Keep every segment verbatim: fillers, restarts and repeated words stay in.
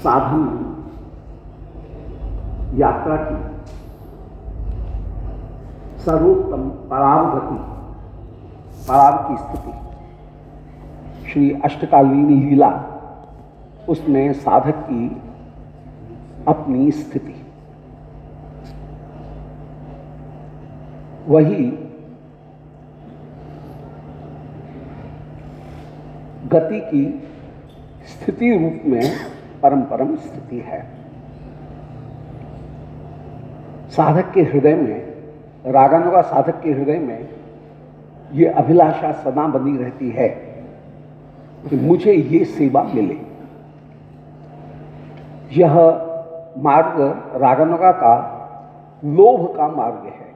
साधन यात्रा की सर्वोत्तम पड़ाव गति, पड़ाव की स्थिति श्री अष्टकालीन लीला, उसमें साधक की अपनी स्थिति, वही गति की स्थिति रूप में परम परम स्थिति है। साधक के हृदय में, रागानुगा साधक के हृदय में ये अभिलाषा सदा बनी रहती है कि मुझे ये सेवा मिले। यह मार्ग रागानुगा का लोभ का मार्ग है।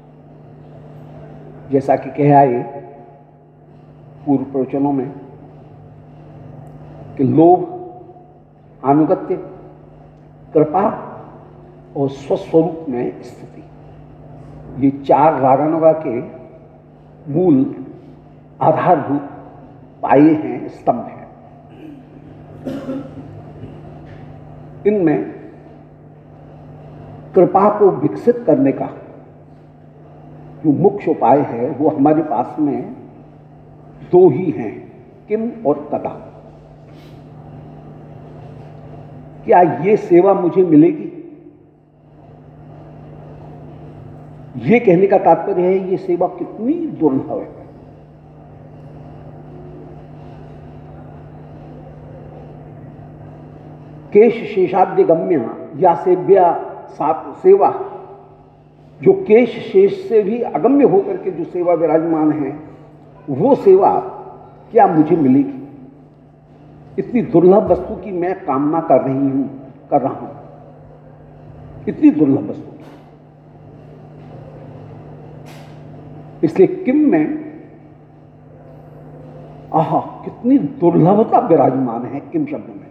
जैसा कि कह आए पूर्व प्रवचनों में कि लोभ, अनुगत्य, कृपा और स्वस्वरूप में स्थिति, ये चार रागानुगा के मूल आधारभूत पाए हैं, स्तंभ हैं। इनमें कृपा को विकसित करने का जो मुख्य उपाय है वो हमारे पास में दो ही हैं, किम और कदा। क्या ये सेवा मुझे मिलेगी? ये कहने का तात्पर्य है ये सेवा कितनी दुर्लभ है। केश शेषाद्य गम्य या सेव्या सात सेवा, जो केश शेष से भी अगम्य होकर के जो सेवा विराजमान है, वो सेवा क्या मुझे मिलेगी? इतनी दुर्लभ वस्तु की मैं कामना कर रही हूं, कर रहा हूं, इतनी दुर्लभ वस्तु की। इसलिए किम में आहा कितनी दुर्लभता विराजमान है किम शब्द में।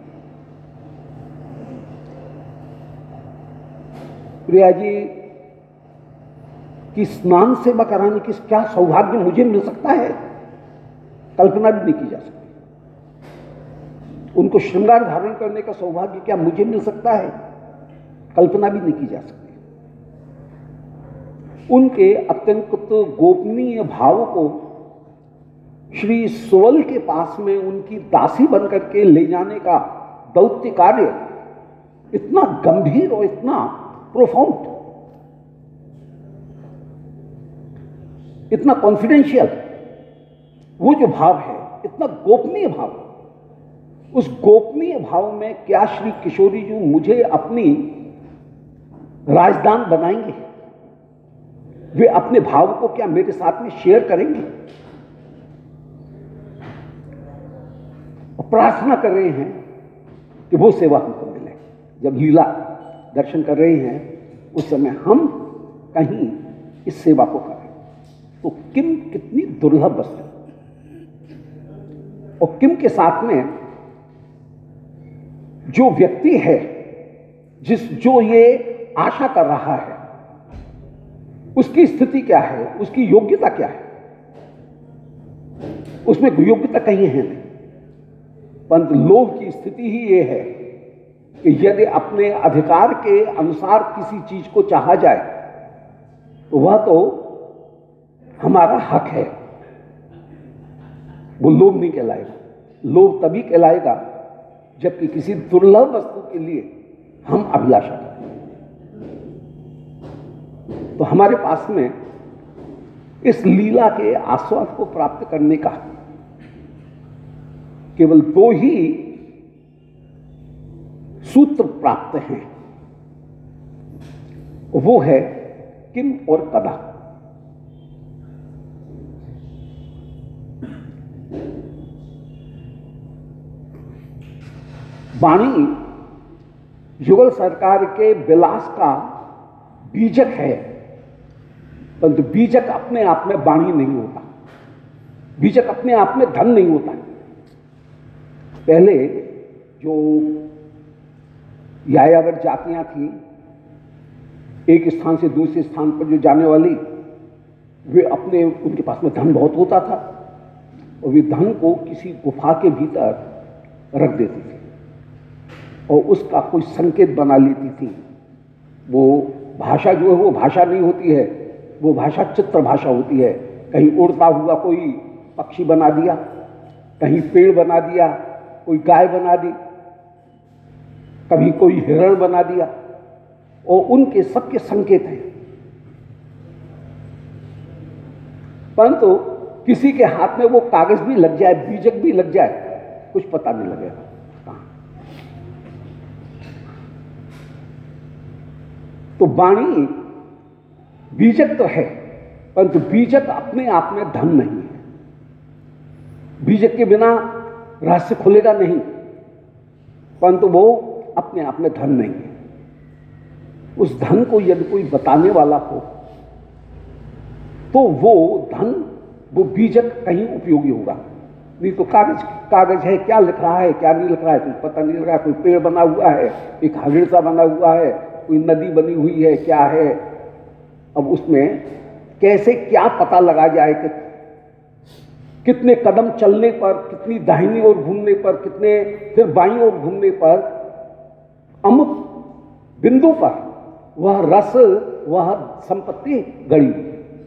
प्रिया जी की स्नान सेवा कराने की क्या सौभाग्य मुझे मिल सकता है, कल्पना भी नहीं की जा सकती। उनको श्रृंगार धारण करने का सौभाग्य क्या मुझे मिल सकता है, कल्पना भी नहीं की जा सकती। उनके अत्यंत गोपनीय भाव को श्री सुवल के पास में उनकी दासी बनकर के ले जाने का दौत्य कार्य इतना गंभीर और इतना प्रोफाउंड, इतना कॉन्फिडेंशियल, वो जो भाव है, इतना गोपनीय भाव, उस गोपनीय भाव में क्या श्री किशोरी जी मुझे अपनी राजदान बनाएंगे? वे अपने भाव को क्या मेरे साथ में शेयर करेंगे? और प्रार्थना कर रहे हैं कि वो सेवा हमको मिले। जब लीला दर्शन कर रहे हैं उस समय हम कहीं इस सेवा को करें, तो किम कितनी दुर्लभ वस्तु, और किम के साथ में जो व्यक्ति है, जिस जो ये आशा कर रहा है, उसकी स्थिति क्या है, उसकी योग्यता क्या है? उसमें योग्यता कहीं है नहीं, परंतु लोभ की स्थिति ही ये है कि यदि अपने अधिकार के अनुसार किसी चीज को चाहा जाए तो वह तो हमारा हक है, वो लोभ नहीं कहलाएगा। लोभ तभी कहलाएगा जबकि किसी दुर्लभ वस्तु के लिए हम अभिलाषा करें। तो हमारे पास में इस लीला के आस्वाद को प्राप्त करने का केवल दो ही सूत्र प्राप्त हैं, वो है किम और कदा। वाणी युगल सरकार के विलास का बीजक है, परंतु बीजक अपने आप में वाणी नहीं होता, बीजक अपने आप में धन नहीं होता। पहले जो यायावर जातियां थी, एक स्थान से दूसरे स्थान पर जो जाने वाली, वे अपने उनके पास में धन बहुत होता था और वे धन को किसी गुफा के भीतर रख देते थे और उसका कोई संकेत बना लेती थी। वो भाषा जो है वो भाषा नहीं होती है, वो भाषा चित्र भाषा होती है। कहीं उड़ता हुआ कोई पक्षी बना दिया, कहीं पेड़ बना दिया, कोई गाय बना दी, कभी कोई हिरण बना दिया, और उनके सबके संकेत हैं। परंतु किसी के हाथ में वो कागज भी लग जाए, बीजक भी लग जाए, कुछ पता नहीं लगेगा कहां। तो वाणी बीजक तो है, परंतु बीजक अपने आप में धन नहीं है। बीजक के बिना रहस्य खुलेगा नहीं, परंतु वो अपने आप में धन नहीं है। उस धन को यदि कोई बताने वाला हो तो वो धन, वो बीजक कहीं उपयोगी होगा। नहीं तो कागज कागज है, क्या लिख रहा है क्या नहीं लिख रहा है कुछ पता नहीं लग रहा है। कोई पेड़ बना हुआ है, एक हगिड़सा बना हुआ है, कोई नदी बनी हुई है, क्या है। अब उसमें कैसे क्या पता लगा जाए कि कितने कदम चलने पर, कितनी दाहिनी ओर घूमने पर, कितने फिर बाईं ओर घूमने पर, अमुक बिंदु पर वह रस, वह संपत्ति गड़ी हुई।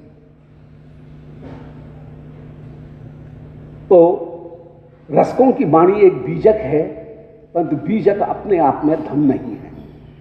तो रसकों की वाणी एक बीजक है, परंतु बीजक अपने आप में धन नहीं है।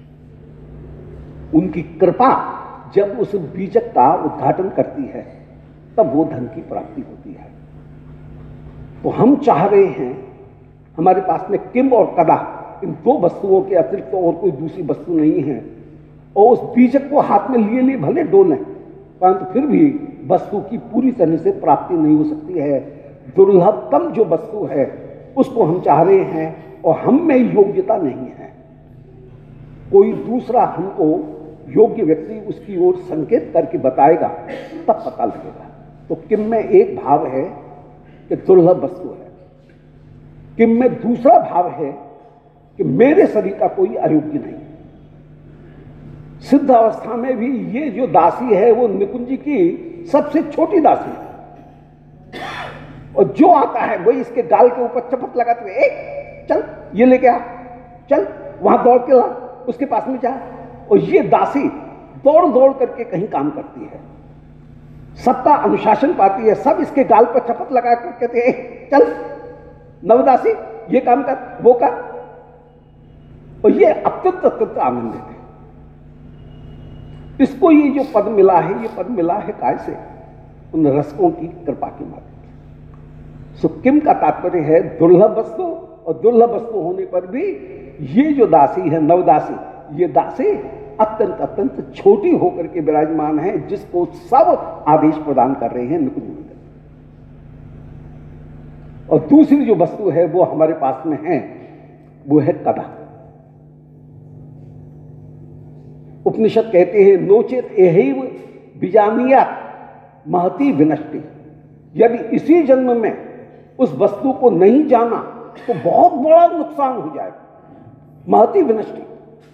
उनकी कृपा जब उस बीजक का उद्घाटन करती है तब वो धन की प्राप्ति होती है। तो हम चाह रहे हैं, हमारे पास में किम और कदा, इन दो वस्तुओं के अतिरिक्त तो और कोई दूसरी वस्तु नहीं है, और उस बीजक को हाथ में लिए लिए भले डोलें, परंतु फिर भी वस्तु की पूरी तरह से प्राप्ति नहीं हो सकती है। दुर्लभतम जो वस्तु है उसको हम चाह रहे हैं, और हम में योग्यता नहीं है। कोई दूसरा हमको योग्य व्यक्ति उसकी ओर संकेत करके बताएगा तब पता लगेगा। तो किम में एक भाव है कि दुर्लभ वस्तु है, किम में दूसरा भाव है कि मेरे शरीर का कोई अयोग्य नहीं। सिद्ध अवस्था में भी ये जो दासी है वो निकुंज की सबसे छोटी दासी है, और जो आता है वही इसके गाल के ऊपर चपत लगाते हुए, ए चल ये लेके आ, चल वहां दौड़ के ला, उसके पास में जा। और ये दासी दौड़ दौड़ करके कहीं काम करती है, सबका अनुशासन पाती है, सब इसके गाल पर चपत लगा कर कहते हैं, ए चल नवदासी ये काम कर, वो कर। और ये अत्यंत अत्यंत आनंदित है। इसको ये जो पद मिला है, ये पद मिला है काय से? उन रसकों की कृपा के माध्यम से। सो किम का तात्पर्य है दुर्लभ वस्तु, और दुर्लभ वस्तु होने पर भी ये जो दासी है नवदासी, ये दासी अत्यंत अत्यंत छोटी होकर के विराजमान है, जिसको सब आदेश प्रदान कर रहे हैं निकुंज मंदिर। और दूसरी जो वस्तु है वो हमारे पास में है, वो है कदा। उपनिषद कहते हैं नोचेत एहैव बीजानीयात् महती विनष्टि। यदि इसी जन्म में उस वस्तु को नहीं जाना तो बहुत बड़ा नुकसान हो जाएगा, महती विनष्टि।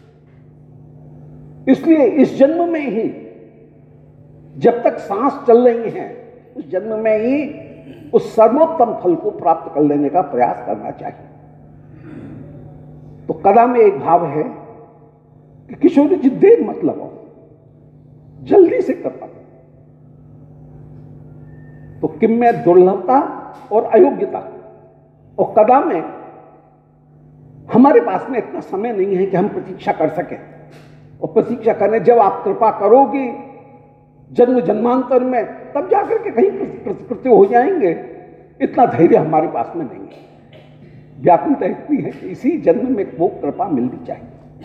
इसलिए इस जन्म में ही, जब तक सांस चल रही है, उस जन्म में ही उस सर्वोत्तम फल को प्राप्त कर लेने का प्रयास करना चाहिए। तो कदा में एक भाव है कि किशोरी जी देर मत लगाओ, जल्दी से कर पाओ। तो किम में दुर्लभता और अयोग्यता, और कदा में हमारे पास में इतना समय नहीं है कि हम प्रतीक्षा कर सकें। और प्रतीक्षा करने जब आप कृपा करोगी जन्म जन्मांतर में, तब जाकर के कहीं कृत्य हो जाएंगे, इतना धैर्य हमारे पास में नहीं है। व्याकुलता इतनी है कि इसी जन्म में वो कृपा मिलनी चाहिए।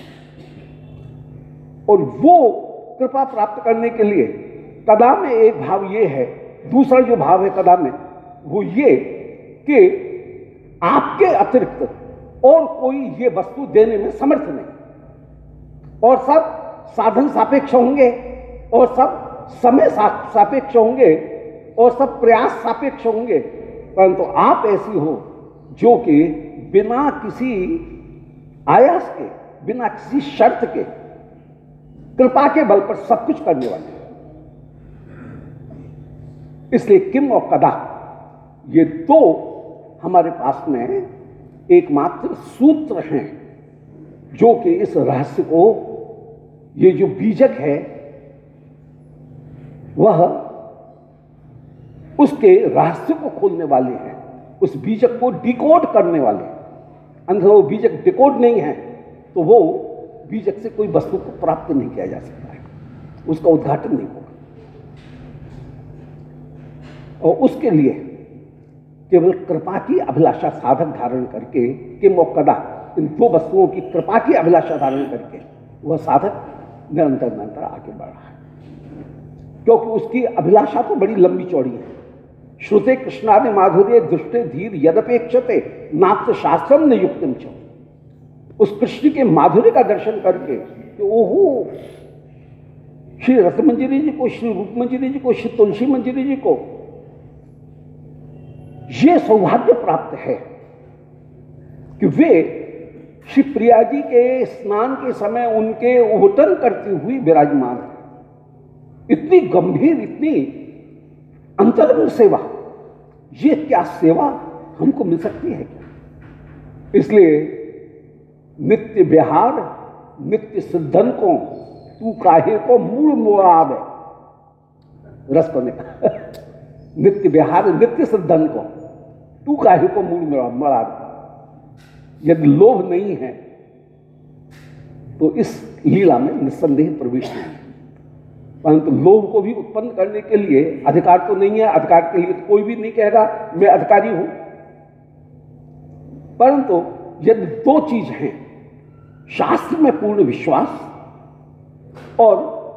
और वो कृपा प्राप्त करने के लिए कदा में एक भाव ये है, दूसरा जो भाव है कदा में वो ये कि आपके अतिरिक्त और कोई ये वस्तु देने में समर्थ नहीं, और सब साधन सापेक्ष होंगे, और सब समय सापेक्ष होंगे, और सब प्रयास सापेक्ष होंगे, परंतु आप ऐसी हो जो कि बिना किसी आयास के, बिना किसी शर्त के, कृपा के बल पर सब कुछ करने वाले। इसलिए किम और कदा ये दो हमारे पास में एकमात्र सूत्र हैं जो कि इस रहस्य को, ये जो बीजक है वह उसके रहस्य को खोलने वाले हैं, उस बीजक को डिकोड करने वाले हैं। अंदर वो बीजक डिकोड नहीं है तो वो बीजक से कोई वस्तु को प्राप्त नहीं किया जा सकता है, उसका उद्घाटन नहीं होगा। और उसके लिए केवल कृपा की अभिलाषा साधक धारण करके, किम और कदा, इन दो वस्तुओं की कृपा की अभिलाषा धारण करके वह साधक निरंतर निरंतर आगे बढ़ रहा है, क्योंकि उसकी अभिलाषा तो बड़ी लंबी चौड़ी है। श्रुते कृष्णादि माधुर्य दृष्टे धीर यदपेक्षते नात्र शास्त्रम न युक्तम च। उस कृष्ण के माधुर्य का दर्शन करके कि ओहो, श्री रत्नमंजरी जी को, श्री रूपमंजरी जी को, श्री तुलसी मंजरी जी को ये सौभाग्य प्राप्त है कि वे श्री प्रिया जी के स्नान के समय उनके उबटन करती हुई विराजमान है। इतनी गंभीर, इतनी अंतरंग सेवा, ये क्या सेवा हमको मिल सकती है क्या? इसलिए नित्य विहार नित्य सिद्धन को तू काहे को मूल मोड़ावे, रस को निकल नित्य विहार नित्य सिद्धन को तू काहे को मूल मोड़ावे। यदि लोभ नहीं है तो इस लीला में निस्संदेह प्रवेश नहीं है, परंतु लोभ को भी उत्पन्न करने के लिए अधिकार तो नहीं है। अधिकार के लिए तो कोई भी नहीं कहेगा मैं अधिकारी हूं, परंतु यदि दो चीज हैं, शास्त्र में पूर्ण विश्वास और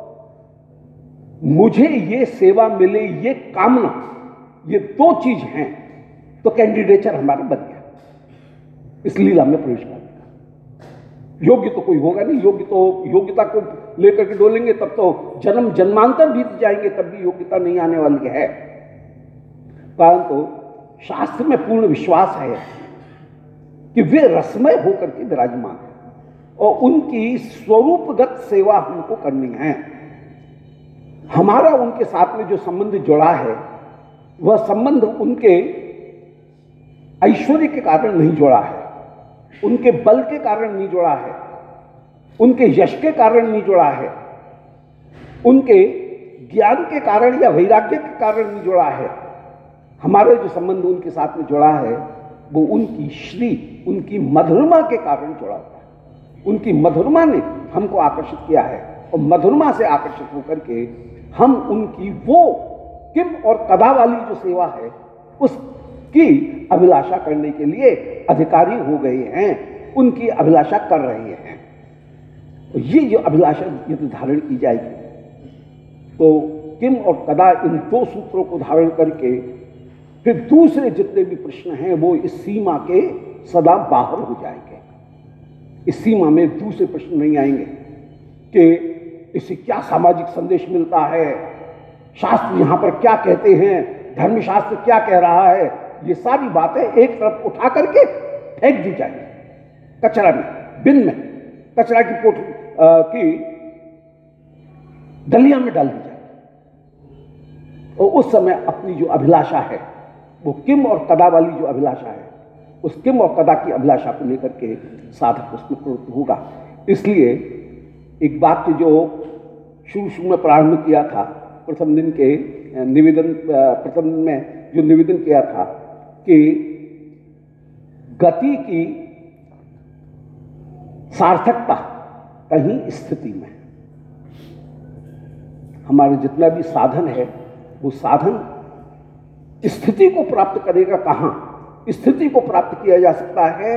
मुझे ये सेवा मिले ये कामना, ये दो चीज हैं तो कैंडिडेचर हमारा बन गया, इस लीला में प्रवेश कर दिया। योग्य तो कोई होगा नहीं, योग्य तो योग्यता को लेकर के डोलेंगे तब तो जन्म जन्मांतर बीत जाएंगे, तब भी योग्यता नहीं आने वाली है। परंतु शास्त्र में पूर्ण विश्वास है कि वे रसमय होकर के विराजमान है और उनकी स्वरूपगत सेवा हमको करनी है। हमारा उनके साथ में जो संबंध जुड़ा है वह संबंध उनके ऐश्वर्य के कारण नहीं जुड़ा है, उनके बल के कारण नहीं जुड़ा है, उनके यश के कारण नहीं जुड़ा है, उनके ज्ञान के कारण या वैराग्य के कारण नहीं जुड़ा है। हमारा जो संबंध उनके साथ में जुड़ा है वो उनकी श्री, उनकी मधुरमा के कारण जुड़ा हुआ है। उनकी मधुरमा ने हमको आकर्षित किया है और मधुरमा से आकर्षित होकर के हम उनकी वो किम और कदा वाली जो सेवा है उसकी अभिलाषा करने के लिए अधिकारी हो गए हैं, उनकी अभिलाषा कर रहे हैं। तो ये जो अभिलाषा यदि धारण की जाएगी तो किम और कदा, इन दो सूत्रों को धारण करके फिर दूसरे जितने भी प्रश्न हैं वो इस सीमा के सदा बाहर हो जाएंगे। इस सीमा में दूसरे प्रश्न नहीं आएंगे कि इससे क्या सामाजिक संदेश मिलता है, शास्त्र यहां पर क्या कहते हैं, धर्मशास्त्र क्या कह रहा है। ये सारी बातें एक तरफ उठा करके फेंक दी जाएगी कचरा में, बिन में, कचरा की पोट की दलिया में डाल दी जाएगी। और उस समय अपनी जो अभिलाषा है वो किम और कदा वाली जो अभिलाषा है, उस किम और कदा की अभिलाषा को लेकर के साधक उसमें प्रवृत्त होगा। इसलिए एक बात जो शुरू शुरू में प्रारंभ किया था, प्रथम दिन के निवेदन, प्रथम दिन में जो निवेदन किया था कि गति की सार्थकता कहीं स्थिति में, हमारे जितना भी साधन है वो साधन स्थिति को प्राप्त करेगा कहां? स्थिति को प्राप्त किया जा सकता है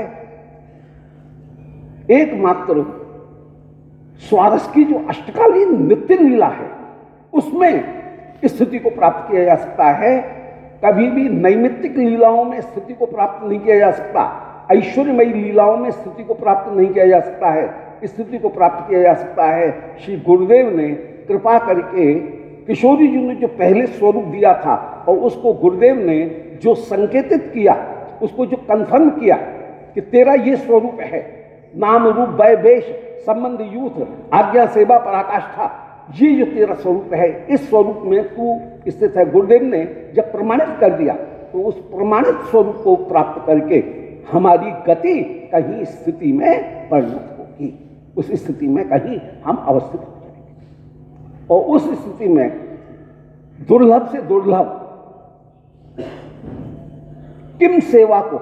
एकमात्र स्वारस की जो अष्टकालीन नित्य लीला है उसमें स्थिति को प्राप्त किया जा सकता है। कभी भी नैमित्तिक लीलाओं में स्थिति को प्राप्त नहीं किया जा सकता, ऐश्वर्यमयी लीलाओं में स्थिति को प्राप्त नहीं किया जा सकता है। स्थिति को प्राप्त किया जा सकता है श्री गुरुदेव ने कृपा करके किशोरी जी ने जो पहले स्वरूप दिया था और उसको गुरुदेव ने जो संकेतित किया, उसको जो कंफर्म किया कि तेरा ये स्वरूप है, नाम रूप वय वेश संबंध यूथ आज्ञा सेवा पराकाष्ठा, ये जो तेरा स्वरूप है, इस स्वरूप में तू स्थित है। गुरुदेव ने जब प्रमाणित कर दिया तो उस प्रमाणित स्वरूप को प्राप्त करके हमारी गति कहीं स्थिति में परिणत होगी। जाएगी, उस स्थिति में कहीं हम अवस्थित हो जाएंगे। और उस स्थिति में दुर्लभ से दुर्लभ किम सेवा को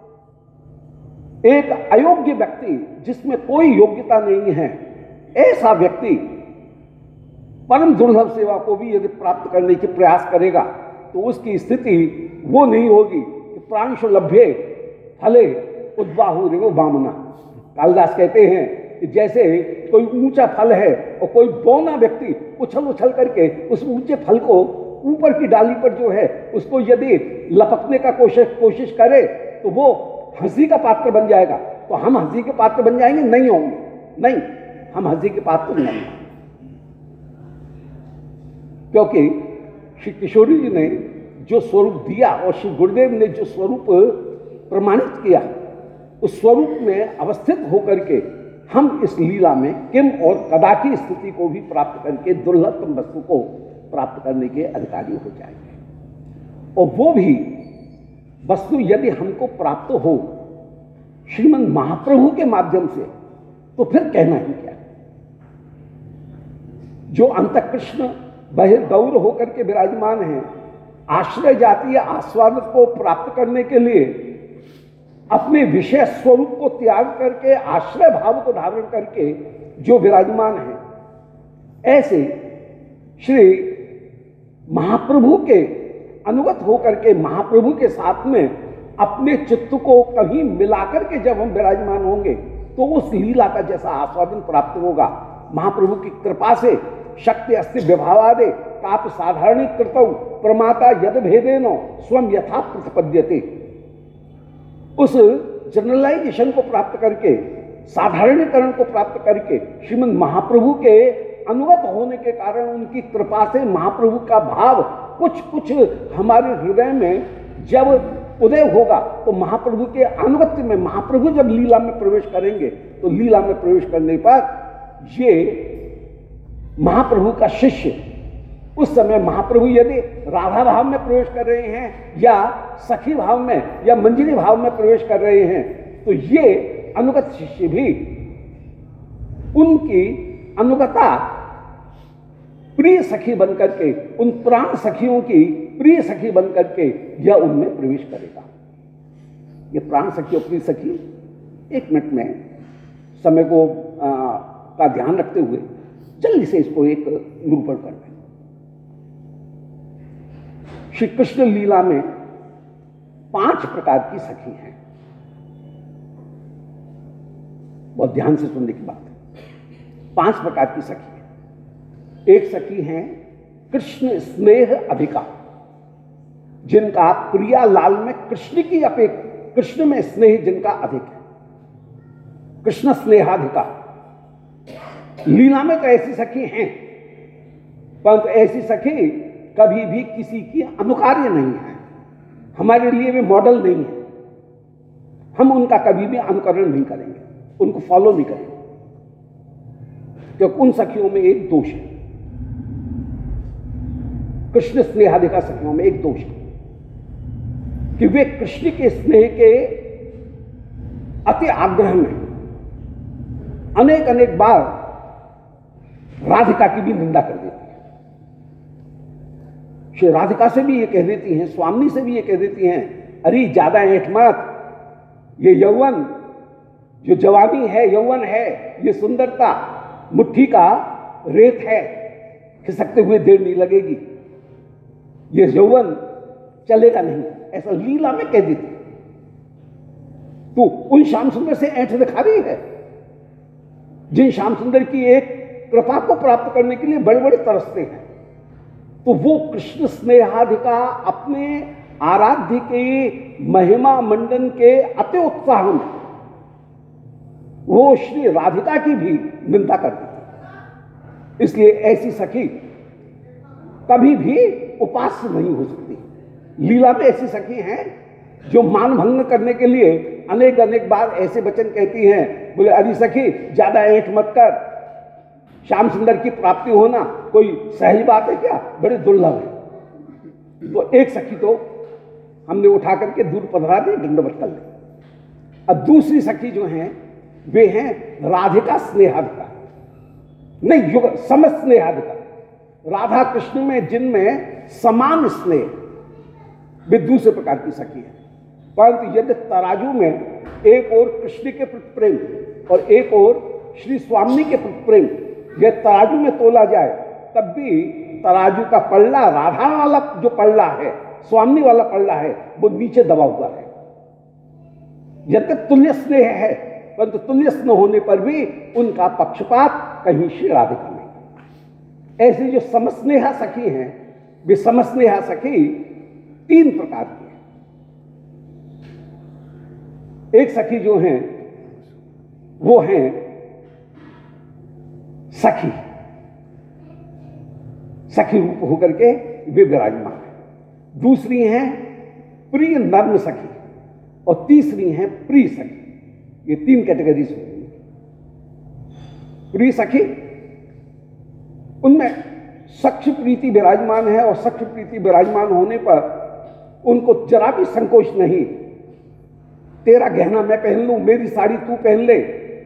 एक अयोग्य व्यक्ति, जिसमें कोई योग्यता नहीं है, ऐसा व्यक्ति परम दुर्लभ सेवा को भी यदि प्राप्त करने की प्रयास करेगा तो उसकी स्थिति वो नहीं होगी कि प्रांशु लभ्ये फले उद्बाहु रेवो वामना। कालिदास कहते हैं कि जैसे कोई ऊंचा फल है और कोई बौना व्यक्ति उछल उछल करके उस ऊंचे फल को ऊपर की डाली पर जो है उसको यदि लपकने का कोशिश कोशिश करे तो वो हंसी का पात्र बन जाएगा। तो हम हंसी के पात्र बन जाएंगे? नहीं होंगे, नहीं, हम हंसी के पात्र नहीं, क्योंकि श्री किशोरी जी ने जो स्वरूप दिया और श्री गुरुदेव ने जो स्वरूप प्रमाणित किया, उस स्वरूप में अवस्थित होकर के हम इस लीला में किम और कदा की स्थिति को भी प्राप्त करके दुर्लभतम वस्तु को प्राप्त करने के अधिकारी हो जाएंगे। और वो भी वस्तु यदि हमको प्राप्त हो श्रीमद् महाप्रभु के माध्यम से, तो फिर कहना ही क्या। जो अंतःकृष्ण बहिर्गौर होकर के विराजमान हैं, आश्रय जातीय आस्वाद को प्राप्त करने के लिए अपने विषय स्वरूप को त्याग करके आश्रय भाव को धारण करके जो विराजमान है, ऐसे श्री महाप्रभु के अनुगत होकर के महाप्रभु के साथ में अपने चित्त को कहीं मिलाकर के जब हम विराजमान होंगे तो उस लीला का जैसा आस्वादन प्राप्त होगा। महाप्रभु की कृपा से शक्ति अस्ति विभावादे काप साधारणी कृतौ प्रमाता यद भेदेनो स्वयं यथा प्रतिपद्यते। उस जनरलाइजेशन को प्राप्त करके, साधारणीकरण को प्राप्त करके श्रीमद् महाप्रभु के अनुगत होने के कारण उनकी कृपा से महाप्रभु का भाव कुछ कुछ हमारे हृदय में जब उदय होगा तो महाप्रभु के अनुगत्य में, महाप्रभु जब लीला में प्रवेश करेंगे तो लीला में प्रवेश करने पर ये महाप्रभु का शिष्य, उस समय महाप्रभु यदि राधा भाव में प्रवेश कर रहे हैं या सखी भाव में या मंजरी भाव में प्रवेश कर रहे हैं, तो ये अनुगत शिष्य भी उनकी अनुगता प्रिय सखी बनकर के, उन प्राण सखियों की प्रिय सखी बनकर के यह उनमें प्रवेश करेगा। ये प्राण सखी और प्रिय सखी, एक मिनट में समय को आ, का ध्यान रखते हुए जल्दी से इसको एक निरूपण कर दें। श्री कृष्ण लीला में पांच प्रकार की सखी हैं, बहुत ध्यान से सुनने की बात है। पांच प्रकार की सखी है। एक सखी हैं कृष्ण स्नेह अधिका, जिनका प्रिया लाल में कृष्ण की अपेक्षा, कृष्ण में स्नेह जिनका अधिक है, कृष्ण स्नेहाधिका। लीला में तो ऐसी सखी हैं, परंतु ऐसी सखी कभी भी किसी की अनुकार्य नहीं है, हमारे लिए वे मॉडल नहीं है, हम उनका कभी भी अनुकरण नहीं करेंगे, उनको फॉलो नहीं करेंगे, क्योंकि उन सखियों में एक दोष है। कृष्ण स्नेहाधिका सखियों में एक दोष है कि वे कृष्ण के स्नेह के अति आग्रह में अनेक अनेक बार राधिका की भी निंदा कर देती है। श्री राधिका से भी ये कह देती हैं, स्वामी से भी ये कह देती हैं, अरे ज्यादा ऐठ मत, ये यौवन जो जवानी है, यौवन है, ये सुंदरता मुट्ठी का रेत है, खिसकते हुए देर नहीं लगेगी, ये यौवन चलेगा नहीं, ऐसा लीला में कह देती। तो उन श्याम सुंदर से ऐठ दिखा रही है, जिन श्याम सुंदर की एक कृपा को प्राप्त करने के लिए बड़े बड़े तरसते हैं। तो वो कृष्ण स्नेहाधिका अपने आराध्य के महिमा मंडन के अति उत्साह में वो श्री राधिका की भी निंदा करती है। इसलिए ऐसी सखी कभी भी उपास्य नहीं हो सकती। लीला में ऐसी सखी हैं जो मान भंग करने के लिए अनेक अनेक बार ऐसे वचन कहती हैं, बोले अरे सखी ज्यादा ऐठ मत कर, श्याम सुंदर की प्राप्ति होना कोई सहज बात है क्या, बड़े दुर्लभ है। तो एक सखी तो हमने उठा करके दूर पधरा दी, दंडवत कर दी। अब दूसरी सखी जो हैं वे हैं राधिका स्नेहाधिका, नहीं युग सम स्नेहाधिका। राधा कृष्ण में जिनमें समान स्नेह, वे दूसरे प्रकार की सखी है। परंतु यदि तराजू में एक और कृष्ण के प्रति प्रेम और एक और श्री स्वामी के प्रति प्रेम यह तराजू में तोला जाए, तब भी तराजू का पल्ला, राधा वाला जो पल्ला है, स्वामी वाला पल्ला है, वो नीचे दबा हुआ है। यद्य तुल्य स्नेह है, परंतु तुल्य स्नेह होने पर भी उनका पक्षपात कहीं श्री राधिका नहीं। ऐसी जो समस्नेहा सखी हैं, वे समस्नेहा सखी तीन प्रकार की है। एक सखी जो हैं वो हैं सखी, सखी रूप होकर के वे विराजमान है। दूसरी हैं प्रिय नर्म सखी और तीसरी हैं प्रिय सखी। ये तीन कैटेगरीज होती हैं। प्रिय सखी, उनमें सख्य प्रीति विराजमान है और सख्य प्रीति विराजमान होने पर उनको जरा भी संकोच नहीं। तेरा गहना मैं पहन लूं, मेरी साड़ी तू पहन ले,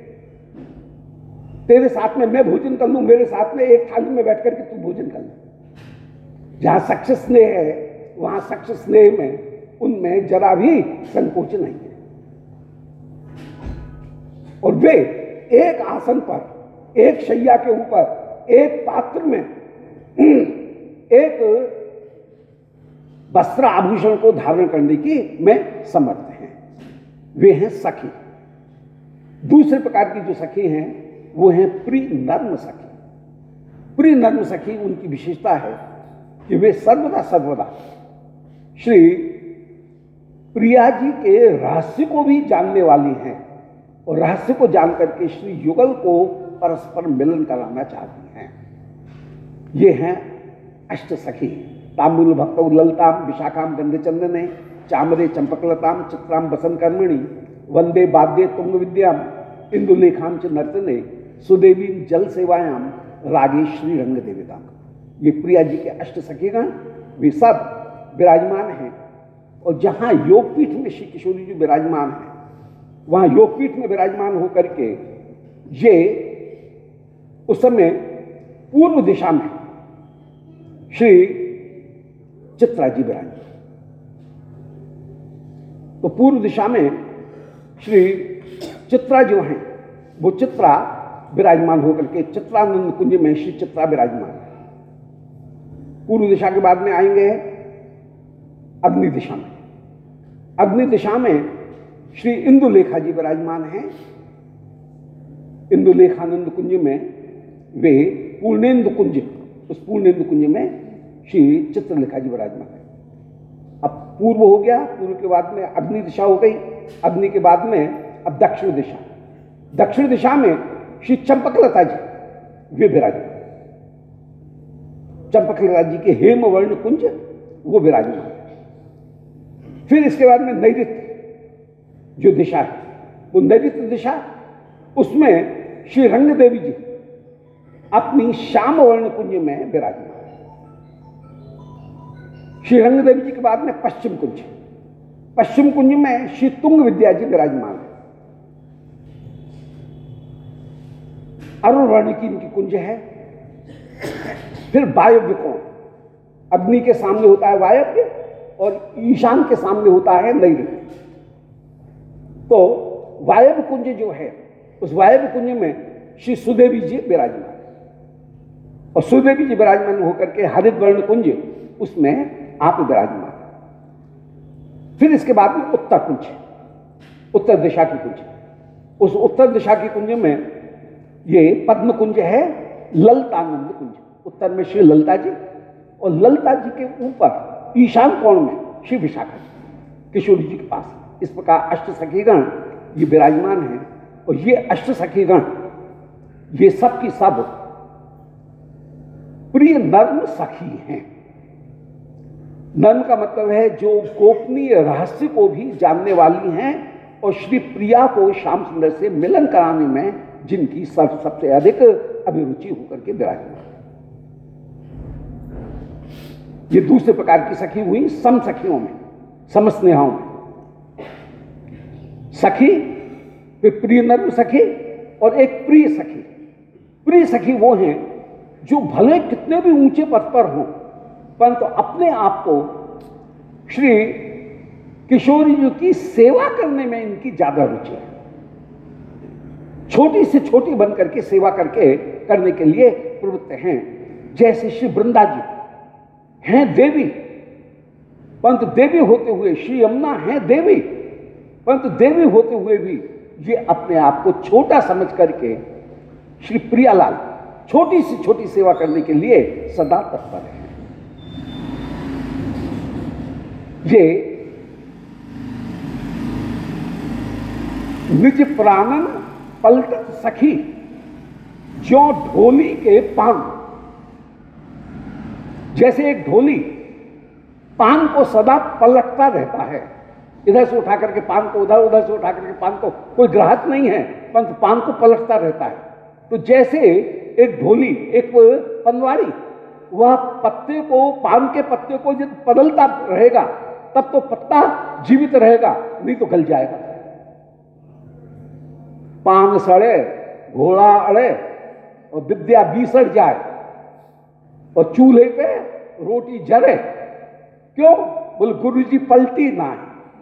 तेरे साथ में मैं भोजन कर लूं, मेरे साथ में एक थाली में बैठ करके तू भोजन कर ले। जहां सख्य स्नेह है वहां सख्य स्नेह में उनमें जरा भी संकोच नहीं है। और वे एक आसन पर, एक शैया के ऊपर, एक पात्र में एक वस्त्र आभूषण को धारण करने की में समर्थ हैं। वे हैं सखी। दूसरे प्रकार की जो सखी हैं वो हैं प्रिय नर्म सखी। प्रिय नर्म सखी उनकी विशेषता है कि वे सर्वदा सर्वदा श्री प्रिया जी के रहस्य को भी जानने वाली हैं और रहस्य को जान करके श्री युगल को परस्पर मिलन कराना चाहती हैं। ये हैं अष्ट सखी। तांबूल भक्तौ ललताम विशाखाम गंधचंदने चामरे चंपकलताम चित्राम बसन कर्मणि वंदे बाद्ये तुंग विद्याम इंदुलेखाम च नर्तने सुदेवी जल सेवायाम रागे श्री रंग देविताम। ये प्रिया जी के अष्ट सखीगण वे सब विराजमान हैं। और जहाँ योगपीठ में श्री किशोरी जी विराजमान हैं, वहाँ योगपीठ में विराजमान होकर के ये उस समय पूर्व दिशा में श्री चित्रा जी विराजमान। तो पूर्व दिशा में श्री चित्रा जो हैं वो चित्रा विराजमान होकर के चित्रानंद कुंज में श्री चित्रा विराजमान है। पूर्व दिशा के बाद में आएंगे अग्नि दिशा में। अग्नि दिशा में श्री इंदुलेखा जी विराजमान हैं। इंदुलेखानंद कुंज में वे पूर्णेंदु कुंज, उस पूर्णेंदु कुंज में श्री चित्रलेखा जी विराजमान है। अब पूर्व हो गया, पूर्व के बाद में अग्नि दिशा हो गई, अग्नि के बाद में अब दक्षिण दिशा। दक्षिण दिशा में श्री चंपकलता जी वे विराजमान। चंपकलता जी के हेम वर्ण कुंज वो विराजमान। फिर इसके बाद में नैऋत्य जो दिशा है वो नैऋत्य दिशा, उसमें श्री रंग देवी जी अपनी श्याम वर्ण कुंज में विराजमान। श्री रंग देवी जी के बाद में पश्चिम कुंज, पश्चिम कुंज में श्री तुंग विद्या जी विराजमान है। अरुण वर्ण की इनकी कुंज है। फिर वायव्य कोण, अग्नि के सामने होता है वायव्य और ईशान के सामने होता है नैऋत्य। तो वायव्य कुंज जो है उस वायव्य कुंज में श्री सुदेवी जी विराजमान और सुदेवी जी विराजमान होकर के हरित वर्ण कुंज उसमें आप विराजमान। फिर इसके बाद में उत्तर कुंज, उत्तर दिशा की कुंज। उस उत्तर दिशा की कुंज में ये पद्म कुंज है, ललतानंद कुंज। उत्तर में श्री ललता जी और ललता जी के ऊपर ईशान कोण में श्री विशाखा जी किशोरी जी के पास। इस प्रकार अष्ट सखीगण ये विराजमान हैं। और ये अष्ट सखीगण ये सब की सब प्रिय नर्म सखी हैं। नर्म का मतलब है जो गोपनीय रहस्य को भी जानने वाली हैं और श्री प्रिया को श्याम सुंदर से मिलन कराने में जिनकी सब सबसे अधिक अभिरुचि होकर के विराजमान। ये दूसरे प्रकार की सखी हुई सम सखियों में, समस्नेहाओं में। सखी फिर प्रिय नर्म सखी और एक प्रिय सखी। प्रिय सखी वो हैं जो भले कितने भी ऊंचे पद पर हों, परंतु तो अपने आप को श्री किशोरी जी की सेवा करने में इनकी ज्यादा रुचि है। छोटी से छोटी बन करके सेवा करके करने के लिए प्रवृत्त हैं। जैसे श्री वृंदा जी हैं देवी, परंतु देवी होते हुए, श्री यमुना हैं देवी, परंतु देवी होते हुए भी ये अपने आप को छोटा समझ करके श्री प्रियालाल छोटी से छोटी सेवा करने के लिए सदा तत्पर हैं। ये निज प्राणन पलटत सखी जो ढोली के पान। जैसे एक ढोली पान को सदा पलटता रहता है, इधर से उठा करके पान को उधर, उधर से उठा करके पान को, कोई ग्राहक नहीं है परंतु पान को पलटता रहता है। तो जैसे एक ढोली, एक पनवाड़ी, वह पत्ते को, पान के पत्ते को जब बदलता रहेगा तब तो पत्ता जीवित रहेगा, नहीं तो गल जाएगा। पान सड़े, घोड़ा अड़े और विद्या बीसड़ जाए और चूल्हे पे रोटी जरे, क्यों? बोले गुरु जी पलटी ना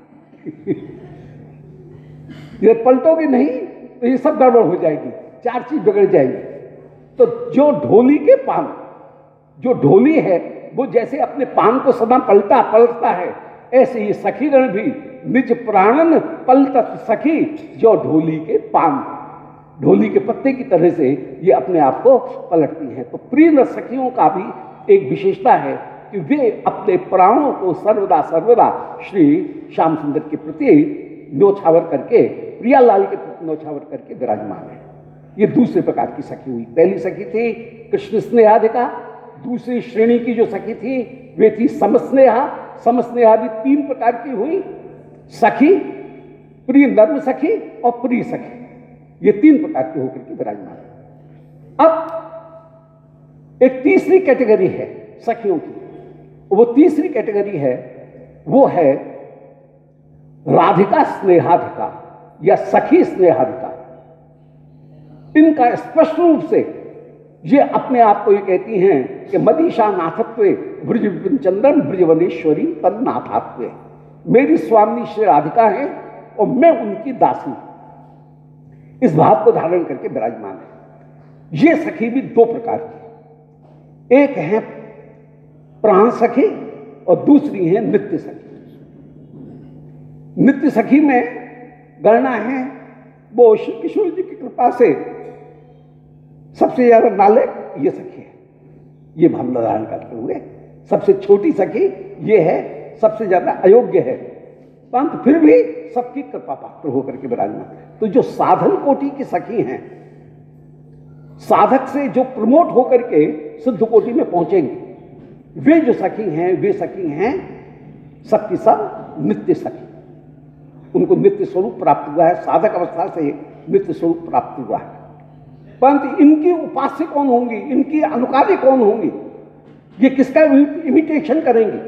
ये पलटोगे नहीं तो ये सब गड़बड़ हो जाएगी, चार चीज बिगड़ जाएगी। तो जो ढोली के पान, जो ढोली है वो जैसे अपने पान को सदा पलटा पलटता है, ऐसे ही सखीगण भी निज प्राणन पलटत सखी जो ढोली के पान, ढोली के पत्ते की तरह से ये अपने आप को पलटती हैं। तो प्रिय सखियों का भी एक विशेषता है कि वे अपने प्राणों को सर्वदा सर्वदा श्री श्याम सुंदर के प्रति न्योछावर करके, प्रियालाल के प्रति न्योछावर करके विराजमान है। ये दूसरे प्रकार की सखी हुई। पहली सखी थी कृष्ण स्नेहाधिका, दूसरी श्रेणी की जो सखी थी वे थी समस्नेहा। समस्नेहा भी तीन प्रकार की हुई, सखी, प्रिय नर्म सखी और प्रिय सखी, ये तीन प्रकार की होकर के विराजमान है। अब एक तीसरी कैटेगरी है सखियों की, वो तीसरी कैटेगरी है, वो है राधिका स्नेहाधिका या सखी स्नेहाधिका। इनका स्पष्ट रूप से ये अपने आप को ये कहती हैं कि मदीशा नाथत्वे ब्रज विपिन चंद्रम ब्रजवनेश्वरी तन्नाथात्वे, मेरी स्वामी श्री राधिका है और मैं उनकी दासी, इस भाव को धारण करके विराजमान है। ये सखी भी दो प्रकार की, एक है प्राण सखी और दूसरी है नित्य सखी। नित्य सखी में गणना है वो श्री किशोर जी की कृपा से सबसे ज्यादा नालायक ये सखी है, ये भाव धारण करते हुए। सबसे छोटी सखी ये है, सबसे ज्यादा अयोग्य है, परंतु फिर भी सबकी कृपा पात्र होकर के विराजमान। तो जो साधन कोटि की सखी हैं, साधक से जो प्रमोट होकर के सिद्ध कोटि में पहुंचेंगे, वे जो सखी हैं वे सखी हैं सबकी सब नित्य सखी। उनको नित्य स्वरूप प्राप्त हुआ है, साधक अवस्था से नित्य स्वरूप प्राप्त हुआ है। परंतु इनकी उपास्य कौन होंगी, इनकी अनुकारी कौन होंगी, ये किसका इमिटेशन करेंगी?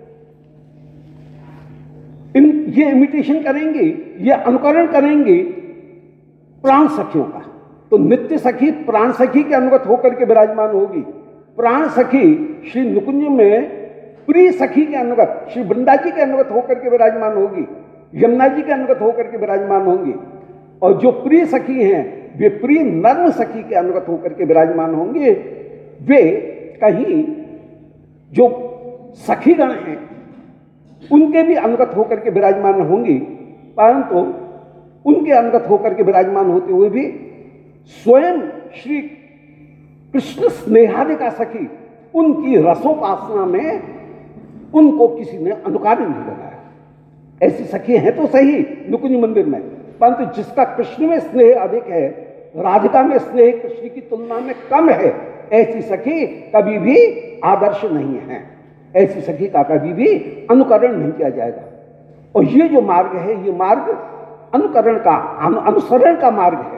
इन ये इमिटेशन करेंगी, ये अनुकरण करेंगी प्राण सखियों का। तो नित्य सखी प्राण सखी के अनुगत होकर के विराजमान होगी। प्राण सखी श्री नुकुंज में प्रिय सखी के अनुगत, श्री वृंदा जी के अनुगत होकर के विराजमान होगी, यमुना जी के अनुगत होकर के विराजमान होंगी। और जो प्रिय सखी हैं वे प्रिय नर्म सखी के अनुगत होकर के विराजमान होंगे। वे कहीं जो सखीगण हैं उनके भी अनुगत होकर के विराजमान होंगी, परंतु उनके अनुगत होकर के विराजमान होते हुए भी स्वयं श्री कृष्ण स्नेहादिका सखी उनकी रसोपासना में उनको किसी ने अनुकारी नहीं बनाया। ऐसी सखी हैं तो सही नुकुंज मंदिर में, परंतु जिसका कृष्ण में स्नेह अधिक है, राधिका में स्नेह कृष्ण की तुलना में कम है, ऐसी सखी कभी भी आदर्श नहीं है, ऐसी सखी का कभी भी अनुकरण नहीं किया जाएगा। और ये जो मार्ग है, ये मार्ग अनुकरण का, अनु, अनुसरण का मार्ग है।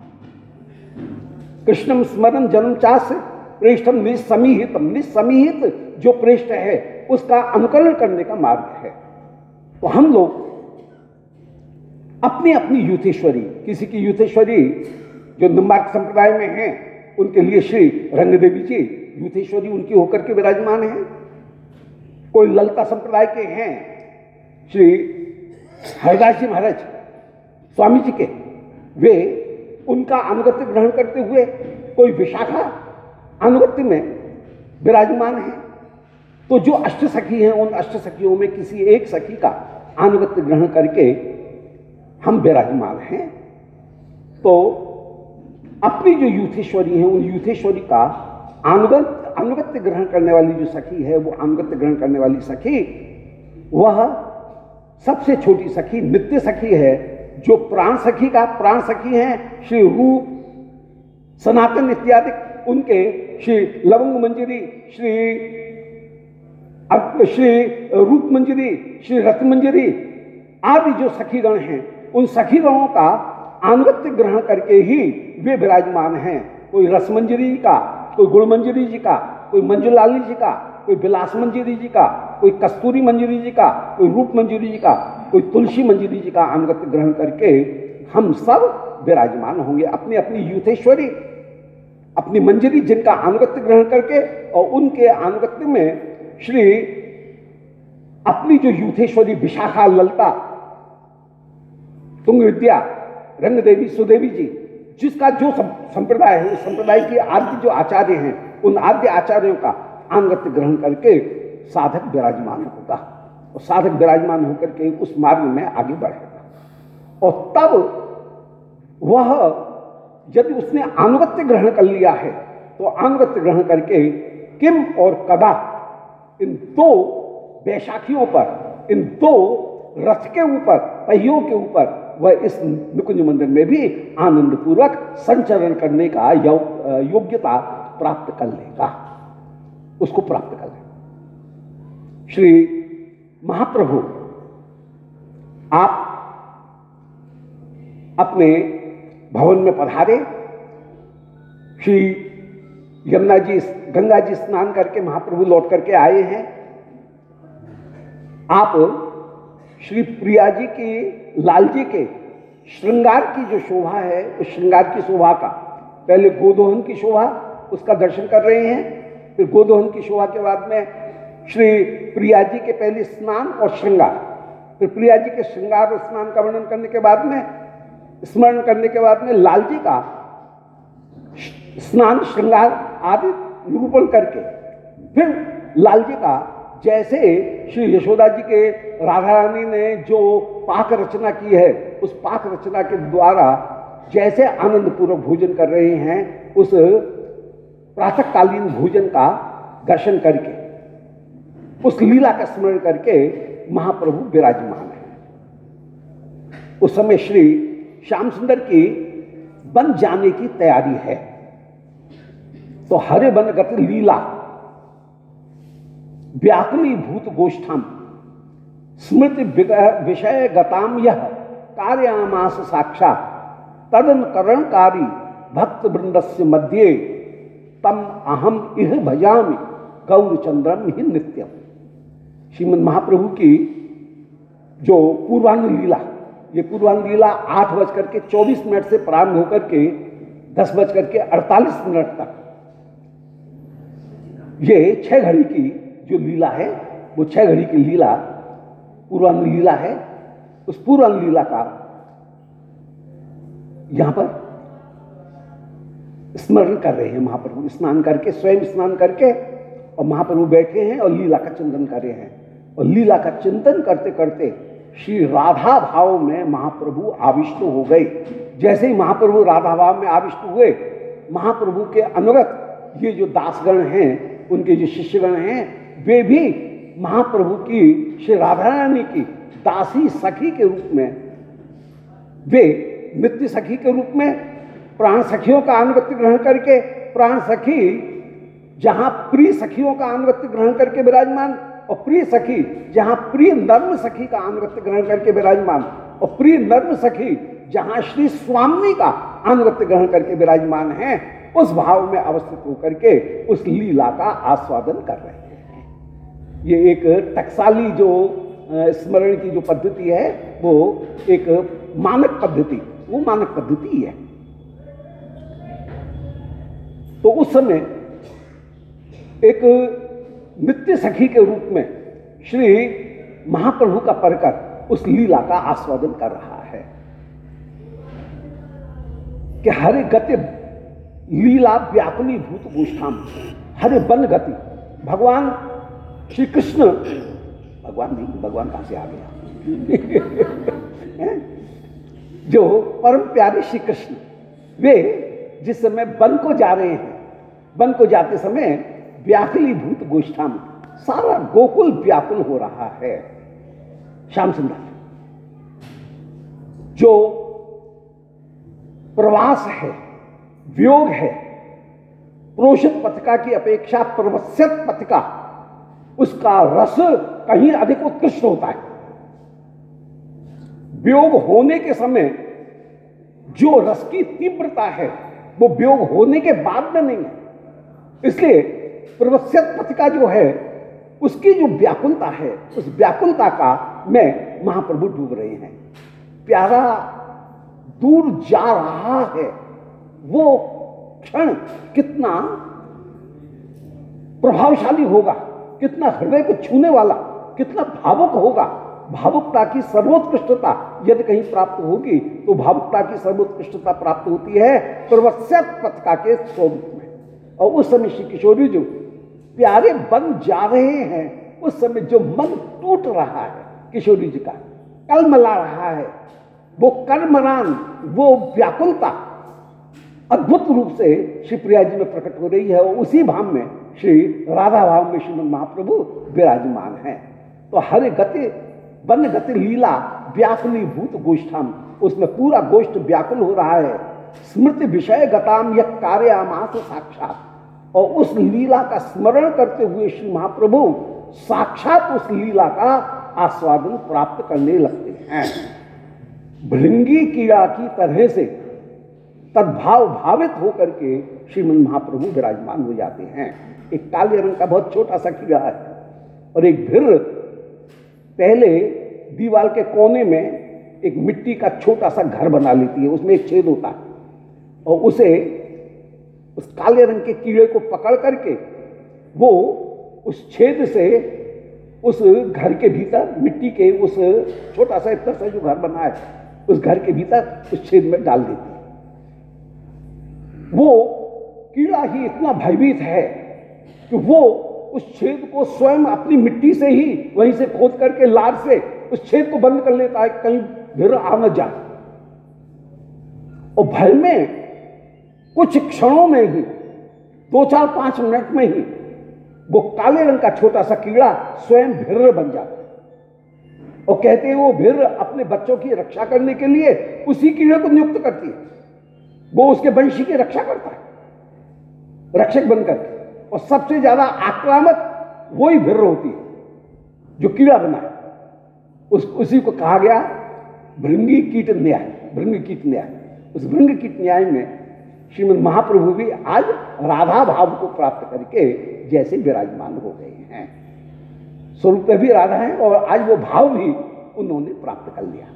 कृष्णम स्मरण जन्म चास प्रेष्ठम निसमीहितम, निसमीहित जो प्रेष्ठ है उसका अनुकरण करने का मार्ग है। तो हम लोग अपनी अपनी यूथेश्वरी, किसी की यूथेश्वरी जो निम्बार्क संप्रदाय में है उनके लिए श्री रंगदेवी जी यूथेश्वरी उनकी होकर के विराजमान है। कोई ललिता संप्रदाय के हैं श्री हरदास जी महाराज स्वामी जी के, वे उनका अनुगत्य ग्रहण करते हुए कोई विशाखा अनुगत्य में विराजमान है। तो जो अष्ट सखी हैं उन अष्ट सखियों में किसी एक सखी का अनुगत्य ग्रहण करके हम विराजमान हैं। तो अपनी जो यूथेश्वरी हैं उन यूथेश्वरी का अनुगत्य अनुगत्य ग्रहण करने वाली जो सखी है, वो अनुगत्य ग्रहण करने वाली सखी वह सबसे छोटी सखी नित्य सखी है, जो प्राण सखी का प्राण सखी हैं श्री रूप सनातन इत्यादि उनके श्री लवंग मंजरी, श्री श्री रूप मंजरी, श्री रत्न मंजरी आदि जो सखीगण हैं उन सखीगणों का अनुगत्य ग्रहण करके ही वे विराजमान हैं। कोई रस मंजरी का, कोई गुण मंजरी जी का, कोई मंजुलाली जी का, कोई विलास मंजरी जी का, कोई कस्तूरी मंजरी जी का, कोई रूप मंजरी जी का, कोई तुलसी मंजरी जी का अनुगत्य ग्रहण करके हम सब विराजमान होंगे। अपनी अपनी यूथेश्वरी, अपनी मंजरी जिनका अनुगत्य ग्रहण करके और उनके अनुगत्य में श्री अपनी जो यूथेश्वरी विशाखा ललिता तुंग विद्या रंगदेवी सुदेवी जी, जिसका जो संप्रदाय है उस संप्रदाय के आद्य जो आचार्य हैं उन आद्य आचार्यों का अनुगत्य ग्रहण करके साधक विराजमान होगा और साधक विराजमान होकर के उस मार्ग में आगे बढ़ेगा। और तब वह यदि उसने अनुगत्य ग्रहण कर लिया है तो अनुगत्य ग्रहण करके किम और कदा इन दो बैशाखियों पर, इन दो रथ के ऊपर, पहियों के ऊपर वह इस निकुंज मंदिर में भी आनंद पूर्वक संचरण करने का योग्यता प्राप्त कर लेगा, उसको प्राप्त कर लेगा। श्री महाप्रभु आप अपने भवन में पधारे, श्री यमुना जी गंगा जी स्नान करके महाप्रभु लौट करके आए हैं। आप श्री प्रिया जी की, लाल जी के श्रृंगार की जो शोभा है उस श्रृंगार की शोभा का पहले गोदोहन की शोभा उसका दर्शन कर रहे हैं, फिर गोदोहन की शोभा के बाद में श्री प्रिया जी के पहले स्नान और श्रृंगार, फिर प्रिया जी के श्रृंगार और स्नान का वर्णन करने के बाद में स्मरण करने के बाद में लाल जी का स्नान श्रृंगार आदि निरूपण करके फिर लाल जी का जैसे श्री यशोदा जी के राधा रानी ने जो पाक रचना की है उस पाक रचना के द्वारा जैसे आनंद पूर्वक भोजन कर रहे हैं उस प्रातःकालीन भोजन का दर्शन करके उस लीला का स्मरण करके महाप्रभु विराजमान है। उस समय श्री श्याम सुंदर की बन जाने की तैयारी है। तो हरे बन गति लीला व्याकुली भूत गोष्ठम स्मृति विषय गताम यह कार्यामास साक्षात तदन करणकारी भक्त वृंदस्य मध्य तम अहम इह भजामि गौरचंद्रम ही नित्यम। श्रीमद महाप्रभु की जो पूर्वान्न लीला, ये पूर्वान्न लीला आठ बज करके चौबीस मिनट से प्रारंभ होकर के दस बज करके अड़तालीस मिनट तक ये छह घड़ी की जो लीला है वो छह घड़ी की लीला पूर्वान्न लीला है। उस पूर्वान्न लीला का यहां पर स्मरण कर रहे हैं महाप्रभु, स्नान करके स्वयं स्नान करके और महाप्रभु बैठे हैं और लीला का चिंतन कर रहे हैं। और लीला का चिंतन करते करते श्री राधा भाव में महाप्रभु आविष्ट हो गए। जैसे ही महाप्रभु राधा भाव में आविष्ट हुए, महाप्रभु के अनुगत ये जो दासगण हैं, उनके जो शिष्यगण हैं, वे भी महाप्रभु की श्री राधा रानी की दासी सखी के रूप में, वे नित्य सखी के रूप में प्राण सखियों का अनुगत्य ग्रहण करके, प्राण सखी जहां प्रिय सखियों का अनुगत्य ग्रहण करके विराजमान और प्रिय सखी जहां प्रिय नर्म सखी का अनुगत्य ग्रहण करके विराजमान और प्रिय नर्म सखी जहां श्री स्वामी का अनुगत्य ग्रहण करके विराजमान हैं, उस भाव में अवस्थित होकर के उस लीला का आस्वादन कर रहे हैं। ये एक टकसाली जो स्मरण की जो पद्धति है वो एक मानक पद्धति, वो मानक पद्धति है। तो उस समय एक नित्य सखी के रूप में श्री महाप्रभु का परकर उस लीला का आस्वादन कर रहा है कि हरे गति लीला व्याकुली भूत गोष्ठाम, हरे बन गति। भगवान श्री कृष्ण, भगवान नहीं, भगवान कहां से आ गया जो परम प्यारे श्री कृष्ण, वे जिस समय वन को जा रहे हैं, वन को जाते समय व्याकुली भूत गोष्ठाम, सारा गोकुल व्याकुल हो रहा है। श्याम सुंदर जो प्रवास है, वियोग है, प्रोषित पथिका की अपेक्षा प्रवस्यत पथिका, उसका रस कहीं अधिक उत्कृष्ट होता है। वियोग होने के समय जो रस की तीव्रता है वो वियोग होने के बाद में नहीं है। इसलिए प्रवस्यत पथिका जो है उसकी जो व्याकुलता है, उस व्याकुलता का में महाप्रभु डूब रहे हैं। प्यारा दूर जा रहा है, वो क्षण कितना प्रभावशाली होगा, कितना हृदय को छूने वाला, कितना भावुक होगा। भावुकता की सर्वोत्कृष्टता यदि कहीं प्राप्त होगी तो भावुकता की सर्वोत्कृष्टता प्राप्त होती है प्रवस्यत पथिका के स्वरूप में। और उस समय श्री किशोरी जो प्यारे बन जा रहे हैं, उस समय जो मन टूट रहा है किशोरी जी का, कलमला रहा है, वो कर्मरान, वो व्याकुलता अद्भुत रूप से श्री प्रिया जी में प्रकट हो रही है। और उसी भाव में श्री राधा भाव में श्रीमद महाप्रभु विराजमान हैं। तो हर गति बन गति लीला व्याकुली भूत गोष्ठाम, उसमें पूरा गोष्ठ व्याकुल हो रहा है। स्मृति विषय गताम यह कार्यामास साक्षात, और उस लीला का स्मरण करते हुए श्री महाप्रभु साक्षात उस लीला का आस्वादन प्राप्त करने लगते हैं। भृंगी कीड़ा की तरह से तद्भाव भावित होकर के श्रीमद महाप्रभु विराजमान हो जाते हैं। एक काले रंग का बहुत छोटा सा कीड़ा है और एक भिर पहले दीवार के कोने में एक मिट्टी का छोटा सा घर बना लेती है, उसमें एक छेद होता है, और उसे उस काले रंग के कीड़े को पकड़ करके वो उस छेद से उस घर के भीतर मिट्टी के उस छोटा सा इतना सा जो घर बना है उस घर के भीतर उस छेद में डाल देती है। वो कीड़ा ही इतना भयभीत है कि वो उस छेद को स्वयं अपनी मिट्टी से ही वहीं से खोद करके लार से उस छेद को बंद कर लेता है, कहीं भिर आ न जाए। और भय में कुछ क्षणों में ही, दो चार पांच मिनट में ही वो काले रंग का छोटा सा कीड़ा स्वयं भिर बन जाता है। और कहते हैं वो भिर अपने बच्चों की रक्षा करने के लिए उसी कीड़े को नियुक्त करती है, वो उसके वंशी की रक्षा करता है रक्षक बनकर। और सबसे ज्यादा आक्रामक वही भिर होती है जो कीड़ा बना है, उस उसी को कहा गया भृंगी कीट न्याय, भृंग कीट न्याय। उस भृंग कीट न्याय में श्रीमद महाप्रभु भी आज राधा भाव को प्राप्त करके जैसे विराजमान हो गए हैं। स्वरूप भी राधा है और आज वो भाव भी उन्होंने प्राप्त कर लिया।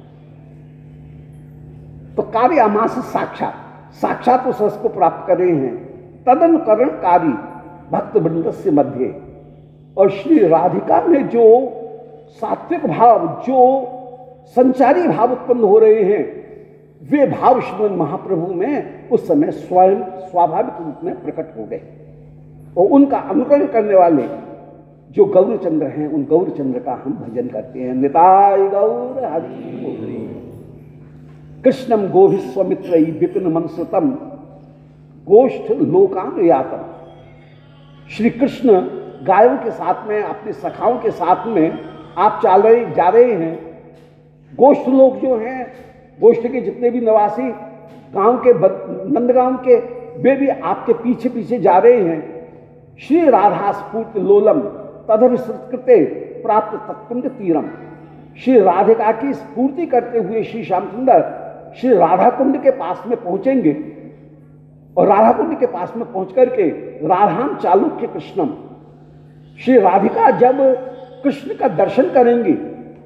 तो कार्यामास साक्षात, साक्षात उस रस को प्राप्त कर रहे हैं। तदनुकरणकारी भक्त वृंद से मध्य, और श्री राधिका में जो सात्विक भाव, जो संचारी भाव उत्पन्न हो रहे हैं, वे भाव श्रीमद महाप्रभु में उस समय स्वयं स्वाभाविक रूप में प्रकट हो गए। और उनका अनुकरण करने वाले जो गौरचंद्र हैं, उन गौरचंद्र का हम भजन करते हैं। निताय गौर हरि कृष्णम गोभि स्वमित्र विपिन मनसुतम गोष्ठ लोकानुयातम। श्री कृष्ण गायों के साथ में, अपने सखाओं के साथ में आप चल रहे जा रहे हैं। गोष्ठ लोग जो हैं, गोष्ठ के जितने भी निवासी गांव के, नंदगांव के, वे भी आपके पीछे पीछे जा रहे हैं। श्री राधा स्फूर्ति लोलम तदभिसृत्कृते प्राप्त तत्कुंड तीरम। श्री राधिका की स्फूर्ति करते हुए श्री श्याम सुंदर श्री राधा कुंड के पास में पहुंचेंगे, और राधा कुंड के पास में पहुंच करके राधाम चालुक्य कृष्णम, श्री राधिका जब कृष्ण का दर्शन करेंगी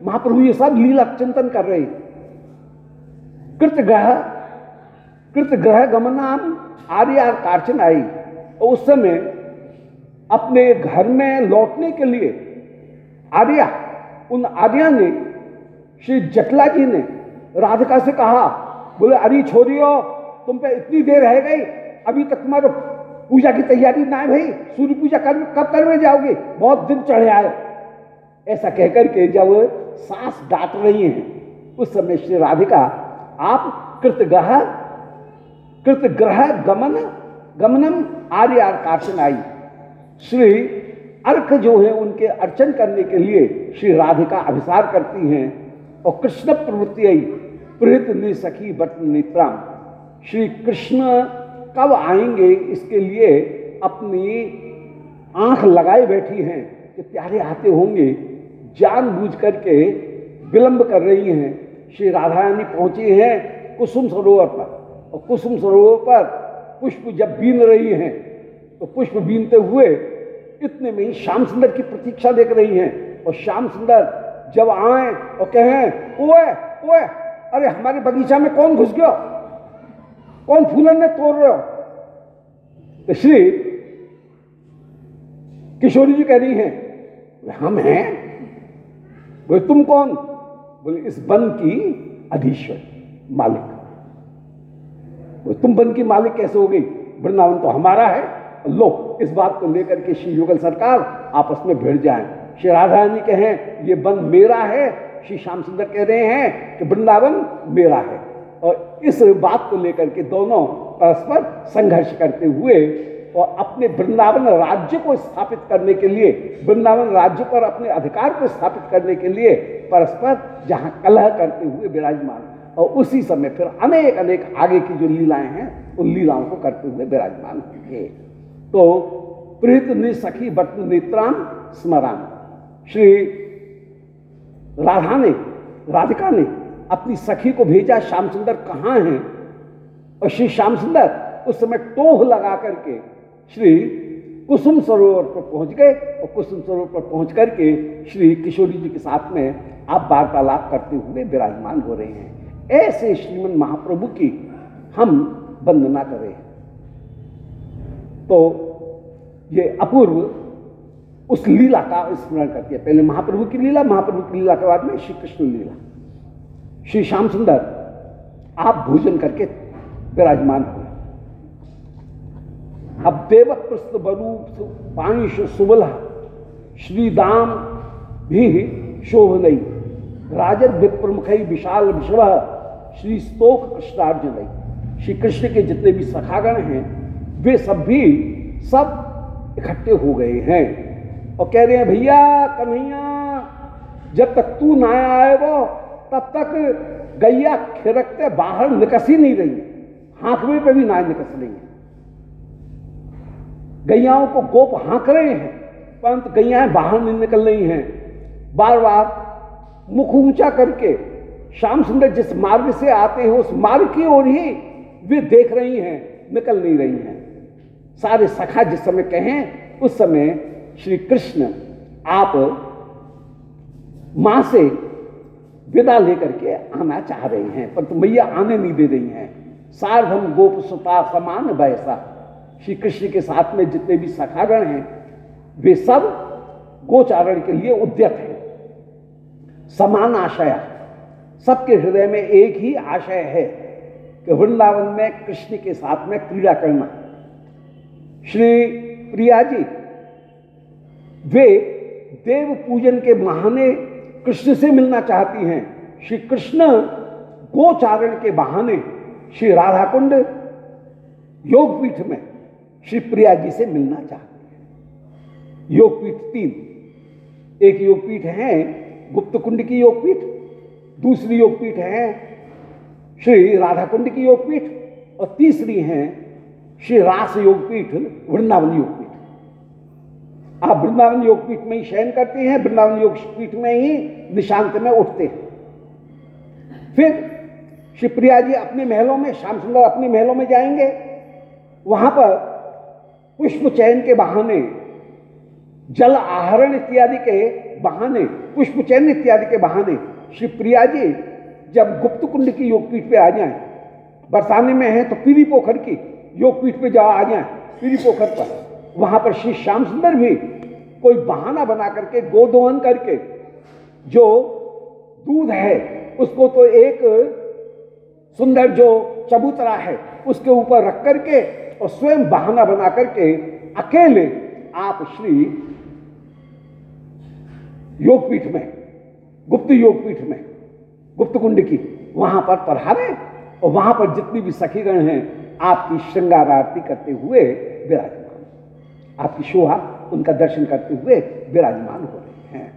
महाप्रभु ये सब लीला चिंतन कर रहे हैं। कृतग्रह कृतग्रह गमनाम आर्या कार्चन आई, और उस समय अपने घर में लौटने के लिए आर्या, उन आर्या ने, श्री जटला जी ने राधिका से कहा, बोले अरे छोरियो, तुम पे इतनी देर रह गई, अभी तक तुम्हारा पूजा की तैयारी ना है भाई, सूर्य पूजा कर, कब करने जाओगे, बहुत दिन चढ़े आए। ऐसा कहकर के जब सास डांट रही हैं, उस समय श्री राधिका आप कृतग्रह कृतग्रह गमन गमनम आर्या कार्चन आई, श्री अर्क जो है उनके अर्चन करने के लिए श्री राधिका अभिसार करती हैं। और कृष्ण प्रवृत्ति आई प्रहित निसखी बट नेत्राम, श्री कृष्ण कब आएंगे इसके लिए अपनी आंख लगाए बैठी हैं कि प्यारे आते होंगे, जानबूझ करके विलंब कर रही हैं। श्री राधा रानी पहुंची हैं कुसुम सरोवर पर, और कुसुम सरोवर पर पुष्प जब बीन रही हैं तो पुष्प बीनते हुए इतने में ही श्याम सुंदर की प्रतीक्षा देख रही हैं। और श्याम सुंदर जब आए और कहें ओए ओए, अरे हमारे बगीचा में कौन घुस गया, कौन फूलन में तोड़ रहे हो, तो श्री किशोरी जी कह रही हैं हम हैं। बोले तुम कौन, बोले इस वन की अधीश्वर मालिक। बोले तुम वन की मालिक कैसे हो गई, वृंदावन तो हमारा है। लो, इस बात को लेकर के श्री युगल सरकार आपस में भिड़ जाएं। श्री राधा रानी कहें ये वन मेरा है, श्री श्याम सुंदर कह रहे हैं कि वृंदावन मेरा है। और इस बात को लेकर के दोनों परस्पर संघर्ष करते हुए और अपने वृंदावन राज्य को स्थापित करने के लिए, वृंदावन राज्य पर अपने अधिकार को स्थापित करने के लिए परस्पर जहां कलह करते हुए विराजमान, और उसी समय फिर अनेक अनेक आगे की जो लीलाएं हैं उन लीलाओं को करते हुए विराजमान होंगे। तो प्रीत निसखी बट नेत्राम स्मराम, श्री राधा ने, राधिका ने अपनी सखी को भेजा, श्याम सुंदर कहाँ हैं, और श्री श्याम सुंदर उस समय टोह लगा करके श्री कुसुम सरोवर पर पहुंच गए। और कुसुम सरोवर पर पहुंच करके श्री किशोरी जी के साथ में आप वार्तालाप करते हुए विराजमान हो रहे हैं। ऐसे श्रीमन महाप्रभु की हम वंदना करें। तो ये अपूर्व उस लीला का स्मरण करती है। पहले महाप्रभु की लीला, महाप्रभु की लीला के बाद में श्री कृष्ण लीला। श्री श्याम सुंदर आप भोजन करके विराजमान हुए। अब देव प्रस्त बरूप पांश सुबल श्रीदाम भी शोभनई राजद विप्रमुखई विशाल विश्व श्री स्तोक कृष्णार्जुन। श्री कृष्ण के जितने भी सखागण हैं वे सब भी सब इकट्ठे हो गए हैं और कह रहे हैं भैया कन्हैया, जब तक तू ना आए वो तब तक गैया खिरकते बाहर निकस ही नहीं रही, हाँकवे पे भी ना निकस रही है। गैयाओं को गोप हाँक रहे हैं परंतु गैयाएं बाहर नहीं निकल रही हैं। बार बार मुख ऊंचा करके श्याम सुंदर जिस मार्ग से आते हैं उस मार्ग की ओर ही वे देख रही हैं, निकल नहीं रही हैं। सारे सखा जिस समय कहें उस समय श्री कृष्ण आप मां से विदा लेकर के आना चाह रहे हैं परंतु मैया आने नहीं दे रही हैं। सार्वभम गोप सुता समान वैसा, श्री कृष्ण के साथ में जितने भी सखागण हैं वे सब गोचारण के लिए उद्यत हैं। समान आशय, सबके हृदय में एक ही आशय है कि वृंदावन में कृष्ण के साथ में क्रीड़ा करना। श्री प्रिया जी वे देव पूजन के बहाने कृष्ण से मिलना चाहती हैं। श्री कृष्ण गोचारण के बहाने श्री राधा कुंड योगपीठ में श्री प्रिया जी से मिलना चाहते हैं। योगपीठ तीन, एक योगपीठ है गुप्त कुंड की योगपीठ, दूसरी योगपीठ है श्री राधा कुंड की योगपीठ और तीसरी है श्री रास योगपीठ वृंदावन योगपीठ। आप वृंदावन योगपीठ में ही शयन करते हैं, वृंदावन योगपीठ में ही निशांत में उठते हैं। फिर श्री प्रिया जी अपने महलों में, श्याम सुंदर अपने महलों में जाएंगे, वहां पर पुष्प चयन के बहाने जल आहरण इत्यादि के बहाने, पुष्पचैन इत्यादि के बहाने श्री प्रिया जी जब गुप्त कुंड की योगपीठ पे आ जाएं, बरसाने में है तो पीरी पोखर की योगपीठ पे जा आ जाएं, पीरी पोखर पर, वहां पर श्री श्याम सुंदर भी कोई बहाना बना करके गोदोहन करके जो दूध है उसको तो एक सुंदर जो चबूतरा है उसके ऊपर रख करके और स्वयं बहाना बना करके अकेले आप श्री योगपीठ में, गुप्त योगपीठ में, गुप्त कुंड की वहां पर पधारे और वहां पर जितनी भी सखीगण हैं आपकी श्रृंगार आरती करते हुए विराजमान, आपकी शोभा उनका दर्शन करते हुए विराजमान हो रहे हैं।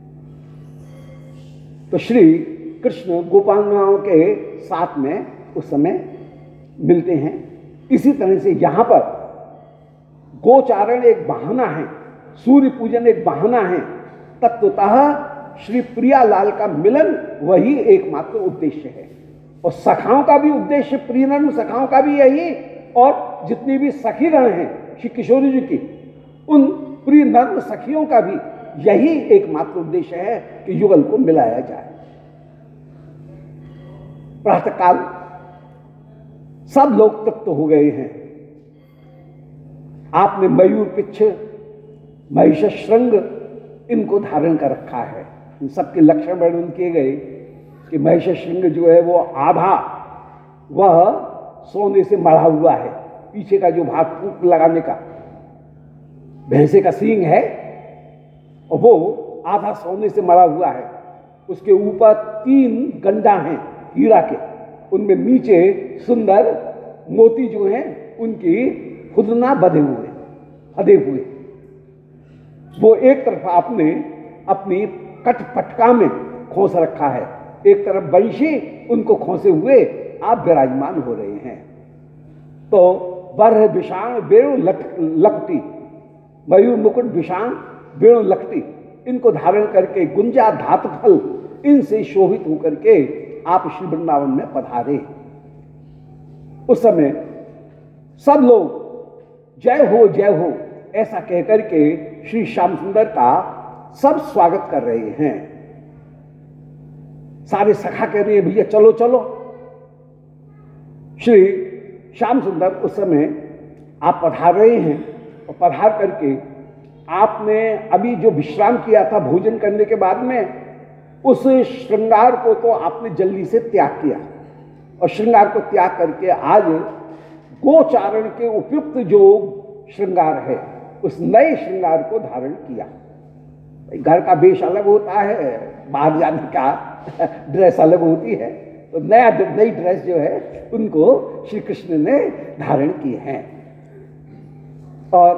तो श्री कृष्ण गोपालनाओं के साथ में उस समय मिलते हैं। इसी तरह से यहां पर गोचारण एक बहाना है, सूर्य पूजन एक बहाना है, तत्वतः श्री प्रियालाल का मिलन वही एकमात्र उद्देश्य है। और सखाओं का भी उद्देश्य, प्रियनर्म सखाओं का भी यही, और जितनी भी सखीगण हैं श्री किशोरी जी की, उन प्रिय नर्म सखियों का भी यही एकमात्र उद्देश्य है कि युगल को मिलाया जाए। प्रातःकाल सब लोग तृप्त हो गए हैं। आपने मयूर पिच्छ, महिष श्रृंग इनको धारण कर रखा है। इन सबके लक्षण वर्णन किए गए कि महिष श्रृंग जो है वो आधा वह सोने से मढ़ा हुआ है, पीछे का जो भाग फूंक लगाने का भैंसे का सींग है और वो आधा सोने से मढ़ा हुआ है। उसके ऊपर तीन गंडा हैं हीरा के, उनमें नीचे सुंदर मोती जो हैं उनकी खुदना बधे हुए हदे हुए। वो एक तरफ आपने अपनी कट पटका में खोस रखा है, एक तरफ बंशी उनको खोसे हुए आप विराजमान हो रहे हैं। तो बरह विषाण वेणु लकटी, मयूर मुकुट विषाण वेणु लकटी, इनको धारण करके गुंजा धातु फल इनसे शोभित होकर के आप श्री वृंदावन में पधारे। उस समय सब लोग जय हो जय हो ऐसा कहकर के श्री श्याम सुंदर का सब स्वागत कर रहे हैं। सारे सखा कह रहे हैं भैया चलो चलो। श्री श्याम सुंदर उस समय आप पधार रहे हैं और पधार करके आपने अभी जो विश्राम किया था भोजन करने के बाद में, उस श्रृंगार को तो आपने जल्दी से त्याग किया और श्रृंगार को त्याग करके आज गोचारण के उपयुक्त जो श्रृंगार है उस नए श्रृंगार को धारण किया। घर का वेश अलग होता है, बाहर जाने का ड्रेस अलग होती है, तो नया नई ड्रेस जो है उनको श्री कृष्ण ने धारण किए हैं। और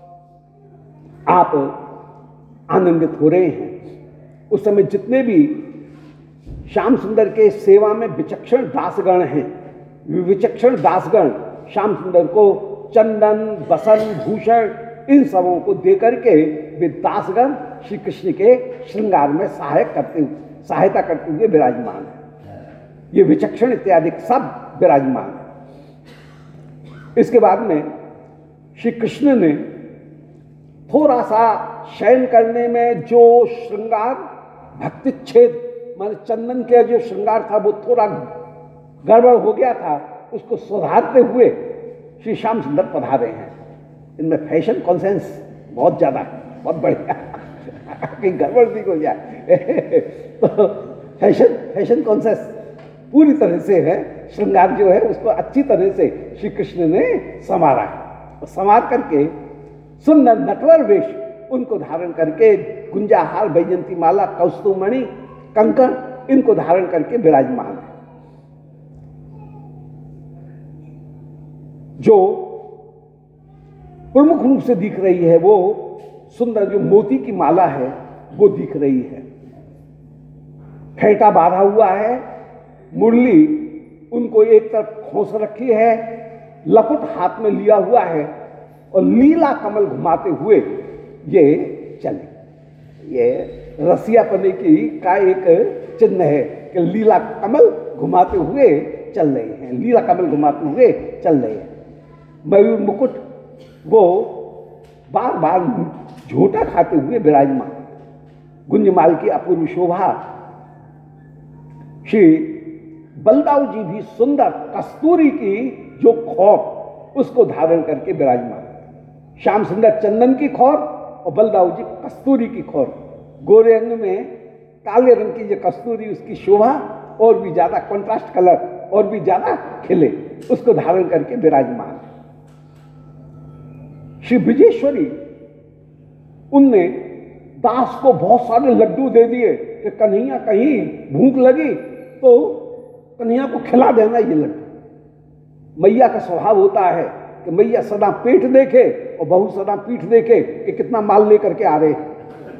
आप आनंदित हो रहे हैं। उस समय जितने भी श्याम सुंदर के सेवा में विचक्षण दासगण हैं, विचक्षण दासगण श्याम सुंदर को चंदन बसन भूषण इन सबों को देकर के वे दासगण श्री कृष्ण के श्रृंगार में सहायक करते हुए सहायता करते हुए विराजमान है। ये विचक्षण इत्यादि सब विराजमान है। इसके बाद में श्री कृष्ण ने थोड़ा सा शयन करने में जो श्रृंगार भक्ति छेद मान चंदन के जो श्रृंगार था वो थोड़ा गड़बड़ हो गया था, उसको सुधारते हुए श्री श्याम सुंदर पधारे हैं। इनमें फैशन कॉन्सेंस बहुत ज्यादा है, बहुत बढ़िया कहीं गड़बड़ भी हो जाए तो फैशन फैशन कॉन्सेंस पूरी तरह से है। श्रृंगार जो है उसको अच्छी तरह से श्री कृष्ण ने संवारा है और संवार करके सुंदर नटवर वेश उनको धारण करके गुंजाहार वैजंती माला कौस्तुमणि कंकण इनको धारण करके विराजमान है। जो प्रमुख रूप से दिख रही है वो सुंदर जो मोती की माला है वो दिख रही है। फेंटा बांधा हुआ है, मुरली उनको एक तरफ खोस रखी है, लकुट हाथ में लिया हुआ है और लीला कमल घुमाते हुए ये चले। ये रसियापने की का एक चिन्ह है कि लीला कमल घुमाते हुए चल रहे हैं, लीला कमल घुमाते हुए चल रहे हैं। मयूर मुकुट वो बार बार झोटा खाते हुए विराजमान, गुंजमाल की अपूर्व शोभा। श्री बलदाऊ जी भी सुंदर कस्तूरी की जो खौर उसको धारण करके विराजमान, श्याम सुंदर चंदन की खौर और बलदाऊ जी कस्तूरी की खौर, गोरे रंग में काले रंग की जो कस्तूरी उसकी शोभा और भी ज्यादा कंट्रास्ट कलर और भी ज्यादा खिले, उसको धारण करके विराजमान। श्री विजेश्वरी उनने दास को बहुत सारे लड्डू दे दिए कि कन्हैया कहीं भूख लगी तो कन्हैया को खिला देना ये लड्डू। मैया का स्वभाव होता है कि मैया सदा पेट देखे और बहू सदा पीठ देखे कि कितना माल लेकर के आ रहे हैं।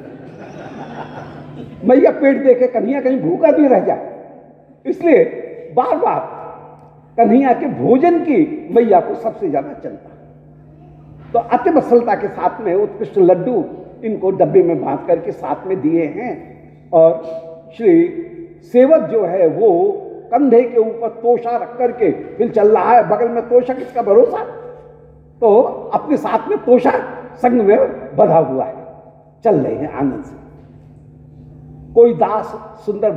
मैया पेट देखे कन्हैया कहीं भूखा भी रह जाए, इसलिए बार बार कन्हैया के भोजन की मैया को सबसे ज्यादा चलता। तो अति वत्सलता के साथ में उत्कृष्ट लड्डू इनको डब्बे में बांध करके साथ में दिए हैं। और श्री सेवक जो है वो कंधे के ऊपर तोशा रख करके फिर चल रहा है, बगल में तोशा, किसका भरोसा, तो अपने साथ में तोशा संग में बंधा हुआ है, चल रहे हैं आनंद से। कोई दास सुंदर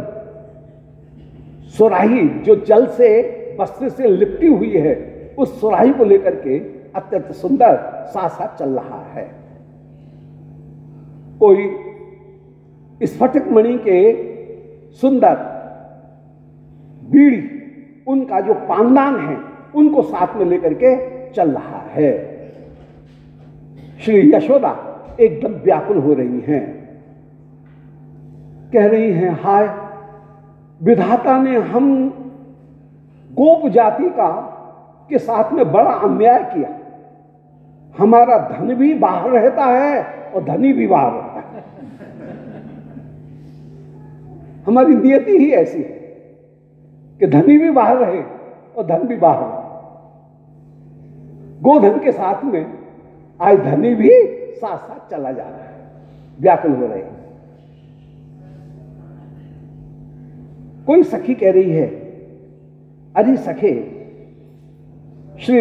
सुराही जो जल से वस्त्र से लिपटी हुई है उस सुराही को लेकर के अत्यंत सुंदर साथ साथ चल रहा है। कोई स्फटिक मणि के सुंदर बीड़ी, उनका जो पांडान है उनको साथ में लेकर के चल रहा है। श्री यशोदा एकदम व्याकुल हो रही हैं, कह रही हैं, हाय विधाता ने हम गोप जाति का के साथ में बड़ा अन्याय किया। हमारा धन भी बाहर रहता है और धनी भी बाहर रहता है। हमारी नियति ही ऐसी है कि धनी भी बाहर रहे और धन भी बाहर रहे। गोधन के साथ में आज धनी भी साथ साथ चला जा रहा है, व्याकुल हो रहे हैं। कोई सखी कह रही है, अरे सखे, श्री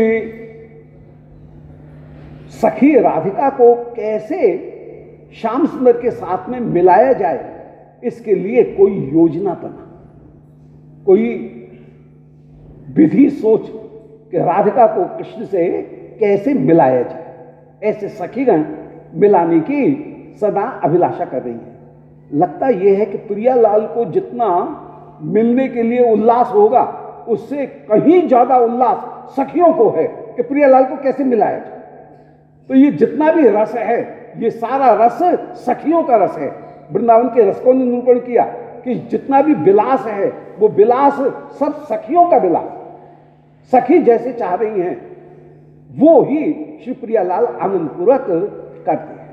सखी राधिका को कैसे श्याम सुंदर के साथ में मिलाया जाए, इसके लिए कोई योजना बना, कोई विधि सोच कि राधिका को कृष्ण से कैसे मिलाया जाए। ऐसे सखीगण मिलाने की सदा अभिलाषा कर रही है। लगता यह है कि प्रियालाल को जितना मिलने के लिए उल्लास होगा उससे कहीं ज्यादा उल्लास सखियों को है कि प्रियालाल को कैसे मिलाया जाए। तो ये जितना भी रस है ये सारा रस सखियों का रस है। वृंदावन के रस को निरूपण किया कि जितना भी विलास है वो विलास सब सखियों का विलास, सखी जैसे चाह रही हैं वो ही श्री प्रियालाल आनंद पूर्वक करते हैं।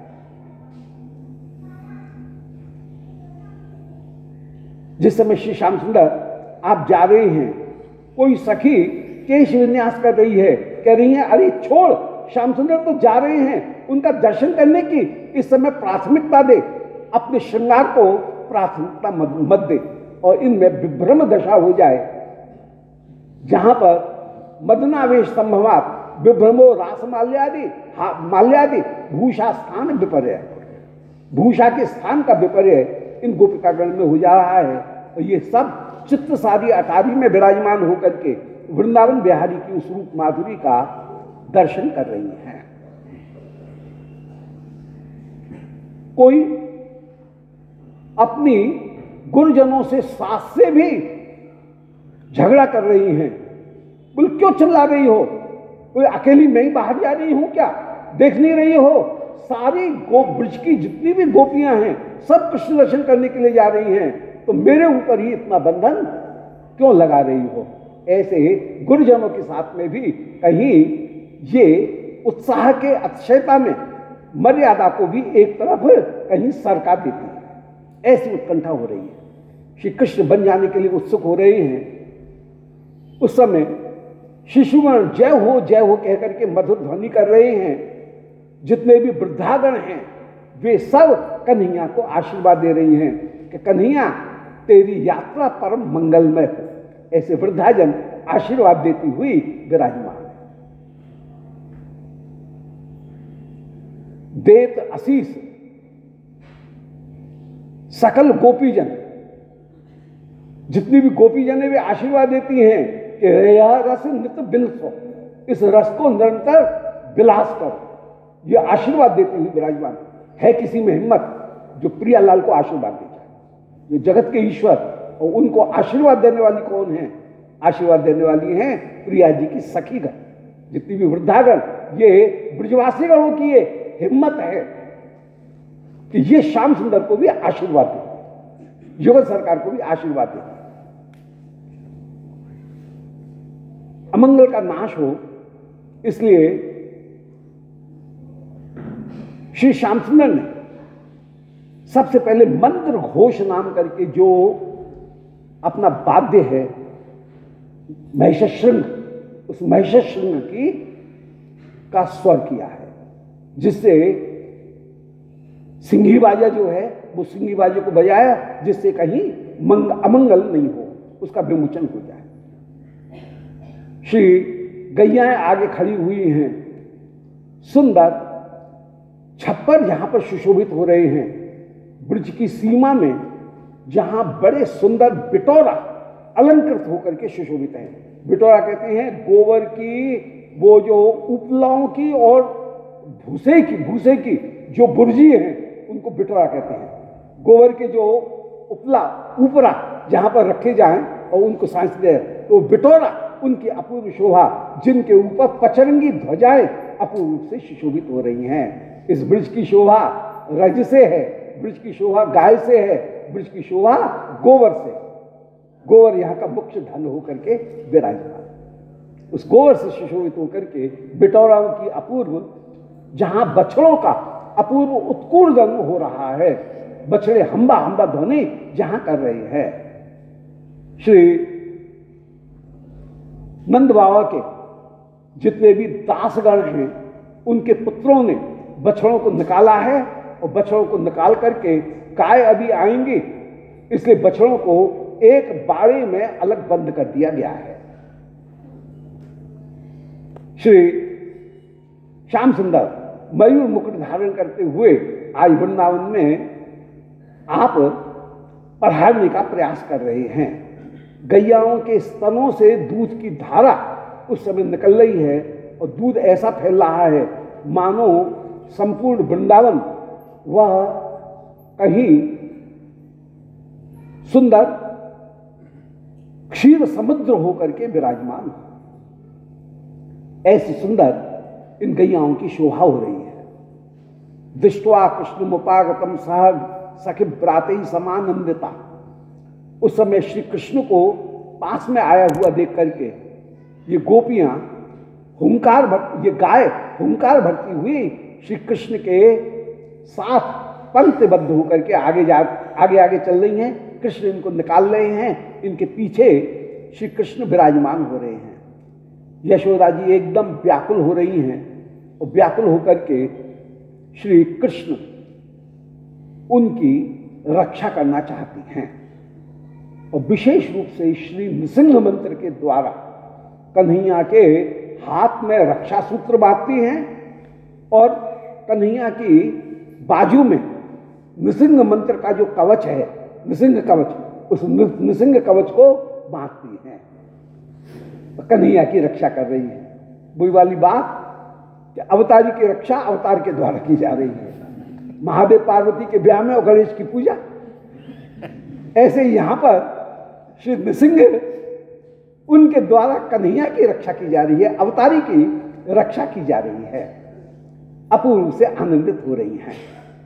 जिस समय श्री श्याम सुंदर आप जा रहे हैं, कोई सखी केश विन्यास कर रही है, कह रही है, अरे छोड़, श्याम सुंदर तो जा रहे हैं, उनका दर्शन करने की इस समय प्राथमिकता दे, अपने श्रृंगार को प्राथमिकता मत दे और इनमें विभ्रम दशा हो जाए, जहां पर मदनावेश संभवात विभ्रमो रास माल्यादि माल्यादि भूषा स्थान विपर्य, भूषा के स्थान का विपर्य इन गोपिकागण में हो जा रहा है। और ये सब चित्त सारी अटारी में विराजमान होकर के वृंदावन बिहारी की उस रूप माधुरी का दर्शन कर रही हैं। कोई अपनी गुरुजनों से सास से भी झगड़ा कर रही हैं, बोल क्यों चिल्ला रही हो, कोई अकेली मैं ही बाहर जा रही हूं क्या, देख नहीं रही हो, सारी गो ब्रज की जितनी भी गोपियां हैं सब कृष्ण दर्शन करने के लिए जा रही हैं, तो मेरे ऊपर ही इतना बंधन क्यों लगा रही हो। ऐसे गुरुजनों के साथ में भी कहीं ये उत्साह के अतिशयता में मर्यादा को भी एक तरफ कहीं सरका देती है, ऐसी उत्कंठा हो रही है। श्री कृष्ण बन जाने के लिए उत्सुक हो रहे हैं। उस समय शिशुगण जय हो जय हो कहकर के मधुर ध्वनि कर रहे हैं। जितने भी वृद्धागण हैं वे सब कन्हैया को आशीर्वाद दे रही हैं कि कन्हैया तेरी यात्रा परम मंगलमय हो। ऐसे वृद्धाजन आशीर्वाद देती हुई विराजमान है। देत आशीष सकल गोपीजन, जितनी भी गोपीजन है वे आशीर्वाद देती हैं कि यह रस नित्य बिलसो, इस रस को निरंतर विलास करो। ये आशीर्वाद देती हुई विराजमान है। किसी में हिम्मत जो प्रियालाल को आशीर्वाद दे जाए? जो जगत के ईश्वर, और उनको आशीर्वाद देने वाली कौन है? आशीर्वाद देने वाली हैं प्रिया जी की सखीगण, जितनी भी वृद्धागण, ये ब्रजवासीगणों की ये हिम्मत है कि ये श्याम सुंदर को भी आशीर्वाद दे, युगल सरकार को भी आशीर्वाद दे। अमंगल का नाश हो, इसलिए श्री श्याम सुंदर ने सबसे पहले मंत्र घोष नाम करके जो अपना वाद्य है महिषशृंग, उस महिषशृंग की का स्वर किया है, जिससे सिंही बाजा जो है वो सिंही बाजे को बजाया, जिससे कहीं मंग अमंगल नहीं हो, उसका विमोचन हो जाए। श्री गैयाएं आगे खड़ी हुई हैं, सुंदर छप्पर जहां पर सुशोभित हो रहे हैं, ब्रज की सीमा में जहां बड़े सुंदर बिटोरा अलंकृत होकर के सुशोभित हैं। बिटोरा कहते हैं गोबर की, वो जो उपलाओं की और भूसे की भूसे की जो बुर्जी हैं उनको बिटोरा कहते हैं। गोबर के जो उपला ऊपरा जहां पर रखे जाएं और उनको सांस दे, तो बिटोरा उनकी अपूर्व शोभा, जिनके ऊपर पचरंगी ध्वजाएं अपूर्व रूप से सुशोभित हो रही हैं। इस ब्रज की शोभा रज से है, ब्रज की शोभा गाय से है, ब्रज की शोभा गोबर से। गोबर यहाँ का मुख्य धन होकर के विराजमान, उस गोबर से सुशोभित होकर के बिटौराओं की अपूर्व, जहां बछड़ों का अपूर्व उत्कूर्दन हो रहा है, बछड़े हम्बा हम्बा ध्वनि जहां कर रहे हैं। श्री नंद बाबा के जितने भी दासगण हैं, उनके पुत्रों ने बछड़ों को निकाला है, और बछड़ों को निकाल करके गाय अभी आएंगी, इसलिए बछड़ों को एक बाड़े में अलग बंद कर दिया गया है। श्री श्याम सुंदर मयूर मुकुट धारण करते हुए आज वृंदावन में आप पधारने का प्रयास कर रहे हैं। गैयाओं के स्तनों से दूध की धारा उस समय निकल रही है, और दूध ऐसा फैल रहा है मानो संपूर्ण वृंदावन वह कहीं सुंदर क्षीर समुद्र होकर के विराजमान हो। ऐसी सुंदर इन गैयाओं की शोभा हो रही है। दृष्ट्वा कृष्णमुपागतम सह सखी ब्राते समानंदिता, उस समय श्री कृष्ण को पास में आया हुआ देख करके ये गोपियां हुंकार भर, ये गाय हुंकार भरती हुई श्री कृष्ण के साथ पंक्तिबद्ध होकर के आगे जा आगे आगे चल रही हैं। कृष्ण इनको निकाल रहे हैं, इनके पीछे श्री कृष्ण विराजमान हो रहे हैं। यशोदा जी एकदम व्याकुल हो रही हैं, और व्याकुल होकर के श्री कृष्ण उनकी रक्षा करना चाहती हैं, और विशेष रूप से श्री नृसिंह मंत्र के द्वारा कन्हैया के हाथ में रक्षा सूत्र बांधती हैं, और कन्हैया की बाजू में नृसिंह मंत्र का जो कवच है, नृसिंह कवच, उस नृसिंह कवच को बांधती हैं, तो कन्हैया की रक्षा कर रही है। वही वाली बात कि अवतारी की रक्षा अवतार के द्वारा की जा रही है। महादेव पार्वती के ब्याह में और गणेश की पूजा, ऐसे यहां पर श्री नृसिंह उनके द्वारा कन्हैया की रक्षा की जा रही है, अवतारी की रक्षा की जा रही है। अपूर्व से आनंदित हो रही हैं।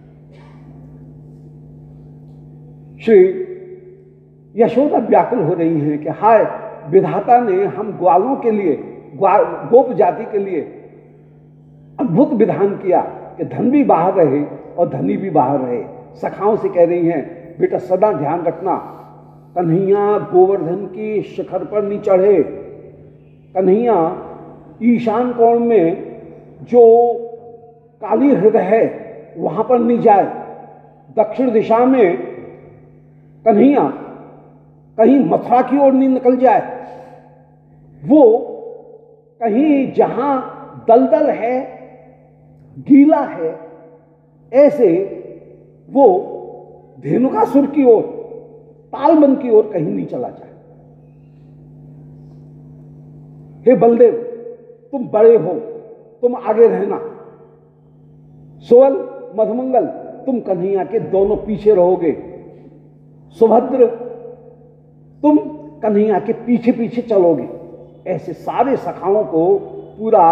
श्री यशोदा व्याकुल हो रही हैं कि हाय विधाता ने हम ग्वालों के लिए, गोप जाति के लिए अद्भुत विधान किया कि धन भी बाहर रहे और धनी भी बाहर रहे। सखाओं से कह रही हैं, बेटा सदा ध्यान रखना, कन्हैया गोवर्धन की शिखर पर नहीं चढ़े, कन्हैया ईशान कोण में जो काली हृदय है वहां पर नहीं जाए, दक्षिण दिशा में कन्हैया कहीं मथुरा की ओर नहीं निकल जाए, वो कहीं जहां दलदल है, गीला है, ऐसे वो धेनुकासुर की ओर, तालबन की ओर कहीं नहीं चला जाए। हे बलदेव, तुम बड़े हो, तुम आगे रहना। सुबल, मधुमंगल, तुम कन्हैया के दोनों पीछे रहोगे। सुभद्र, तुम कन्हैया के पीछे पीछे चलोगे। ऐसे सारे सखाओं को पूरा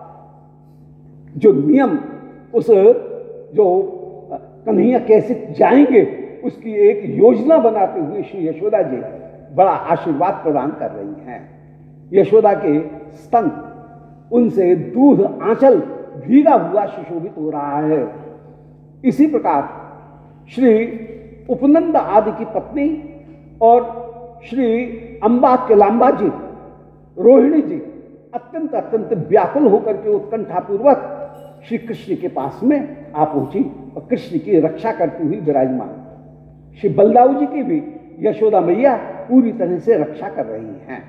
जो नियम, उस जो कन्हैया कैसे जाएंगे उसकी एक योजना बनाते हुए श्री यशोदा जी बड़ा आशीर्वाद प्रदान कर रही हैं। यशोदा के स्तन, उनसे दूध आंचल भीगा हुआ सुशोभित हो रहा है। इसी प्रकार श्री उपनंद आदि की पत्नी और श्री अंबा किलांबा जी, रोहिणी जी अत्यंत अत्यंत व्याकुल होकर के उत्कंठापूर्वक श्री कृष्ण के पास में आ पहुंची और कृष्ण की रक्षा करती हुई विराजमान। श्री बलदाऊ जी की भी यशोदा मैया पूरी तरह से रक्षा कर रही हैं।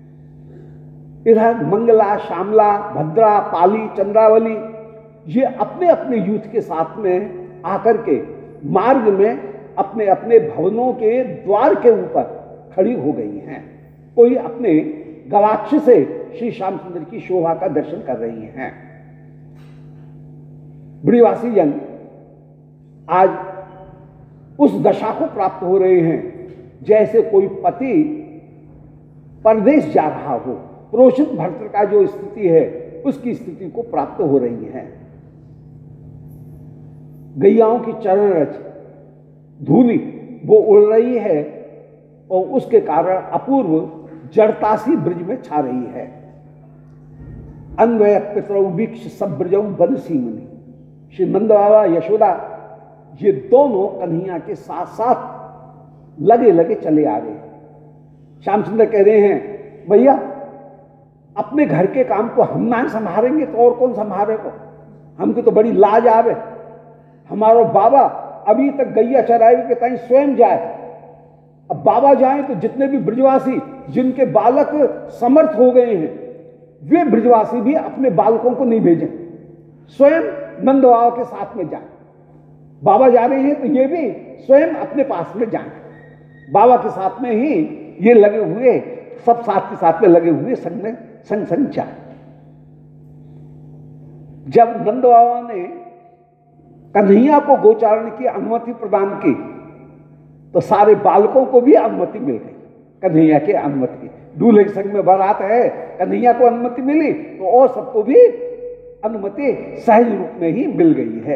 इधर मंगला, श्यामला, भद्रा, पाली, चंद्रावली ये अपने अपने यूथ के साथ में आकर के मार्ग में अपने अपने भवनों के द्वार के ऊपर खड़ी हो गई हैं। कोई अपने गवाक्ष से श्री श्याम सुंदर की शोभा का दर्शन कर रही हैं। ब्रिवासी जन आज उस दशा को प्राप्त हो रहे हैं जैसे कोई पति परदेश जा रहा हो, प्रोषित भर्तृ का जो स्थिति है उसकी स्थिति को प्राप्त हो रही है। गैयाओं की चरण रच धूलि वो उड़ रही है और उसके कारण अपूर्व जड़तासी ब्रज में छा रही है। अन्वय पितरौ वीक्ष सब ब्रजौ बंसी मुनि। श्री नंद बाबा, यशोदा ये दोनों कन्हैया के साथ साथ लगे लगे चले आ रहे हैं। श्याम सुंदर कह रहे हैं, भैया अपने घर के काम को हम ना संभालेंगे तो और कौन संभालेगा? हमको तो बड़ी लाज आवे। हमारो बाबा अभी तक गैया चराए के ताई स्वयं जाए, अब बाबा जाए तो जितने भी ब्रजवासी जिनके बालक समर्थ हो गए हैं वे ब्रजवासी भी अपने बालकों को नहीं भेजें, स्वयं नंद बाबा के साथ में जाए। बाबा जा रहे हैं तो ये भी स्वयं अपने पास में जाए। बाबा के साथ में ही ये लगे हुए, सब साथ के साथ में लगे हुए संग में संग संग जाए। जब नंद बाबा ने कन्हैया को गोचारण की अनुमति प्रदान की तो सारे बालकों को भी अनुमति मिल गई, कन्हैया के अनुमति। दूल्हे के संग में बारात है, कन्हैया को अनुमति मिली तो और सबको भी अनुमति सहज रूप में ही मिल गई है।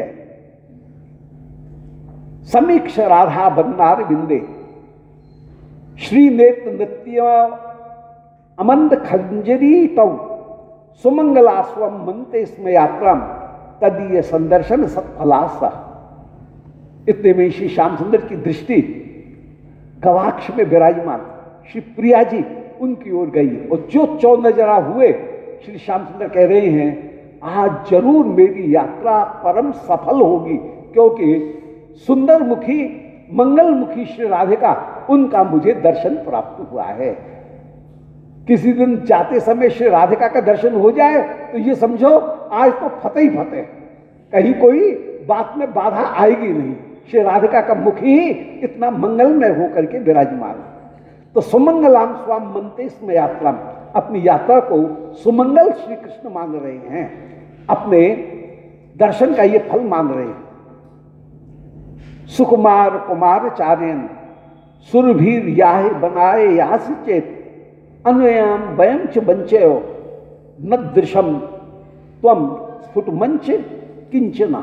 समीक्ष राधा बंदार बिंदे श्री नेत्र नृत्य अमंद खंजरी तौ सुमंगलास्वम मनते स्म यात्राम तदीय संदर्शन सत्फलासा। इतने में श्री श्याम सुंदर की दृष्टि गवाक्ष में विराजमान श्री प्रिया जी उनकी ओर गई और जो चौ नजरा हुए श्री श्याम सुंदर कह रहे हैं, आज जरूर मेरी यात्रा परम सफल होगी, क्योंकि सुंदर मुखी मंगल मुखी श्री राधिका उनका मुझे दर्शन प्राप्त हुआ है। किसी दिन जाते समय श्री राधिका का दर्शन हो जाए तो ये समझो आज तो फतेह ही फतेह, कहीं कोई बात में बाधा आएगी नहीं। श्री राधिका का मुख ही इतना मंगलमय होकर के विराजमान। तो सुमंगलाम स्वाम मनते स्म यात्रा, अपनी यात्रा को सुमंगल श्री कृष्ण मान रहे हैं, अपने दर्शन का ये फल मान रहे हैं। सुकुमार कुमार चार्यन सुरभीर याह बनाए यास चेत अन्वयाम वयम च बंचयो न दृशम त्वम स्फुट मंच किंचना।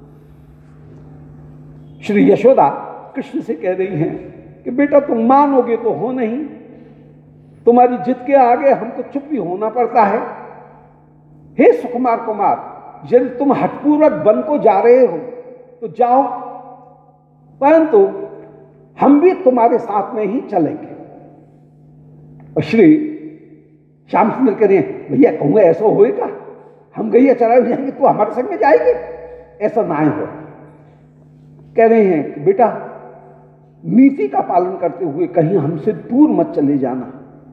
श्री यशोदा कृष्ण से कह रही हैं कि बेटा तुम मानोगे तो हो नहीं, तुम्हारी जिद के आगे हमको चुप भी होना पड़ता है। हे सुकुमार कुमार, यदि तुम हठपूर्वक वन को जा रहे हो तो जाओ, परंतु हम भी तुम्हारे साथ में ही चलेंगे। और श्री श्याम सुंदर कह रहे हैं, भैया कहूंगा ऐसा होएगा, हम गैया चराए जाएंगे तो हमारे संग में जाएंगे, ऐसा ना हो। कह रहे हैं कि बेटा नीति का पालन करते हुए कहीं हमसे दूर मत चले जाना।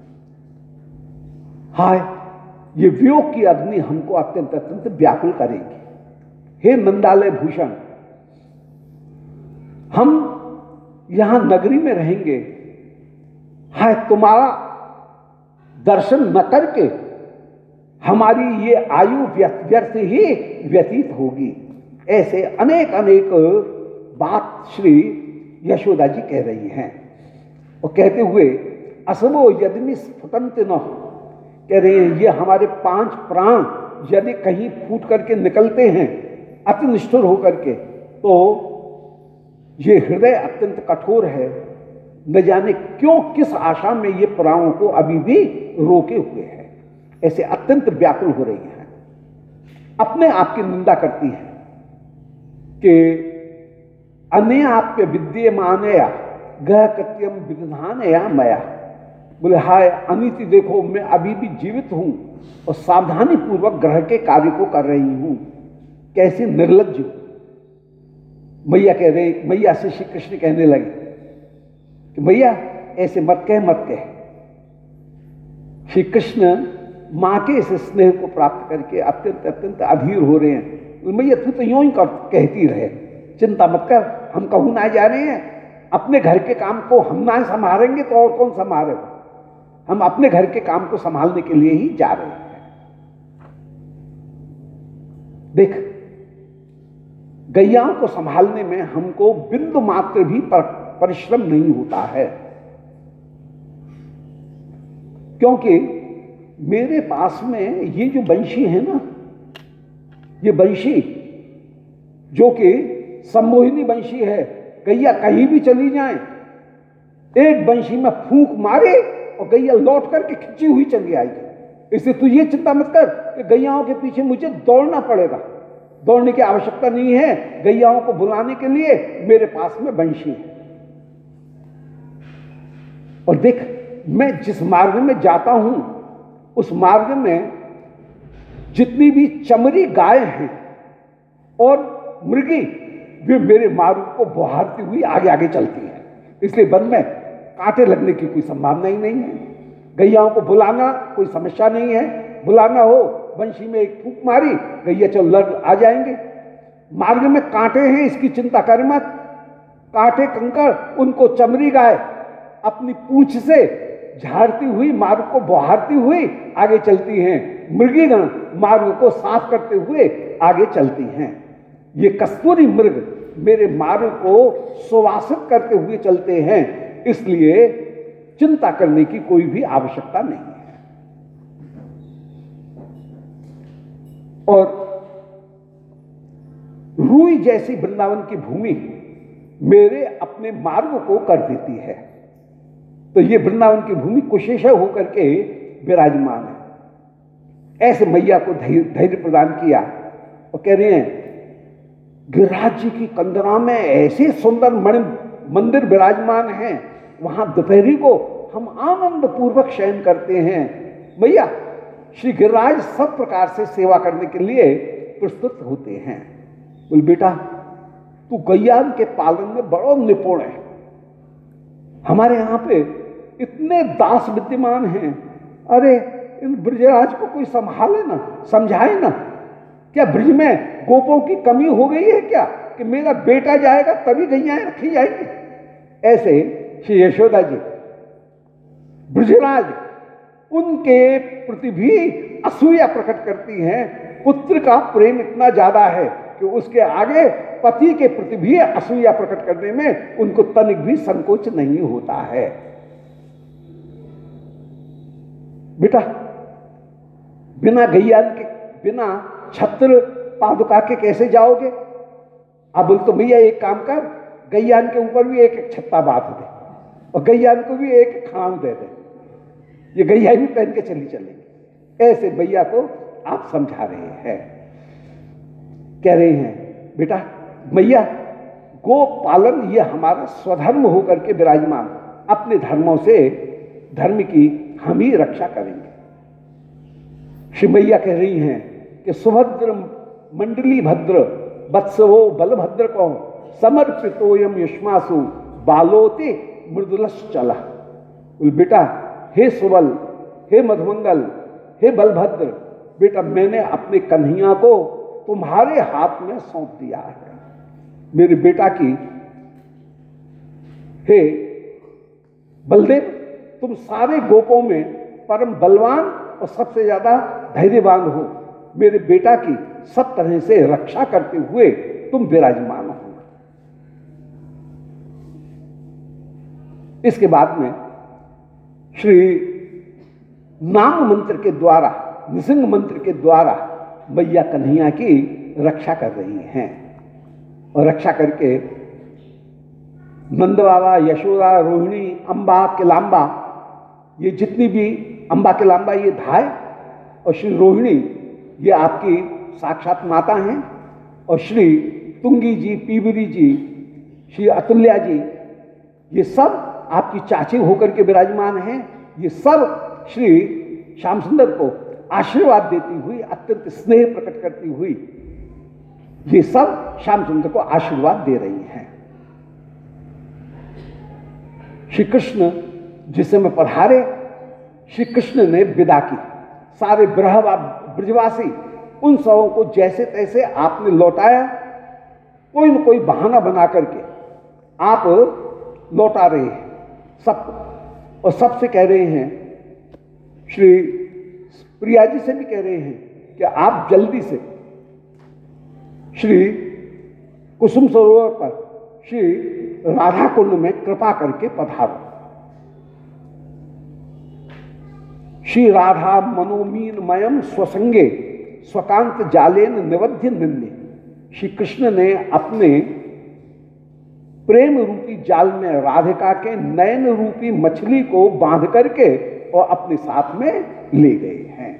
हाय, ये वियोग की अग्नि हमको अत्यंत अत्यंत व्याकुल करेगी। हे नंदालय भूषण, हम यहां नगरी में रहेंगे, हाय तुम्हारा दर्शन न करके हमारी ये आयु व्यर्थ ही व्यतीत होगी। ऐसे अनेक अनेक बात श्री यशोदा जी कह रही हैं। और कहते हुए असवो यदि स्फुटंत न, कह रहे हैं ये हमारे पांच प्राण यदि कहीं फूट करके निकलते हैं अति निष्ठुर होकर के, तो ये हृदय अत्यंत कठोर है, न जाने क्यों किस आशा में ये प्राणों को अभी भी रोके हुए है। ऐसे अत्यंत व्याकुल हो रही हैं, अपने आप की निंदा करती हैं कि अन्याप्य विद्यमानया गह कृत्यम विधानया मया। बोले हाय अनिति, देखो मैं अभी भी जीवित हूं और सावधानी पूर्वक ग्रह के कार्य को कर रही हूं। कैसी निर्लज्ज हूं। मैया कह रहे, मैया से श्री कृष्ण कहने लगे कि मैया ऐसे मत कह मत कह। श्री कृष्ण मां के इस स्नेह को प्राप्त करके अत्यंत अत्यंत अधीर हो रहे हैं। मैया तू तो यूं ही कहती रहे, चिंता मत कर, हम कहूं ना जा रहे हैं, अपने घर के काम को हम ना संभालेंगे तो और कौन संभालेगा, हम अपने घर के काम को संभालने के लिए ही जा रहे हैं। देख, गैयाओं को संभालने में हमको बिंदु मात्र भी परिश्रम नहीं होता है, क्योंकि मेरे पास में ये जो बंशी है ना, ये बंशी जो कि सम्मोहिनी बंशी है, गैया कहीं भी चली जाए एक बंशी में फूंक मारे और गैया लौट करके खिंची हुई चली आएगी। इससे तू ये चिंता मत कर कि गैयाओं के पीछे मुझे दौड़ना पड़ेगा, दौड़ने की आवश्यकता नहीं है। गैयाओं को बुलाने के लिए मेरे पास में बंशी है। और देख, मैं जिस मार्ग में जाता हूं उस मार्ग में जितनी भी चमरी गाय हैं और मृगी, वे मेरे मार्ग को बुहारती हुई आगे आगे चलती हैं। इसलिए वन में कांटे लगने की कोई संभावना ही नहीं है। गैयाओं को बुलाना कोई समस्या नहीं है, बुलाना हो बंशी में एक फूंक मारी, गैया चल लड़ आ जाएंगे। मार्ग में कांटे हैं इसकी चिंता कर मत, कांटे कंकड़ उनको चमरी गाय अपनी पूंछ से झाड़ती हुई मार्ग को बुहारती हुई आगे चलती हैं। मृगीगण मार्ग को साफ करते हुए आगे चलती हैं। ये कस्तूरी मृग मेरे मार्ग को सुवासित करते हुए चलते हैं, इसलिए चिंता करने की कोई भी आवश्यकता नहीं है। और रूई जैसी वृंदावन की भूमि मेरे अपने मार्ग को कर देती है, तो ये वृंदावन की भूमि कुशेषा होकर के विराजमान है। ऐसे मैया को धैर्य प्रदान किया और कह रहे हैं गिरिराज जी की कंदरा में ऐसे सुंदर मणि मंदिर विराजमान हैं, वहां दोपहरी को हम आनंद पूर्वक शयन करते हैं। मैया श्री गिरिराज सब प्रकार से सेवा करने के लिए प्रस्तुत होते हैं। बोल बेटा तू गैया के पालन में बड़ा निपुण है, हमारे यहां पे इतने दास विद्यमान हैं, अरे इन ब्रजराज को कोई संभाले ना, समझाए ना। क्या ब्रज में गोपों की कमी हो गई है क्या कि मेरा बेटा जाएगा तभी गैयाएं रखी जाएंगी? ऐसे श्री यशोदा जी ब्रजराज उनके प्रति भी असूया प्रकट करती हैं। पुत्र का प्रेम इतना ज्यादा है कि उसके आगे पति के प्रति भी असूया प्रकट करने में उनको तनिक भी संकोच नहीं होता है। बेटा बिना गैया के, बिना छत्र पादुका के कैसे जाओगे? अब बोल तो भैया एक काम कर, गैयान के ऊपर भी एक एक छत्ता बांध दे और गैयान को भी एक खान दे दे, ये गैया भी पहन के चली चलेगी। ऐसे भैया को आप समझा रहे हैं। कह रहे हैं बेटा मैया गो पालन ये हमारा स्वधर्म होकर के विराजमान, अपने धर्मों से धर्म की हम ही रक्षा करेंगे। श्री मैया कह रही हैं कि सुभद्र मंडली भद्र वत्सवो बलभद्र को समर्पितोयम युष्मासु बालोते मृदुलश्चला। बेटा हे सुबल, हे मधुमंगल, हे बलभद्र, बेटा मैंने अपने कन्हैया को तुम्हारे हाथ में सौंप दिया है। मेरे बेटा की हे बलदेव, तुम सारे गोपों में परम बलवान और सबसे ज्यादा धैर्यवान हो। मेरे बेटा की सब तरह से रक्षा करते हुए तुम विराजमान हो। इसके बाद में श्री नाम मंत्र के द्वारा, नृसिंह मंत्र के द्वारा मैया कन्हैया की रक्षा कर रही हैं। और रक्षा करके नंद बाबा, यशोदा, रोहिणी, अम्बा, किलांबा, ये जितनी भी, अम्बा किलांबा ये धाय और श्री रोहिणी ये आपकी साक्षात माता हैं, और श्री तुंगी जी, पीवरी जी, श्री अतुल्या जी, ये सब आपकी चाची होकर के विराजमान हैं। ये सब श्री श्याम सुंदर को आशीर्वाद देती हुई, अत्यंत स्नेह प्रकट करती हुई, ये सब श्याम सुंदर को आशीर्वाद दे रही हैं। श्री कृष्ण जिस समय पधारे, श्री कृष्ण ने विदा की। सारे ब्रह ब्रजवासी उन सबों को जैसे तैसे आपने लौटाया, कोई न कोई बहाना बना करके आप लौटा रहे हैं सबको। और सबसे कह रहे हैं, श्री प्रिया जी से भी कह रहे हैं कि आप जल्दी से श्री कुसुम सरोवर पर श्री राधा कुंड में कृपा करके पधारो। श्री राधा मनोमीन मयम स्वसंगे स्वकांत जालेन निवध्य निन्ने। श्री कृष्ण ने अपने प्रेम रूपी जाल में राधिका के नयन रूपी मछली को बांध करके और अपने साथ में ले गए हैं।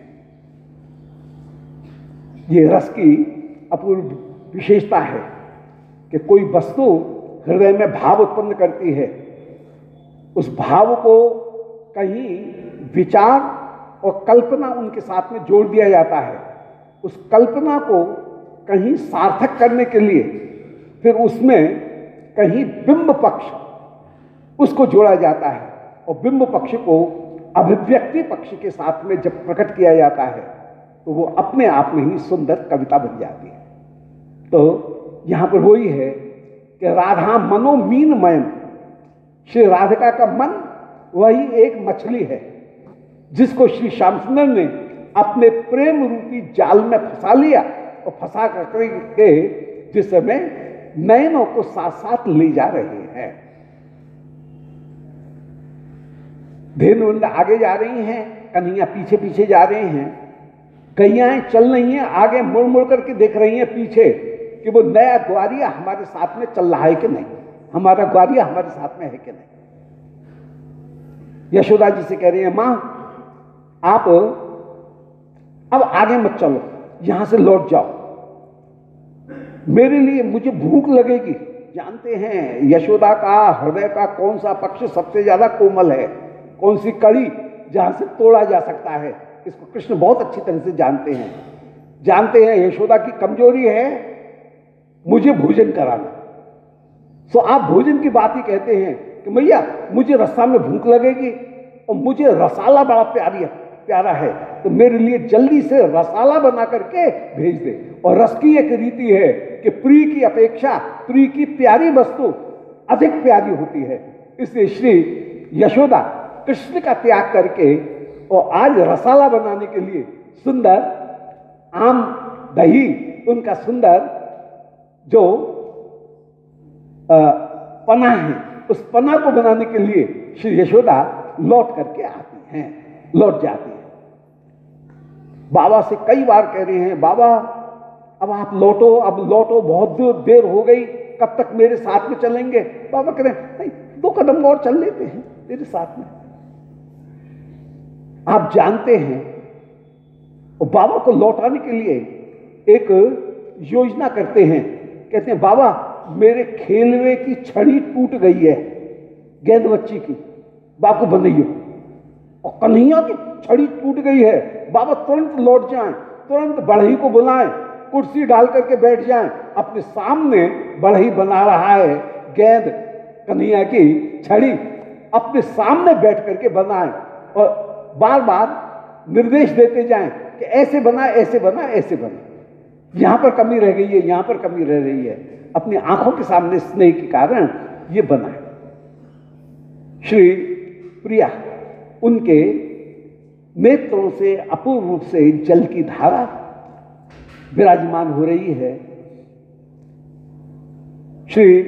ये रस की अपूर्व विशेषता है कि कोई वस्तु हृदय में भाव उत्पन्न करती है, उस भाव को कहीं विचार और कल्पना उनके साथ में जोड़ दिया जाता है। उस कल्पना को कहीं सार्थक करने के लिए फिर उसमें कहीं बिंब पक्ष उसको जोड़ा जाता है, और बिंब पक्ष को अभिव्यक्ति पक्ष के साथ में जब प्रकट किया जाता है तो वो अपने आप में ही सुंदर कविता बन जाती है। तो यहां पर वही है कि राधा मनो मीन मयम, श्री राधिका का मन वही एक मछली है जिसको श्री श्याम सुंदर ने अपने प्रेम रूपी जाल में फंसा लिया, और फंसा करके जिस समय नयनों को साथ साथ ले जा रहे हैं। धेनु आगे जा रही हैं, कन्हैया पीछे पीछे जा रहे हैं। गैयाएं चल रही हैं, आगे मुड़ मुड़ करके देख रही हैं पीछे कि वो नया ग्वारिया हमारे साथ में चल रहा है कि नहीं, हमारा ग्वारिया हमारे साथ में है कि नहीं। यशोदा जी से कह रही है, मां आप अब आगे मत चलो, यहां से लौट जाओ, मेरे लिए मुझे भूख लगेगी। जानते हैं यशोदा का हृदय का कौन सा पक्ष सबसे ज्यादा कोमल है, कौन सी कड़ी जहां से तोड़ा जा सकता है, इसको कृष्ण बहुत अच्छी तरह से जानते हैं। जानते हैं यशोदा की कमजोरी है मुझे भोजन कराना। सो आप भोजन की बात ही कहते हैं कि भैया मुझे रास्ता में भूख लगेगी और मुझे रसाला बड़ा प्यारी प्यारा है, तो मेरे लिए जल्दी से रसाला बना करके भेज दे। और रस की एक रीति है कि प्रिय की अपेक्षा प्रिय की प्यारी वस्तु अधिक प्यारी होती है। इसलिए श्री यशोदा कृष्ण का त्याग करके और आज रसाला बनाने के लिए सुंदर आम दही, उनका सुंदर जो पना है, उस पना को बनाने के लिए श्री यशोदा लौट करके आती हैं, लौट जाती हैं। बाबा से कई बार कह रहे हैं, बाबा अब आप लौटो, अब लौटो, बहुत देर हो गई, कब तक मेरे साथ में चलेंगे। बाबा कह रहे हैं, नहीं, दो कदम और चल लेते हैं तेरे साथ में। आप जानते हैं, और बाबा को लौटाने के लिए एक योजना करते हैं। कहते हैं, बाबा मेरे खेलवे की छड़ी टूट गई है, गेंद बच्ची की, बाबू बनाइयो। और कन्हैया की छड़ी टूट गई है, बाबा तुरंत लौट जाएं, तुरंत बढ़ई को बुलाएं, कुर्सी डाल करके बैठ जाएं। अपने सामने बढ़ई बना रहा है, गेंद कन्हैया की छड़ी अपने सामने बैठ करके बनाएं, और बार बार निर्देश देते जाएं कि ऐसे बना, ऐसे बना, ऐसे बना, यहां पर कमी रह गई है, यहां पर कमी रह रही है। अपनी आंखों के सामने स्नेह के कारण ये बना है। श्री प्रिया उनके नेत्रों से अपूर्व रूप से जल की धारा विराजमान हो रही है। श्री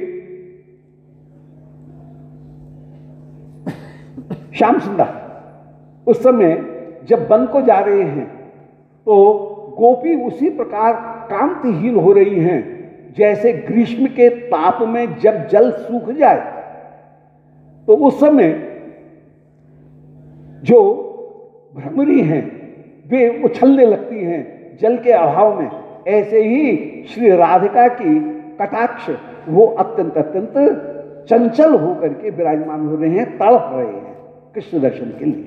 श्याम सुंदर उस समय जब वन को जा रहे हैं तो गोपी उसी प्रकार कांतिहीन हो रही हैं जैसे ग्रीष्म के ताप में जब जल सूख जाए तो उस समय जो भ्रमरी हैं वे उछलने लगती हैं जल के अभाव में। ऐसे ही श्री राधिका की कटाक्ष वो अत्यंत अत्यंत चंचल होकर के विराजमान हो रहे हैं, तड़प रहे हैं कृष्ण दर्शन के लिए।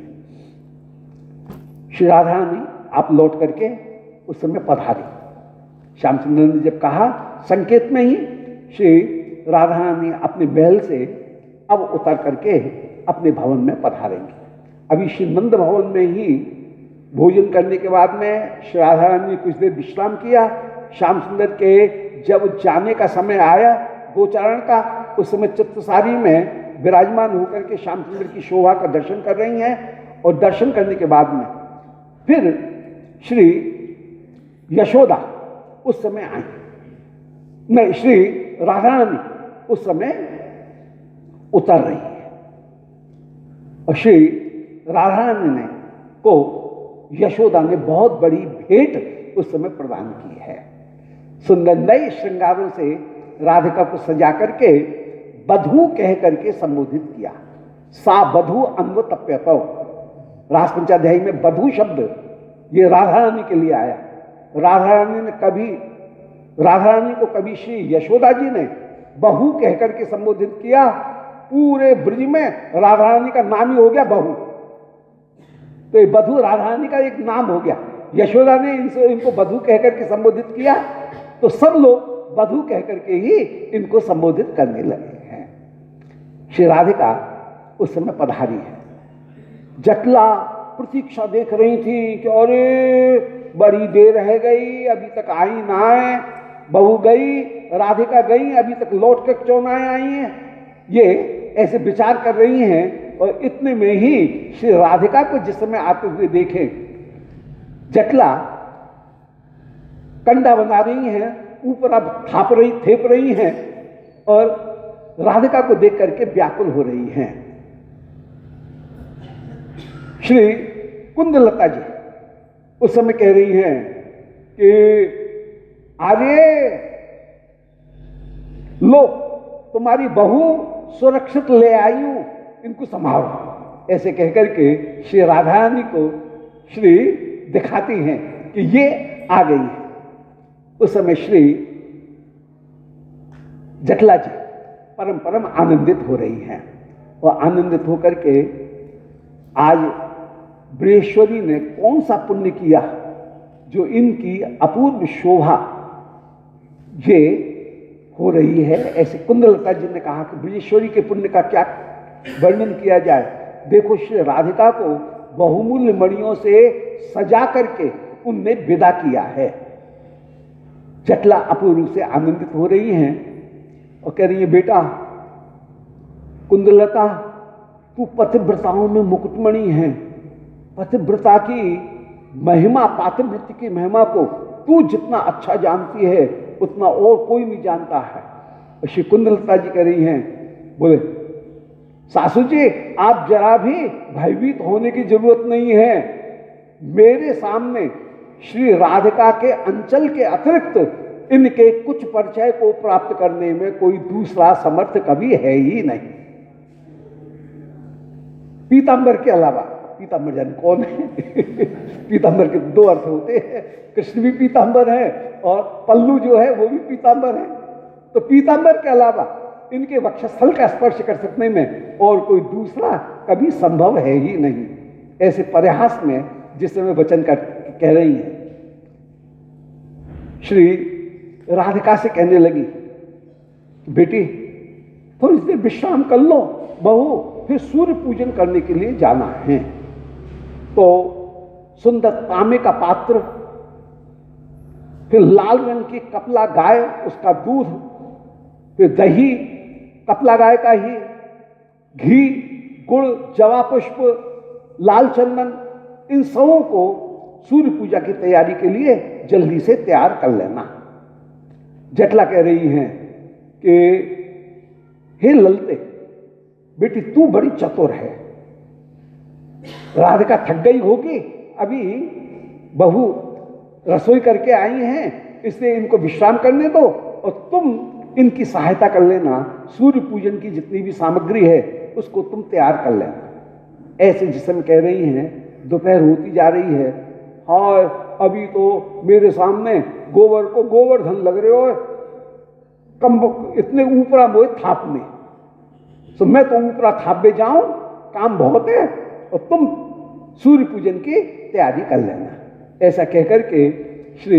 श्री राधा रानी आप लौट करके उस समय पधारी। श्याम सुंदर ने जब कहा संकेत में ही श्री राधा रानी अपने महल से अब उतर करके अपने भवन में पधारेंगे। अभी श्री नंद भवन में ही भोजन करने के बाद में श्री राधा रानी ने कुछ देर विश्राम किया। श्याम सुंदर के जब जाने का समय आया गोचारण का, उस समय चित्रसारी में विराजमान होकर के श्याम सुंदर की शोभा का दर्शन कर रही हैं। और दर्शन करने के बाद में फिर श्री यशोदा उस समय आई, नहीं श्री राधा रानी उस समय उतर रही है और श्री राधा रानी ने को यशोदा ने बहुत बड़ी भेंट उस समय प्रदान की है। सुंदर नए श्रृंगारों से राधिका को सजा करके बधू कह करके संबोधित किया। सा बधू अन्वतप्यतौ, रास पंचाध्यायी में बधू शब्द ये राधा रानी के लिए आया। राधा रानी ने कभी राधा रानी को कभी श्री यशोदा जी ने बहू कहकर के संबोधित किया। पूरे ब्रज में राधा रानी का नाम ही हो गया बहू, तो ये बधू राधा रानी का एक नाम हो गया। यशोदा ने इनसे इनको बधू कहकर के संबोधित किया तो सब लोग बधू कहकर के ही इनको संबोधित करने लगे हैं। श्री राधिका उस समय पधारी है। जटला प्रतीक्षा देख रही थी कि अरे बड़ी देर रह गई, अभी तक आई ना आए, बहू गई, राधिका गई, अभी तक लौट के क्यों ना आई हैं। ये ऐसे विचार कर रही हैं और इतने में ही श्री राधिका को जिस समय आते हुए देखें, जटला कंडा बना रही हैं, ऊपर अब थाप रही थेप रही हैं और राधिका को देख करके व्याकुल हो रही हैं। श्री कुंदलता जी उस समय कह रही हैं कि आर्य लो तुम्हारी बहू सुरक्षित ले आई हूं, इनको संभालो। ऐसे कहकर के श्री राधा रानी को श्री दिखाती हैं कि ये आ गई है। उस समय श्री जटला जी परम परम आनंदित हो रही हैं और आनंदित होकर के आज ब्रजेश्वरी ने कौन सा पुण्य किया जो इनकी अपूर्व शोभा ये हो रही है। ऐसे कुंदलता जी ने कहा कि ब्रजेश्वरी के पुण्य का क्या वर्णन किया जाए। देखो श्री राधिका को बहुमूल्य मणियों से सजा करके उनने विदा किया है। जटला अपूर्व से आनंदित हो रही हैं और कह रही है बेटा कुंदलता तू पतिव्रताओं में मुकुटमणि है। पतिव्रता की महिमा, पातिव्रत्य की महिमा को तू जितना अच्छा जानती है उतना और कोई नहीं जानता है। और श्री कुंदलता जी कह रही हैं, बोले सासू जी आप जरा भी भयभीत होने की जरूरत नहीं है। मेरे सामने श्री राधिका के अंचल के अतिरिक्त इनके कुछ परिचय को प्राप्त करने में कोई दूसरा समर्थ कभी है ही नहीं। पीतांबर के अलावा, पीतांबर जान कौन है? पीतांबर के दो अर्थ होते हैं, कृष्ण भी पीतांबर है और पल्लू जो है वो भी पीतांबर है। तो पीतांबर के अलावा इनके वक्षस्थल का स्पर्श कर सकने में और कोई दूसरा कभी संभव है ही नहीं। ऐसे परिहास में जिस समय वचन कर कह रही है, श्री राधिका से कहने लगी बेटी थोड़ी देर विश्राम कर लो बहू, फिर सूर्य पूजन करने के लिए जाना है। तो सुंदर तांबे का पात्र, फिर लाल रंग की कपला गाय उसका दूध, फिर दही कपला गाय का ही, घी गुड़, जवा पुष्प, लाल चंदन, इन सबों को सूर्य पूजा की तैयारी के लिए जल्दी से तैयार कर लेना। जटला कह रही हैं कि हे ललते, बेटी तू बड़ी चतुर है, राधिका थक गई होगी, अभी बहू रसोई करके आई हैं, इसलिए इनको विश्राम करने दो और तुम इनकी सहायता कर लेना, सूर्य पूजन की जितनी भी सामग्री है उसको तुम तैयार कर लेना। ऐसे जिस समय कह रही हैं, दोपहर होती जा रही है, हाँ अभी तो मेरे सामने गोबर को गोवर्धन लग रहे हो, कम इतने ऊपरा मोए थापने, तो मैं तो ऊपरा थापे जाऊं, काम बहुत है और तुम सूर्य पूजन की तैयारी कर लेना। ऐसा कहकर के श्री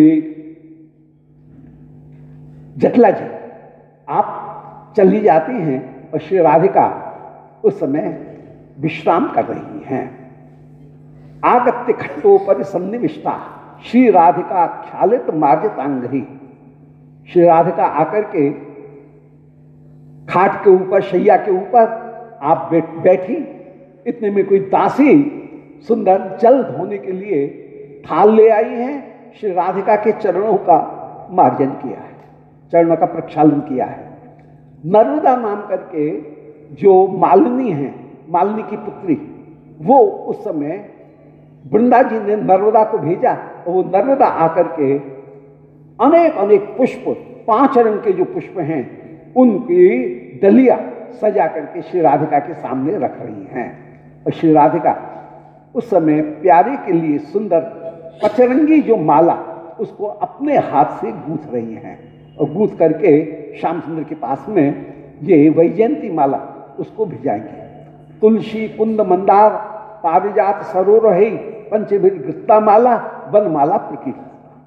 जटला जी आप चली जाती हैं और श्री राधिका उस समय विश्राम कर रही हैं। आगत्य खट्टोपरि सन्निविष्टा श्री राधिका ख्यालित मार्जितांगरी। श्री राधिका आकर के खाट के ऊपर, शैया के ऊपर आप बैठी, इतने में कोई दासी सुंदर जल धोने के लिए थाल ले आई हैं। श्री राधिका के चरणों का मार्जन किया है, चरणों का प्रक्षालन किया है। नर्मदा नाम करके जो मालिनी है, मालिनी की पुत्री, वो उस समय वृंदा जी ने नर्मदा को भेजा और वो नर्मदा आकर के अनेक अनेक पुष्प, पांच रंग के जो पुष्प हैं उनकी डलिया सजा करके श्री राधिका के सामने रख रही हैं। और श्री राधिका उस समय प्यारे के लिए सुंदर पचरंगी जो माला उसको अपने हाथ से गूंथ रही हैं और गूंथ करके श्याम सुंदर के पास में ये वैजयंती माला उसको भिजाएंगे। तुलसी कुंद मंदार पारिजात सरोरहि पंचभिर गृत्ता माला वनमाला प्रकीर्ति।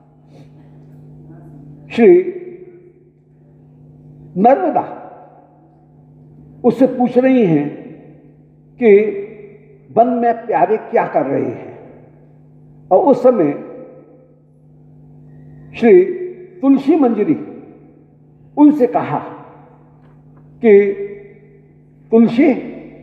श्री नर्मदा उससे पूछ रही हैं कि वन में प्यारे क्या कर रहे हैं, और उस समय श्री तुलसी मंजरी उनसे कहा कि तुलसी,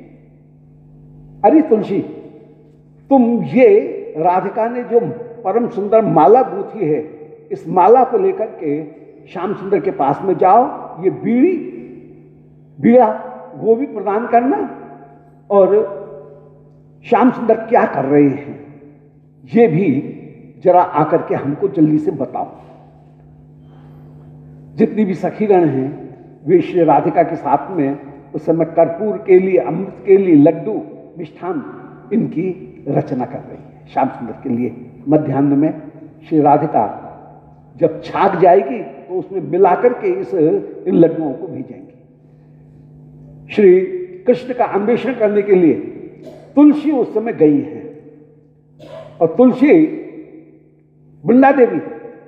अरे तुलसी, तुम ये राधिका ने जो परम सुंदर माला गूंथी है, इस माला को लेकर के श्याम सुंदर के पास में जाओ, ये बीड़ी बीड़ा वो भी प्रदान करना, और श्याम सुंदर क्या कर रहे हैं ये भी जरा आकर के हमको जल्दी से बताओ। जितनी भी सखीगण हैं वे श्री राधिका के साथ में उस समय कर्पूर के लिए, अमृत के लिए, लड्डू मिष्ठान इनकी रचना कर रही है श्याम सुंदर के लिए। मध्याह्न में श्री राधिका जब छाक जाएगी तो उसमें मिलाकर के इस इन लड्डुओं को भेजेंगी। श्री कृष्ण का अन्वेषण करने के लिए तुलसी उस समय गई है और तुलसी वृंदा देवी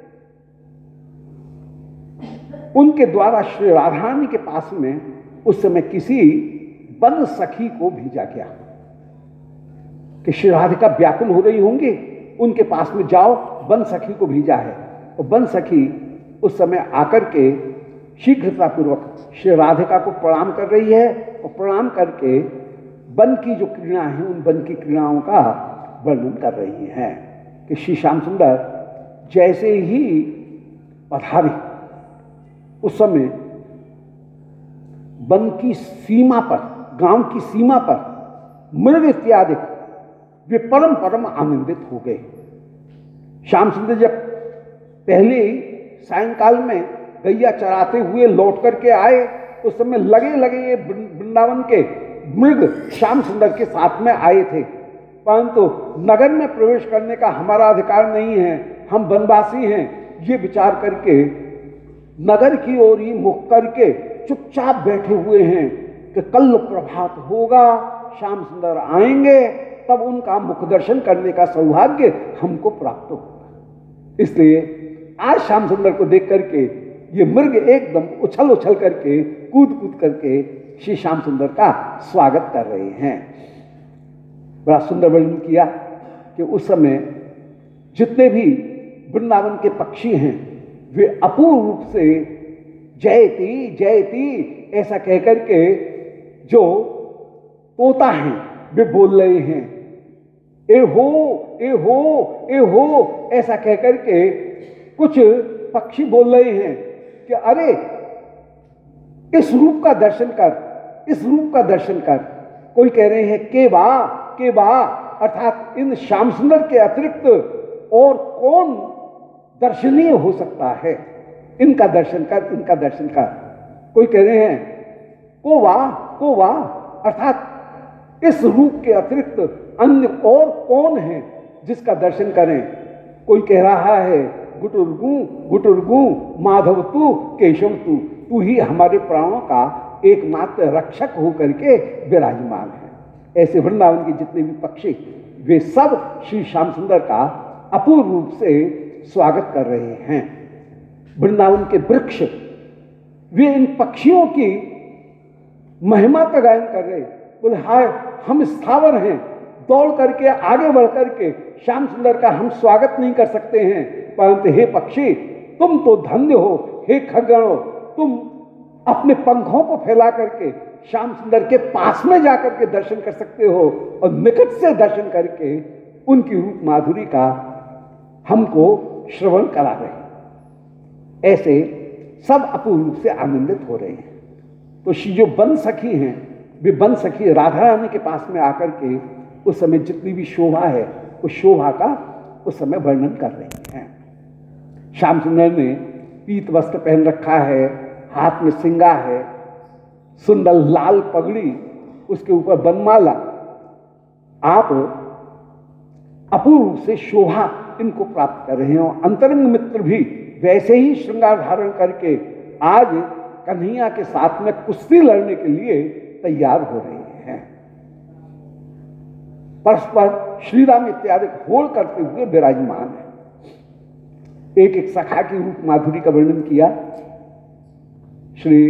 उनके द्वारा श्री राधारानी के पास में उस समय किसी वन सखी को भेजा गया कि श्री राधिका व्याकुल हो रही होंगी, उनके पास में जाओ, वन सखी को भेजा है। और वन सखी उस समय आकर के शीघ्रता पूर्वक श्री राधिका को प्रणाम कर रही है और प्रणाम करके वन की जो क्रीड़ा है उन वन की क्रीड़ाओं का वर्णन कर रही हैं कि श्री श्याम सुंदर जैसे ही पधारे उस समय वन की सीमा पर, गांव की सीमा पर मृग इत्यादि वे परम परम आनंदित हो गए। श्याम सुंदर जब पहले सायंकाल में गैया चराते हुए लौट करके आए उस समय लगे लगे ये वृंदावन के मृग श्याम सुंदर के साथ में आए थे, परंतु नगर में प्रवेश करने का हमारा अधिकार नहीं है, हम वनवासी हैं, ये विचार करके नगर की ओर ही मुख करके चुपचाप बैठे हुए हैं कि कल प्रभात होगा, श्याम सुंदर आएंगे, तब उनका मुख दर्शन करने का सौभाग्य हमको प्राप्त होगा। इसलिए आज श्याम सुंदर को देख करके ये मृग एकदम उछल उछल करके, कूद कूद करके श्री श्याम सुंदर का स्वागत कर रहे हैं। बड़ा सुंदर वर्णन किया कि उस समय जितने भी वृंदावन के पक्षी हैं वे अपूर्व रूप से जयती जयती ऐसा कहकर के जो तोता हैं, वे बोल रहे हैं ए हो ए हो ए हो, ऐसा कहकर के कुछ पक्षी बोल रहे हैं कि अरे इस रूप का दर्शन कर, इस रूप का दर्शन कर। कोई कह रहे हैं के बा के बा, अर्थात इन श्याम सुंदर के अतिरिक्त और कौन दर्शनीय हो सकता है, इनका दर्शन कर, इनका दर्शन कर। कोई कह रहे हैं को वाह को वाह, अर्थात इस रूप के अतिरिक्त अन्य और कौन है जिसका दर्शन करें। कोई कह रहा है गुटुरगु गुटुरगु माधव तू केशव तू, तू ही हमारे प्राणों का एकमात्र रक्षक होकर के विराजमान है। ऐसे वृंदावन के जितने भी पक्षी वे सब श्री श्याम सुंदर का अपूर्व रूप से स्वागत कर रहे हैं। वृंदावन के वृक्ष वे इन पक्षियों की महिमा का गायन कर रहे, बोले हाय हम स्थावर हैं, दौड़ करके आगे बढ़ करके श्याम सुंदर का हम स्वागत नहीं कर सकते हैं, परंतु हे पक्षी तुम तो धन्य हो, हे खगणों तुम अपने पंखों को फैला करके श्याम सुंदर के पास में जाकर के दर्शन कर सकते हो और निकट से दर्शन करके उनकी रूप माधुरी का हमको श्रवण करा रहे हैं। ऐसे सब अपूर्व रूप से आनंदित हो रहे हैं। तो श्री जो वन सखी हैं, वे वन सखी राधा रानी के पास में आकर के उस समय जितनी भी शोभा है उस शोभा का उस समय वर्णन कर रही हैं। श्याम सुंदर ने पीत वस्त्र पहन रखा है, हाथ में सिंगा है, सुंदर लाल पगड़ी, उसके ऊपर बनमाला। आप अपूर्व रूप से शोभा इनको प्राप्त कर रहे हैं। और अंतरंग मित्र भी वैसे ही श्रृंगार धारण करके आज कन्हैया के साथ में कुश्ती लड़ने के लिए तैयार हो रहे हैं। परस्पर श्रीराम इत्यादि होड़ करते हुए विराजमान है। एक एक सखा की रूप माधुरी का वर्णन किया श्री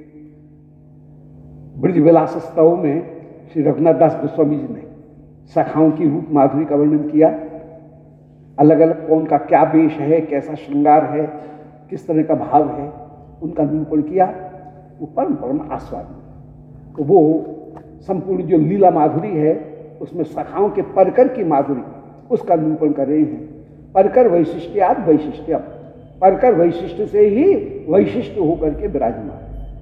ब्रजविलास स्तव में। श्री रघुनाथ दास गोस्वामी जी ने सखाओं की रूप माधुरी का वर्णन किया। अलग अलग कौन का क्या वेश है, कैसा श्रृंगार है, किस तरह का भाव है, उनका निरूपण किया। वो परम परम आस्वाद। तो वो संपूर्ण जो लीला माधुरी है उसमें सखाओं के परकर की माधुरी उसका निरूपण कर रहे हैं। परकर वैशिष्ट्याद वैशिष्ट्यम, परकर वैशिष्ट्य से ही वैशिष्ट्य होकर के विराजमान।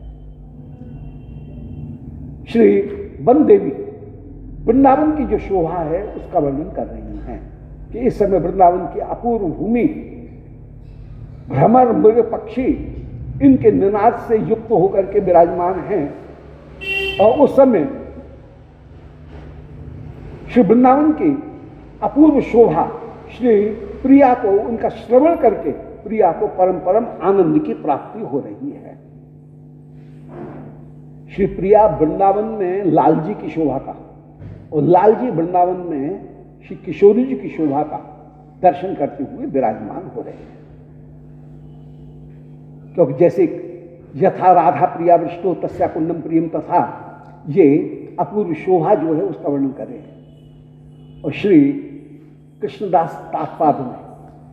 श्री वन देवी वृंदावन की जो शोभा है उसका वर्णन कर रही हैं कि इस समय वृंदावन की अपूर्व भूमि, भ्रमर मृग पक्षी इनके निनाद से युक्त होकर के विराजमान हैं। और उस समय श्री वृंदावन की अपूर्व शोभा श्री प्रिया को उनका श्रवण करके प्रिया को परम परम आनंद की प्राप्ति हो रही है। श्री प्रिया वृंदावन में लाल जी की शोभा का और लाल जी वृंदावन में श्री किशोरी जी की शोभा का दर्शन करते हुए विराजमान हो रहे हैं। क्योंकि जैसे यथा राधा प्रिया वृष्टो तस्या कुंडम प्रियम तथा, ये अपूर्व शोभा जो है उसका वर्णन कर रहे हैं। और श्री कृष्णदास तात्पाद में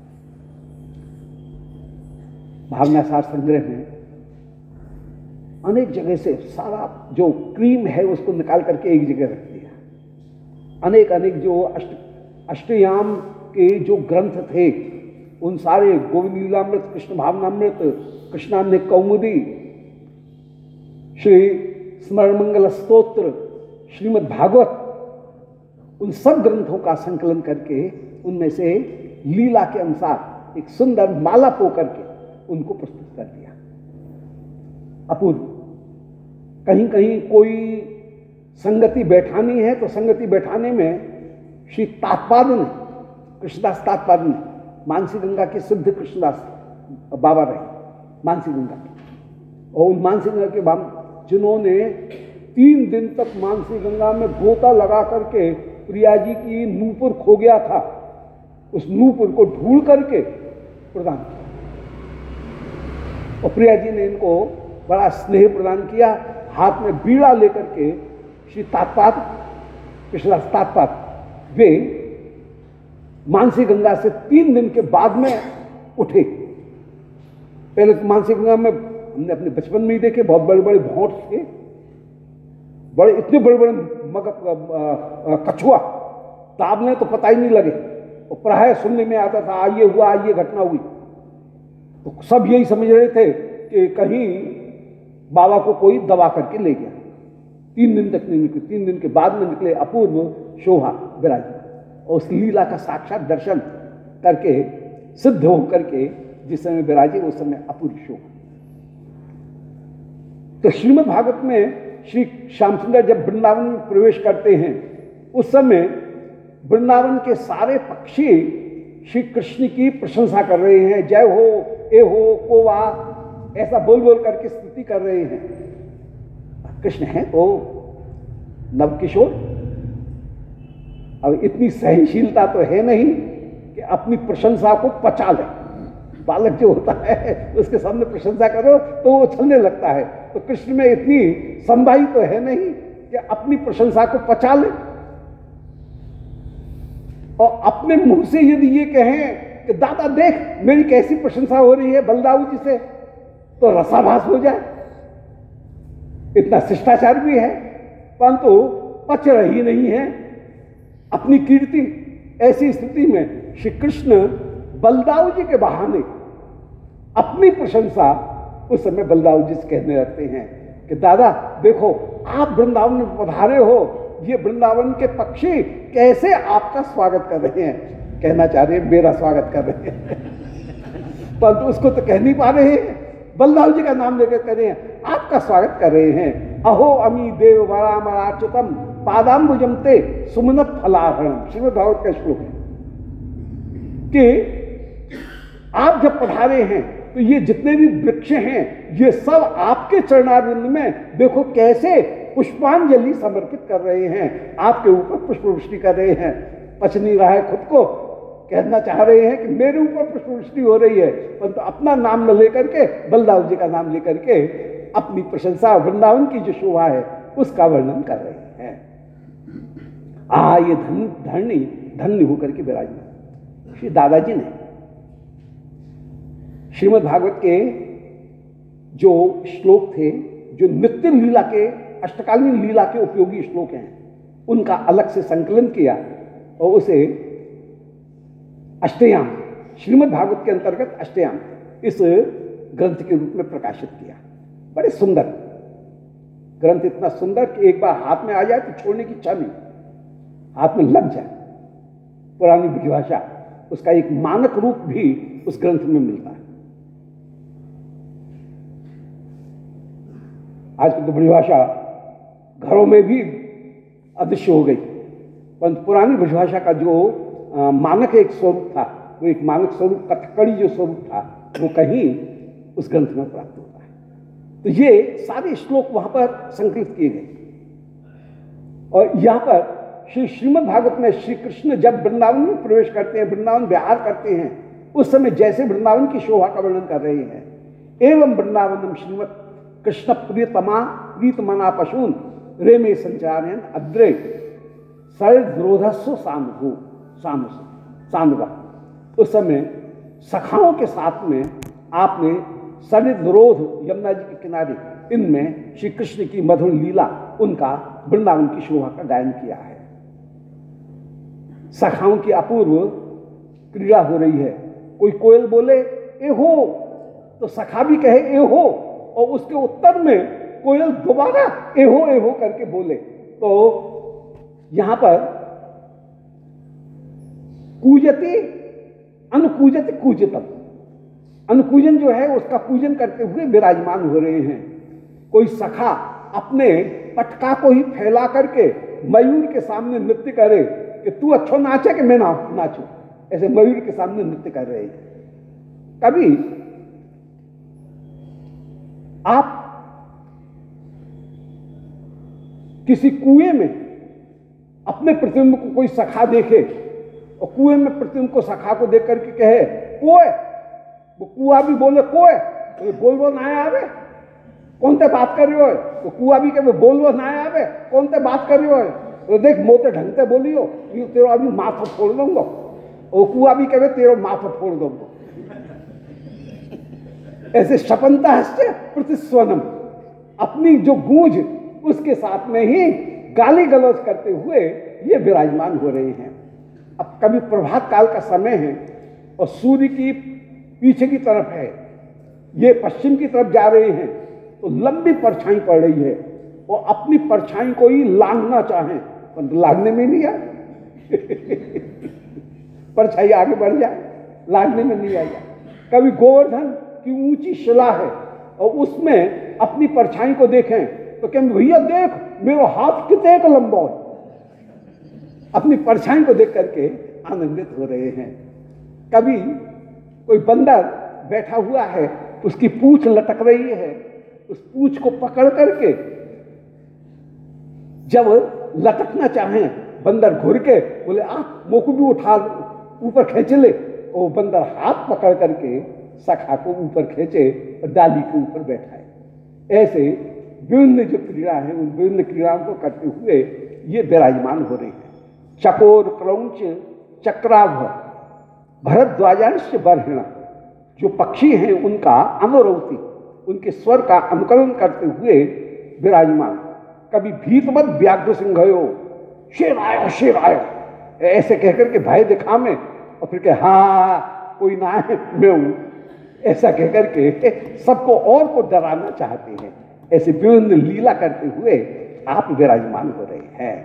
भावनासार संग्रह में अनेक जगह से सारा जो क्रीम है उसको निकाल करके एक जगह रख दिया। अनेक अनेक जो अष्ट अष्टयाम के जो ग्रंथ थे उन सारे गोविंद लीलामृत, कृष्ण भावनामृत, कृष्णान्य कौमुदी, श्री स्मरण मंगल स्तोत्र, श्रीमद् भागवत, उन सब ग्रंथों का संकलन करके उनमें से लीला के अनुसार एक सुंदर माला पो करके उनको प्रस्तुत कर दिया। अपूर्व। कहीं कहीं कोई संगति बैठानी है तो संगति बैठाने में श्री तात्पाद ने, कृष्णदास तात्पाद ने, मानसी गंगा के सिद्ध कृष्णदास बाबा रहे मानसी गंगा के, और उन मानसी गंगा के बाबा जिन्होंने तीन दिन तक मानसी गंगा में गोता लगा करके प्रिया जी की नूपुर खो गया था, उस नूपुर को ढूंढ करके प्रदान किया। और प्रिया जी ने इनको बड़ा स्नेह प्रदान किया। हाथ में बीड़ा लेकर के श्री तात्पाद, कृष्णदास तात्पाद, वे मानसी गंगा से तीन दिन के बाद में उठे। पहले तो मानसी गंगा में हमने अपने बचपन में ही देखे, बहुत बड़े बड़े भौंट थे, बड़े इतने बड़े बड़े मग कछुआ दाबने तो पता ही नहीं लगे, और प्राय सुनने में आता था ये हुआ ये घटना हुई, तो सब यही समझ रहे थे कि कहीं बाबा को कोई दबा करके ले गया। तीन दिन तक नहीं निकले, तीन दिन के बाद में निकले, अपूर्व शोभा विराजी, और उस लीला का साक्षात दर्शन करके सिद्ध हो करके जिस समय विराजे उस समय अपूर्व शोभा। तो श्रीमद् भागवत में श्री श्याम सुंदर जब वृंदावन में प्रवेश करते हैं उस समय वृंदावन के सारे पक्षी श्री कृष्ण की प्रशंसा कर रहे हैं, जय हो, ए हो, को वाह, ऐसा बोल बोल करके स्तुति कर रहे हैं। कृष्ण है तो नवकिशोर, अब इतनी सहनशीलता तो है नहीं कि अपनी प्रशंसा को पचा ले। बालक जो होता है उसके सामने प्रशंसा करो तो वो उछलने लगता है, तो कृष्ण में इतनी संभाई तो है नहीं कि अपनी प्रशंसा को पचा ले। और अपने मुंह से यदि ये कहें कि दादा देख मेरी कैसी प्रशंसा हो रही है बलदाऊ जी से, तो रसाभास हो जाए। इतना शिष्टाचार भी है, परंतु पच रही नहीं है अपनी कीर्ति। ऐसी स्थिति में श्री कृष्ण बलदाऊ जी के बहाने अपनी प्रशंसा उस समय बलदाऊ जी से कहने लगते हैं कि दादा देखो आप वृंदावन में पधारे हो, ये वृंदावन के पक्षी कैसे आपका स्वागत कर रहे हैं। कहना चाह रहे हैं मेरा स्वागत कर रहे हैं, परंतु उसको तो कह नहीं पा रहे हैं, बलदाऊ जी का नाम लेकर कर रहे हैं, आपका स्वागत कर रहे हैं। अहो अमी देव वरामराच्युतम पादाम्बुजमते सुमनत फलाहरणम, श्रीमद् भागवत का श्लोक है कि आप जब पधारे हैं तो ये जितने भी वृक्ष हैं ये सब आपके चरणारविंद में देखो कैसे पुष्पांजलि समर्पित कर रहे हैं, आपके ऊपर पुष्पवृष्टि कर रहे हैं। पच नहीं रहा है खुद को, कहना चाह रहे हैं कि मेरे ऊपर पुष्पवृष्टि हो रही है, परंतु तो अपना नाम न लेकर के बलदाऊ जी का नाम लेकर के अपनी प्रशंसा वृंदावन की जो शोभा है उसका वर्णन कर रहे हैं। आ ये धन धरणी धन्य होकर के विराजमान श्री दादाजी ने श्रीमद् भागवत के जो श्लोक थे, जो नित्य लीला के अष्टकालीन लीला के उपयोगी श्लोक हैं, उनका अलग से संकलन किया और उसे अष्टयाम, श्रीमद् भागवत के अंतर्गत अष्टयाम इस ग्रंथ के रूप में प्रकाशित किया। बड़े सुंदर ग्रंथ, इतना सुंदर कि एक बार हाथ में आ जाए तो छोड़ने की इच्छा नहीं, हाथ में लग जाए। पुरानी ब्रजभाषा उसका एक मानक रूप भी उस ग्रंथ में मिलता है। आज की तो ब्रजभाषा घरों में भी अदृश्य हो गई, परंतु पुरानी ब्रजभाषा का जो आ, मानक एक स्वरूप था, वो एक मानक स्वरूप कथकड़ी जो स्वरूप था वो कहीं उस ग्रंथ में प्राप्त होता है। तो ये सारे श्लोक वहां पर संकलित किए गए। और यहां पर श्री श्रीमद् भागवत में श्री कृष्ण जब वृंदावन में प्रवेश करते हैं, वृंदावन विहार करते हैं, उस समय जैसे वृंदावन की शोभा का वर्णन कर रहे हैं। एवं वृंदावनम श्रीमद् कृष्ण प्रियतमा प्रीतमना पशून रेमे संचारयन अद्रे सर्वरोधस्व सानु सानु सानुगा। उस समय सखाओं के साथ में आपने सरिद्रोध यमुना जी के किनारे इनमें श्री कृष्ण की मधुर लीला, उनका वृंदावन की शोभा का गायन किया है। सखाओं की अपूर्व क्रीड़ा हो रही है। कोई कोयल बोले ए हो तो सखा भी कहे ए हो, और उसके उत्तर में कोयल दोबारा ए हो ए हो करके बोले। तो यहां पर कूजती अनुकूजति कूजतम, अनुकूजन जो है उसका पूजन करते हुए विराजमान हो रहे हैं। कोई सखा अपने पटका को ही फैला करके मयूर के सामने नृत्य करे कि तू अच्छो नाचे कि मैं ना नाचू, ऐसे मयूर के सामने नृत्य कर रहे हैं। कभी आप किसी कुएं में अपने प्रतिबिंब को कोई सखा देखे और कुएं में प्रतिबिंब को सखा को देख करके कहे कोए, वो कुआ भी बोले कोए, तो बोल वो ना आवे कौन ते बात कर रहे हो, तो कुआ भी कहे बोल वो ना आवे कौन ते बात कर रहे हो, तो देख मोते ढंग से बोलियो तेरा अभी माथा फोड़ दूंगा, और कुआ भी कहे तेरा माथा फोड़ दूंगा। ऐसे शपंता हस्ते प्रतिस्वनम, अपनी जो गूंज उसके साथ में ही गाली गलौज करते हुए ये विराजमान हो रहे हैं। अब कभी प्रभात काल का समय है और सूर्य की पीछे की तरफ है, ये पश्चिम की तरफ जा रहे हैं, तो लंबी परछाई पड़ रही है और अपनी परछाई को ही लांघना चाहें पर लांघने में नहीं आए परछाई आगे बढ़ जाए, लांघने में नहीं आएगा। कभी गोवर्धन की ऊंची शिला है और उसमें अपनी परछाई को देखें तो कहें भैया देख मेरा हाथ कितने का लंबा है, अपनी परछाई को देख करके आनंदित हो रहे हैं। कभी कोई बंदर बैठा हुआ है, उसकी पूंछ लटक रही है, उस पूंछ को पकड़ करके जब लटकना चाहें, बंदर घुर के बोले आ मोकू भी उठा ऊपर खींच ले, और बंदर हाथ पकड़ करके सखा को ऊपर खींचे और डाली के ऊपर बैठाए। ऐसे विभिन्न जो क्रीड़ा है उन विभिन्न क्रीड़ाओं को करते हुए ये विराजमान हो रहे हैं। चकोर क्रौंच चक्राभ भरद्वाजांश बर्हिण, जो पक्षी हैं उनका अनुरवती, उनके स्वर का अनुकरण करते हुए विराजमान। कभी भीतमत व्याघ्र सिंहयो, शेर आयो शेर आयो, ऐसे कहकर के भय दिखा में और फिर कह हाँ कोई ना है मैं हूं, ऐसा कहकर के सबको और को डराना चाहते हैं। ऐसे विभिन्न लीला करते हुए आप विराजमान हो रहे हैं।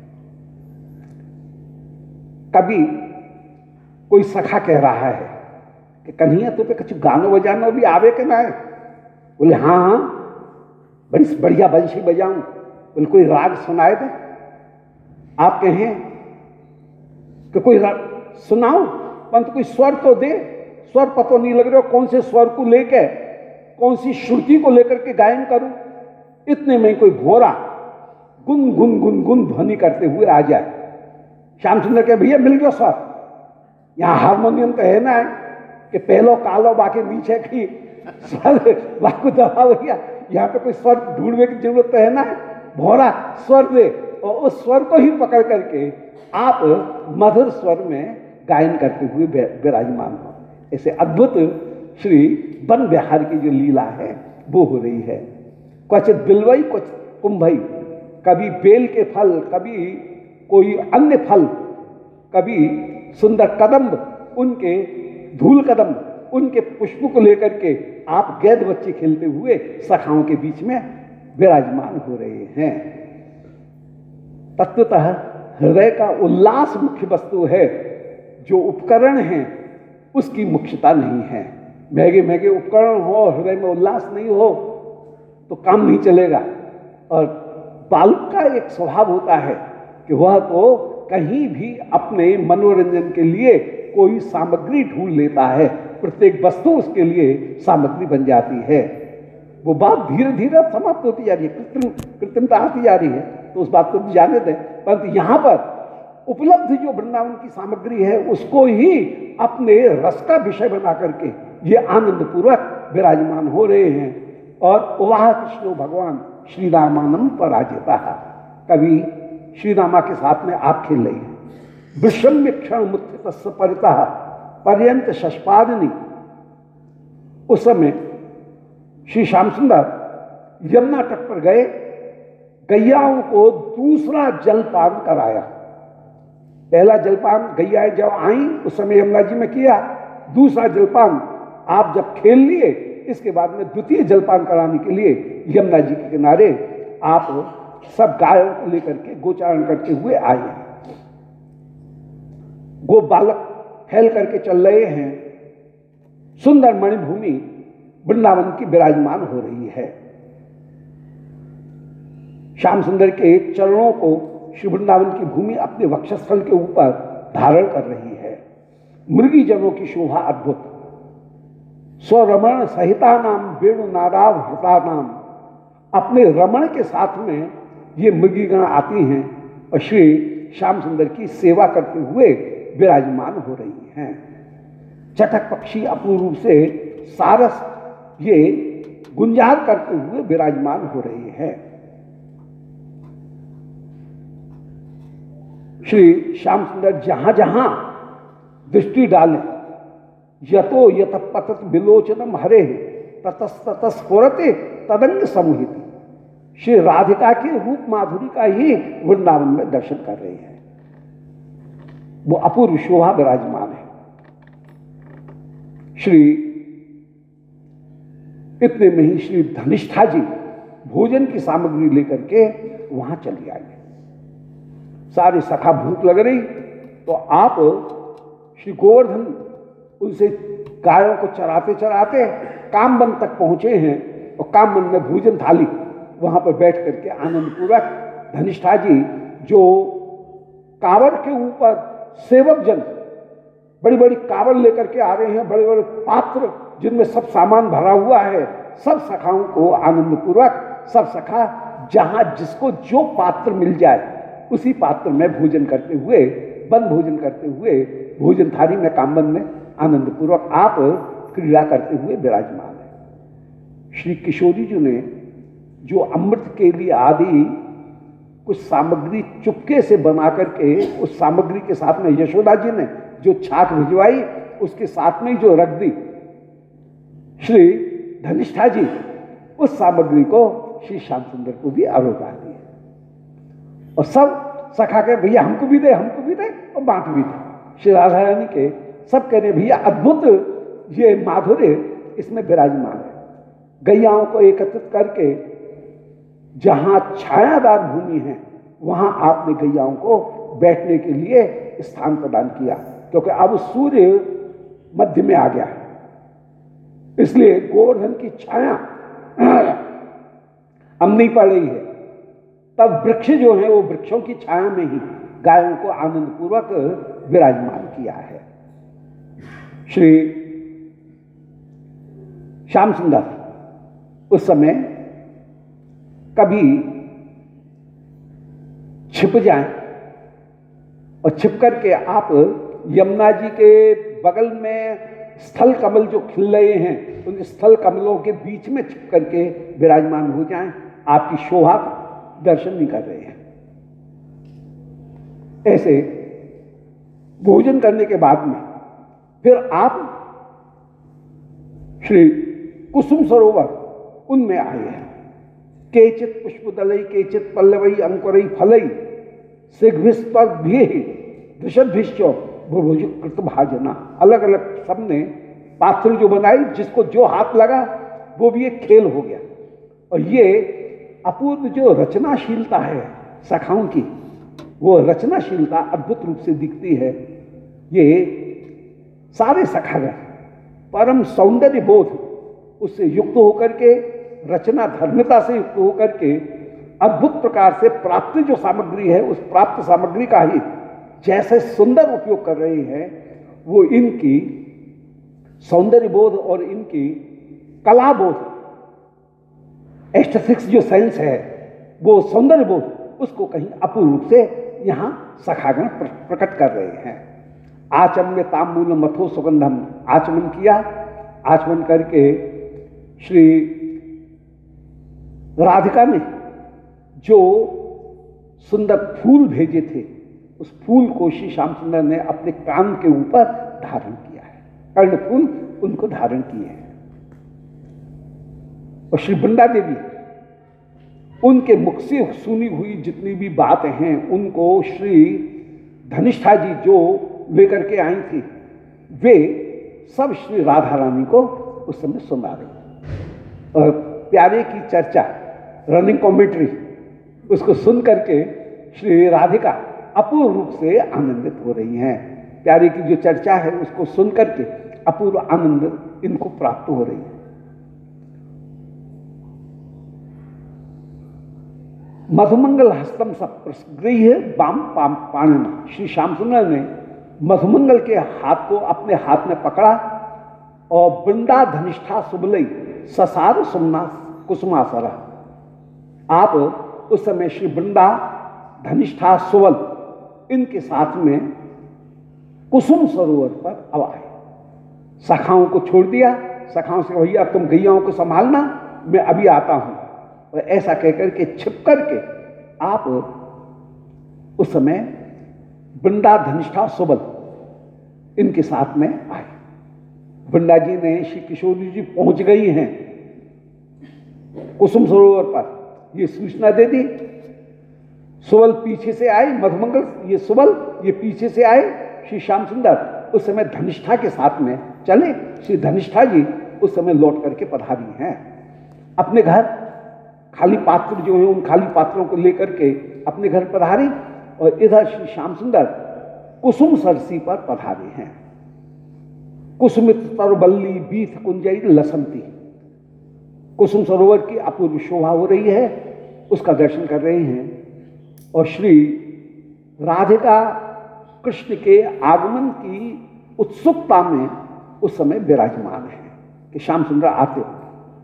कभी कोई सखा कह रहा है कि कन्हैया तो पे कुछ गानो बजानो भी आवे के ना है? बोले हाँ हाँ बड़ी बढ़िया बंशी बजाऊं। बोले कोई राग सुनाए दे। आप कहें कि कोई राग सुनाओ, परंतु कोई स्वर तो दे। स्वर पतो नहीं लग रहे हो, कौन से स्वर को लेकर, कौन सी श्रुति को लेकर के गायन करूं। इतने में कोई भोरा गुन गुन गुन गुन ध्वनि करते हुए आ जाए। श्याम सुंदर के भैया मिल गया स्वर, यहाँ हारमोनियम तो है ना है कि पहलो कालो बाकी नीचे की स्वर बाकू दबा भैया, यहाँ पे कोई स्वर ढूंढने की जरूरत तो है ना है। भोरा स्वर दे और उस स्वर को ही पकड़ करके आप मधुर स्वर में गायन करते हुए विराजमान हो। ऐसे अद्भुत श्री वन विहार की जो लीला है वो हो रही है। क्वचित बिलवई कुछ कुंभई, कभी बेल के फल, कभी कोई अन्य फल, कभी सुंदर कदम्ब, उनके धूल कदम्ब, उनके पुष्प को लेकर के आप गैद बच्चे खेलते हुए सखाओं के बीच में विराजमान हो रहे हैं। तत्वतः हृदय का उल्लास मुख्य वस्तु है, जो उपकरण हैं उसकी मुख्यता नहीं है। महंगे महंगे उपकरण हो, हृदय में उल्लास नहीं हो तो काम नहीं चलेगा। और बालक का एक स्वभाव होता है कि वह तो कहीं भी अपने मनोरंजन के लिए कोई सामग्री ढूंढ लेता है, प्रत्येक वस्तु उसके लिए सामग्री बन जाती है। वो बात धीरे धीरे समाप्त होती जा रही है, कृत्रिम कृत्रिमता आती जा रही है, तो उस बात को भी जाने दें। परंतु यहाँ पर उपलब्ध जो वृंदावन की सामग्री है उसको ही अपने रस का विषय बना करके ये आनंद पूर्वक विराजमान हो रहे हैं। और वाह कृष्णो भगवान श्री रामानम पराजिता, कभी श्री रामा के साथ में आप खेल रही हैं। विषम्य क्षण मुत्थित परिता पर्यंत शष्पादिनी, उस समय श्री श्याम सुंदर यमुना तट पर गए, गैयाओं को दूसरा जलपान कराया। पहला जलपान गैयाएं जब आई उस समय यमुना जी में किया, दूसरा जलपान आप जब खेल लिए इसके बाद में द्वितीय जलपान कराने के लिए यमुना जी के किनारे आप सब गायों को लेकर के गोचारण करते हुए आए। गो बालक फैल करके चल रहे हैं, सुंदर मणिभूमि वृंदावन की विराजमान हो रही है। श्याम सुंदर के चरणों को श्री वृंदावन की भूमि अपने वक्षस्थल के ऊपर धारण कर रही है। मृगी जनों की शोभा अद्भुत, स्वरमण सहिता नाम वेणु नादाव हता नाम, अपने रमण के साथ में ये मृगीगण आती हैं और श्री श्याम सुंदर की सेवा करते हुए विराजमान हो रही हैं। चटक पक्षी अपूर्ण रूप से सारस ये गुंजार करते हुए विराजमान हो रहे हैं। श्री श्याम सुंदर जहां जहां दृष्टि डालें, यतो यत पतत विलोचनम हरे ततस्ततस्फुरते तदंग समूहित, श्री राधिका के रूप माधुरी का ही वृंदावन में दर्शन कर रहे हैं। वो अपूर्व शोभा विराजमान है। श्री इतने में ही श्री धनिष्ठा जी भोजन की सामग्री लेकर के वहां चली आई। सारे सखा भूख लग रही तो आप श्री गोवर्धन उनसे गायों को चराते चराते कामबन तक पहुंचे हैं और कामबन में भोजन थाली वहां पर बैठ करके आनंद पूर्वक धनिष्ठा जी जो कांवड़ के ऊपर सेवक जन बड़ी बड़ी कांवड़ लेकर के आ रहे हैं, बड़े बड़े पात्र जिनमें सब सामान भरा हुआ है, सब सखाओं को आनंद पूर्वक सब सखा जहां जिसको जो पात्र मिल जाए उसी पात्र में भोजन करते हुए वन भोजन करते हुए भोजन थाली में कामबन में आनंद पूर्वक आप क्रीड़ा करते हुए विराजमान है। श्री किशोरी जी ने जो अमृत के लिए आदि कुछ सामग्री चुपके से बना करके उस सामग्री के साथ में यशोदा जी ने जो छाछ भिजवाई उसके साथ में जो रख दी श्री धनिष्ठा जी, उस सामग्री को श्री श्याम सुंदर को भी आरोगा दी और सब सखा के भैया हमको भी दे हमको भी दे और बांट भी दे। श्री राधा रानी के सब कहने भैया अद्भुत ये माधुर्य इसमें विराजमान है। गैयाओं को एकत्रित करके जहां छायादार भूमि है वहां आपने गैयाओं को बैठने के लिए स्थान प्रदान किया, क्योंकि अब सूर्य मध्य में आ गया है, इसलिए गोवर्धन की छाया अब नहीं पड़ रही है। तब वृक्ष जो है वो वृक्षों की छाया में ही गायों को आनंद पूर्वक विराजमान किया है। श्री श्याम सुंदर उस समय कभी छिप जाएं और छिप करके आप यमुना जी के बगल में स्थल कमल जो खिल रहे हैं उन स्थल कमलों के बीच में छिप करके विराजमान हो जाएं, आपकी शोभा का दर्शन नहीं कर रहे हैं। ऐसे भोजन करने के बाद में फिर आप श्री कुसुम सरोवर उनमें आए हैं। केचित पुष्पदलई केचित पल्लवई अंकुरई फलई सिग्भिस्पर्धी दृषद्भिश्चो भुभुज कृत भाजना। अलग अलग सबने पात्र जो बनाई, जिसको जो हाथ लगा वो भी एक खेल हो गया। और ये अपूर्व जो रचनाशीलता है सखाओं की, वो रचनाशीलता अद्भुत रूप से दिखती है। ये सारे सखागण परम सौंदर्य बोध उससे युक्त होकर के, रचना धर्मिता से युक्त होकर के अद्भुत प्रकार से प्राप्त जो सामग्री है उस प्राप्त सामग्री का ही जैसे सुंदर उपयोग कर रहे हैं, वो इनकी सौंदर्य बोध और इनकी कला बोध, एस्थेटिक्स जो सेंस है वो सौंदर्य बोध उसको कहीं अपूर्ण रूप से यहां सखागण प्रकट कर रहे हैं। आचम्य तांबूल मथो सुगंधम, आचमन किया, आचमन करके श्री राधिका ने जो सुंदर फूल भेजे थे उस फूल को श्री श्याम सुंदर ने अपने कान के ऊपर धारण किया है, कर्ण फूल उनको धारण किए हैं। और श्री वृंदा देवी उनके मुख से सुनी हुई जितनी भी बातें हैं उनको श्री धनिष्ठा जी जो लेकर के आई थी वे सब श्री राधा रानी को उस समय सुना रही। और प्यारे की चर्चा, रनिंग कमेंट्री, उसको सुन करके श्री राधिका अपूर्व रूप से आनंदित हो रही हैं। प्यारे की जो चर्चा है उसको सुन करके अपूर्व आनंद इनको प्राप्त हो रही है। मधुमंगल हस्तम सब प्रसगृह्य बाम पाम पाणिना, श्री श्याम सुंदर ने मधुमंगल के हाथ को अपने हाथ में पकड़ा और वृंदा धनिष्ठा सुबलई ससार सुमना कुसुमासरा। आप उस समय श्री वृंदा धनिष्ठा सुबल इनके साथ में कुसुम सरोवर पर अब आए। सखाओं को छोड़ दिया, सखाओं से भैया तुम गैयाओं को संभालना, मैं अभी आता हूं। और ऐसा कहकर के छिप करके आप उस समय वृंदा धनिष्ठा सुबल इनके साथ में आए। वृंदा जी ने श्री किशोरी जी पहुंच गई हैं कुसुम सरोवर पर, ये सूचना दे दी। सुबल पीछे से आए, मधुमंगल ये सुबल ये पीछे से आए। श्री श्याम सुंदर उस समय धनिष्ठा के साथ में चले। श्री धनिष्ठा जी उस समय लौट करके पधारी हैं अपने घर। खाली पात्र जो है उन खाली पात्रों को लेकर के अपने घर पधारी, और इधर श्री श्याम सुंदर कुसुम सरसी पर पधारे हैं। कुसुमित तरबल्ली बीथ कुंजई लसंती, कुसुम सरोवर की अपूर्व शोभा हो रही है, उसका दर्शन कर रहे हैं। और श्री राधिका कृष्ण के आगमन की उत्सुकता में उस समय विराजमान है कि श्याम सुंदर आते हो।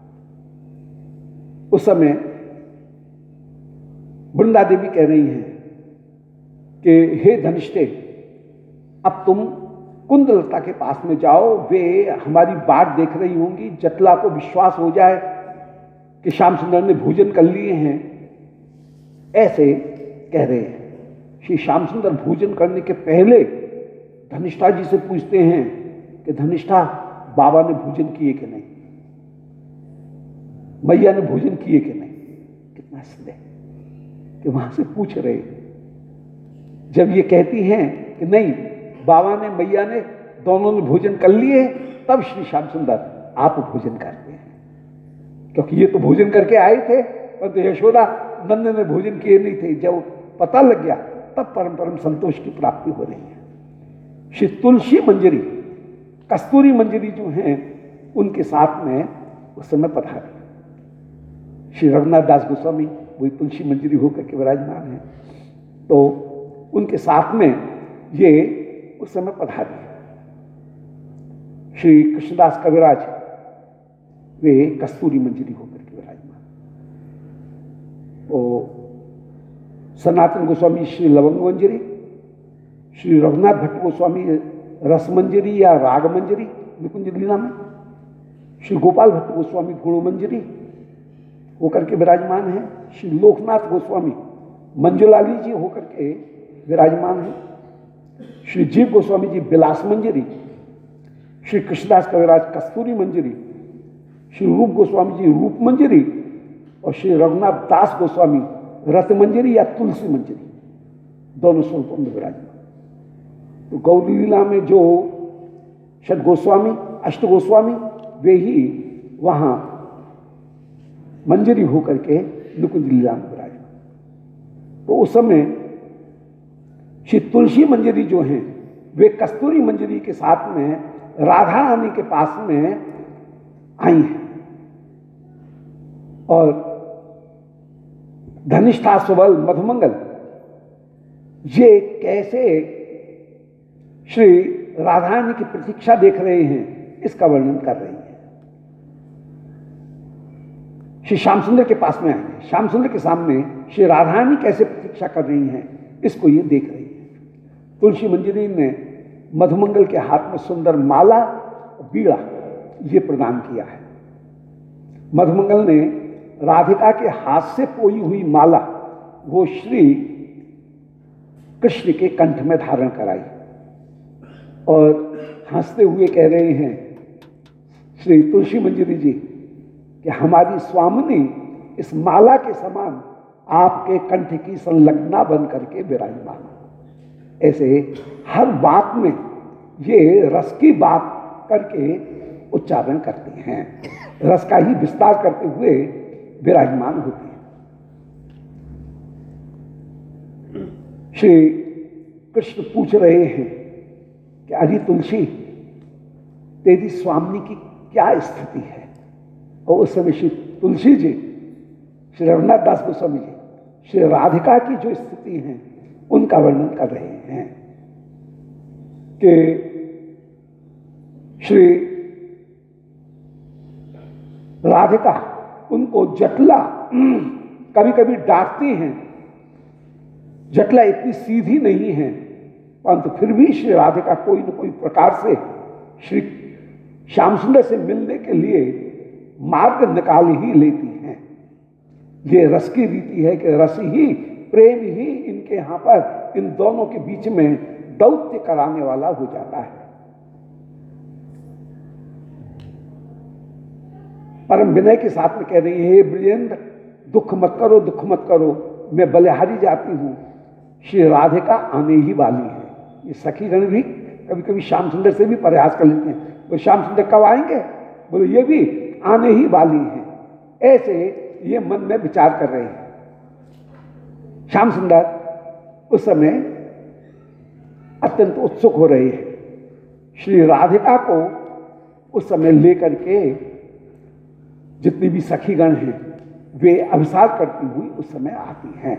उस समय वृंदा देवी कह रही हैं कि हे धनिष्ठे, अब तुम कुंदलता के पास में जाओ, वे हमारी बाट देख रही होंगी। जटला को विश्वास हो जाए कि श्याम सुंदर ने भोजन कर लिए हैं, ऐसे कह रहे हैं। श्री श्याम सुंदर भोजन करने के पहले धनिष्ठा जी से पूछते हैं कि धनिष्ठा, बाबा ने भोजन किए कि नहीं, मैया ने भोजन किए कि नहीं। कितना स्नेह कि वहां से पूछ रहे। जब ये कहती हैं कि नहीं, बाबा ने मैया ने दोनों ने भोजन कर लिए, तब श्री श्याम सुंदर आप भोजन करते हैं, क्योंकि ये तो भोजन करके आए थे, परंतु तो यशोदा नंद ने भोजन किए नहीं थे। जब पता लग गया तब परम परम संतोष की प्राप्ति हो रही है। श्री तुलसी मंजरी, कस्तूरी मंजरी जो हैं, उनके साथ में उस समय पधारे। श्री रघुनाथ दास गोस्वामी वही तुलसी मंजरी होकर के विराजमान है, तो उनके साथ में ये उस समय पधारे। श्री कृष्णदास कविराज वे कस्तूरी मंजरी होकर के विराजमान। तो सनातन गोस्वामी श्री लवंग मंजरी, श्री रघुनाथ भट्ट गोस्वामी रस मंजरी या राग मंजरी निकुंज लीला में, श्री गोपाल भट्ट गोस्वामी गुण मंजरी होकर के विराजमान है। श्री लोकनाथ गोस्वामी मंजुलाली जी होकर के विराजमान है। श्री जीव गोस्वामी जी विलास मंजरी, श्री कृष्णदास कविराज कस्तूरी मंजरी, श्री रूप गोस्वामी जी रूप मंजरी, और श्री रघुनाथ दास गोस्वामी रत मंजरी या तुलसी मंजरी, दोनों स्वरूपों में विराजमान। तो गौरी लीला में जो षट गोस्वामी अष्ट गोस्वामी वे ही वहां मंजरी होकर के निकुंज लीला में विराजमान। तो उस समय श्री तुलसी मंजरी जो हैं, वे कस्तूरी मंजरी के साथ में राधा रानी के पास में आई हैं। और धनिष्ठा, सुबल, मधुमंगल ये कैसे श्री राधा रानी की प्रतीक्षा देख रहे हैं, इसका वर्णन कर रही है। श्री श्याम सुंदर के पास में आएंगे, श्याम सुंदर के सामने श्री राधा रानी कैसे प्रतीक्षा कर रही हैं, इसको ये देख रही है। तुलसी मंजरी ने मधुमंगल के हाथ में सुंदर माला और बीड़ा ये प्रदान किया है। मधुमंगल ने राधिका के हाथ से पोई हुई माला वो श्री कृष्ण के कंठ में धारण कराई, और हंसते हुए कह रहे हैं श्री तुलसी मंजरी जी कि हमारी स्वामिनी इस माला के समान आपके कंठ की संलग्ना बन करके विराजमान। ऐसे हर बात में ये रस की बात करके उच्चारण करते हैं, रस का ही विस्तार करते हुए विराजमान होती है। श्री कृष्ण पूछ रहे हैं कि अरे तुलसी, तेरी स्वामिनी की क्या स्थिति है। और उस समय श्री तुलसी जी, श्री रघुनाथ दास गोस्वामी जी श्री राधिका की जो स्थिति है उनका वर्णन कर रहे हैं कि श्री राधिका उनको जटला कभी कभी डांटती हैं। जटला इतनी सीधी नहीं है, परंतु फिर भी श्री राधिका कोई न कोई प्रकार से श्री श्याम सुंदर से मिलने के लिए मार्ग निकाल ही लेती हैं। ये रस की रीति है कि रस ही, प्रेम ही इनके यहाँ पर इन दोनों के बीच में दौत्य कराने वाला हो जाता है। परम विनय के साथ में कह रही है, हे ब्रजेंद्र, दुख मत करो, दुख मत करो, मैं बलिहारी जाती हूँ, श्री राधिका आने ही वाली है। ये सखीगण भी कभी कभी श्याम सुंदर से भी प्रयास कर लेते हैं, बोले श्याम सुंदर कब आएंगे, बोले ये भी आने ही वाली हैं। ऐसे ये मन में विचार कर रहे हैं। श्याम सुंदर उस समय अत्यंत उत्सुक हो रहे हैं। श्री राधिका को उस समय लेकर के जितनी भी सखीगण हैं वे अभिसार करती हुई उस समय आती हैं।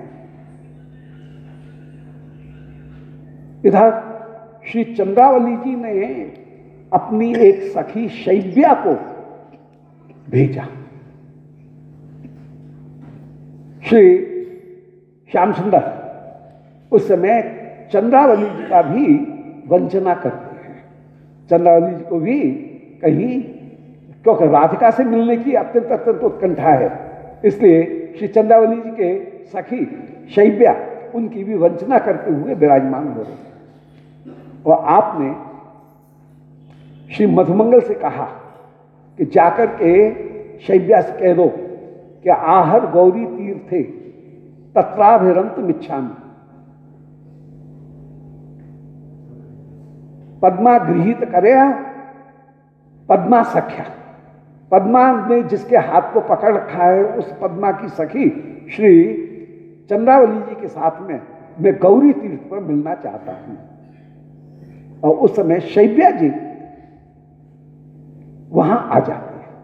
इधर श्री चंद्रावली जी ने अपनी एक सखी शैव्या को भेजा। श्री श्याम सुंदर उस समय चंद्रावली जी का भी वंचना करते हैं। चंद्रावली जी को भी कहीं, क्योंकि राधिका से मिलने की अत्यंत अत्यंत उत्कंठा है, इसलिए श्री चंद्रावली जी के सखी शैव्या उनकी भी वंचना करते हुए विराजमान हो रहे हैं। और आपने श्री मधुमंगल से कहा कि जाकर के शैव्या से कह दो कि आहर गौरी तीर्थे तत्राभिरंत मिच्छामि, पद्मा गृहीत करया पद्मा सख्या। पद्मा ने जिसके हाथ को पकड़ रखा है उस पद्मा की सखी श्री चंद्रावली जी के साथ में मैं गौरी तीर्थ पर मिलना चाहता हूं। और उस समय शैव्या जी वहां आ जाते हैं।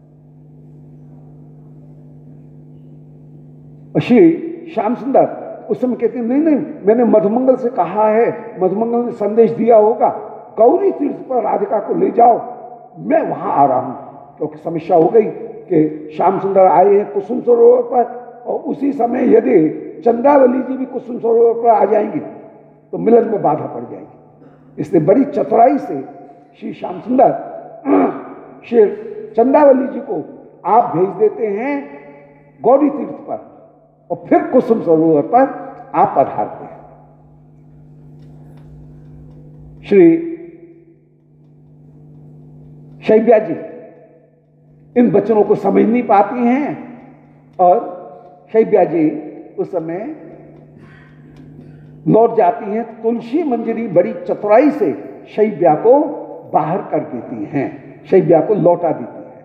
और श्री श्याम सुंदर उस समय कहते हैं नहीं नहीं, मैंने मधुमंगल से कहा है, मधुमंगल ने संदेश दिया होगा, गौरी तीर्थ पर राधिका को ले जाओ, मैं वहां आ रहा हूं। क्योंकि तो समस्या हो गई कि श्याम सुंदर आए हैं कुसुम सरोवर पर, और उसी समय यदि चंद्रावली जी भी कुसुम सरोवर पर आ जाएंगी तो मिलन में बाधा पड़ जाएगी। इसलिए बड़ी चतुराई से श्री श्याम सुंदर श्री चंद्रावली जी को आप भेज देते हैं गौरी तीर्थ पर, और फिर कुसुम सरोवर पर आप पधारते हैं। श्री शैव्या जी इन वचनों को समझ नहीं पाती हैं, और शैव्या जी उस समय लौट जाती हैं। तुलसी मंजरी बड़ी चतुराई से शैव्या को बाहर कर देती हैं, शैव्या को लौटा देती हैं।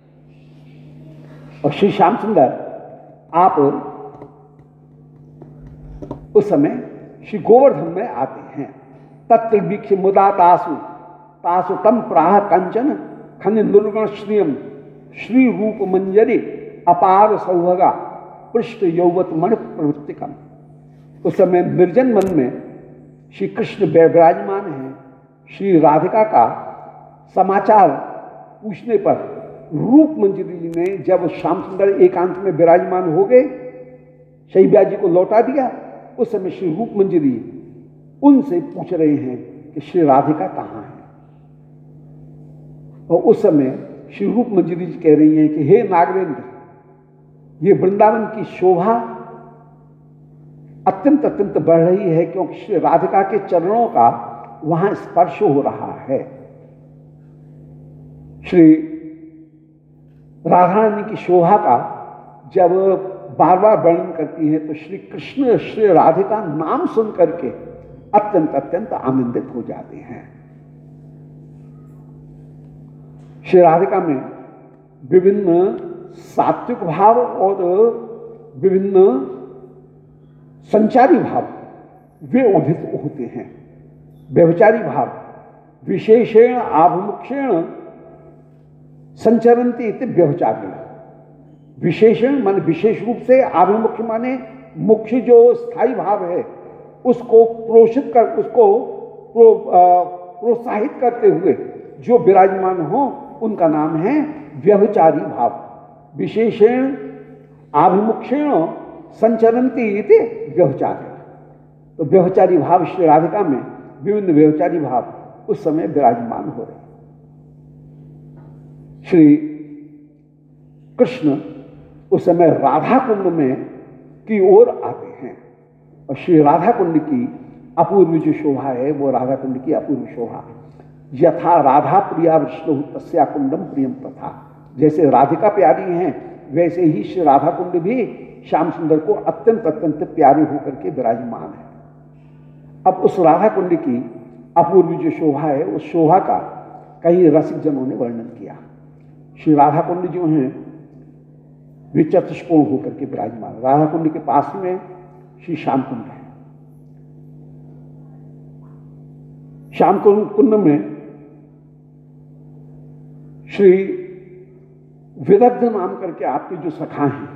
और श्री श्याम सुंदर आप उस समय श्री गोवर्धन में आते हैं। तत्र वीक्ष मुदा तासु तासु तम प्राह कंचन खन दुर्गण श्रियम श्री रूप मंजरी अपार सौभगा पृष्ठ यौवत मण प्रवृत्तिकम। उस समय निर्जन मन में श्री कृष्ण विराजमान हैं। श्री राधिका का समाचार पूछने पर रूप मंजरी जी ने जब श्याम सुंदर एकांत में विराजमान हो गए, शैव्या जी को लौटा दिया, उस समय श्री रूप मंजरी उनसे पूछ रहे हैं कि श्री राधिका कहाँ है। और उस समय श्री रूप मंजरी जी कह रही हैं कि हे नागेंद्र, ये वृंदावन की शोभा अत्यंत अत्यंत बढ़ रही है, क्योंकि श्री राधिका के चरणों का वहां स्पर्श हो रहा है। श्री राधा रानी की शोभा का जब बार बार वर्णन करती है तो श्री कृष्ण श्री राधिका नाम सुन करके अत्यंत अत्यंत आनंदित हो जाते हैं। श्री राधिका में विभिन्न सात्विक भाव और विभिन्न संचारी भाव वे उदित होते हैं। व्यभिचारी भाव विशेषेण आभिमुख्येण संचरन्ति इति व्यभिचारिण। विशेषण मान विशेष रूप से, आभिमुख्य माने मुख्य जो स्थायी भाव है उसको प्रोषित कर उसको प्रो, प्रोत्साहित करते हुए जो विराजमान हो उनका नाम है व्यभिचारी भाव। विशेषण आभिमुख्येण संचरन्ति इति व्यभिचारिण। तो व्यभिचारी भाव श्री राधिका में विभिन्न व्यभिचारी भाव उस समय विराजमान हो रहे। श्री कृष्ण उस समय राधा कुंड में की ओर आते हैं, और श्री राधा कुंड की अपूर्व जो शोभा है वो राधा कुंड की अपूर्व शोभा। यथा राधा प्रिया विष्णु तस्या कुंडम प्रियम तथा, जैसे राधिका प्यारी हैं वैसे ही श्री राधा कुंड भी श्याम सुंदर को अत्यंत अत्यंत प्यारे होकर के विराजमान है। अब उस राधा कुंड की अपूर्व जो शोभा है, उस शोभा का कई रसिक जनों ने वर्णन किया। श्री राधा कुंड जो हैं वे चतुष्कोण होकर के विराजमान। राधा कुंड के पास में श्री श्याम कुंड है। श्याम कुंड में श्री विदग्ध नाम करके आपके जो सखा हैं,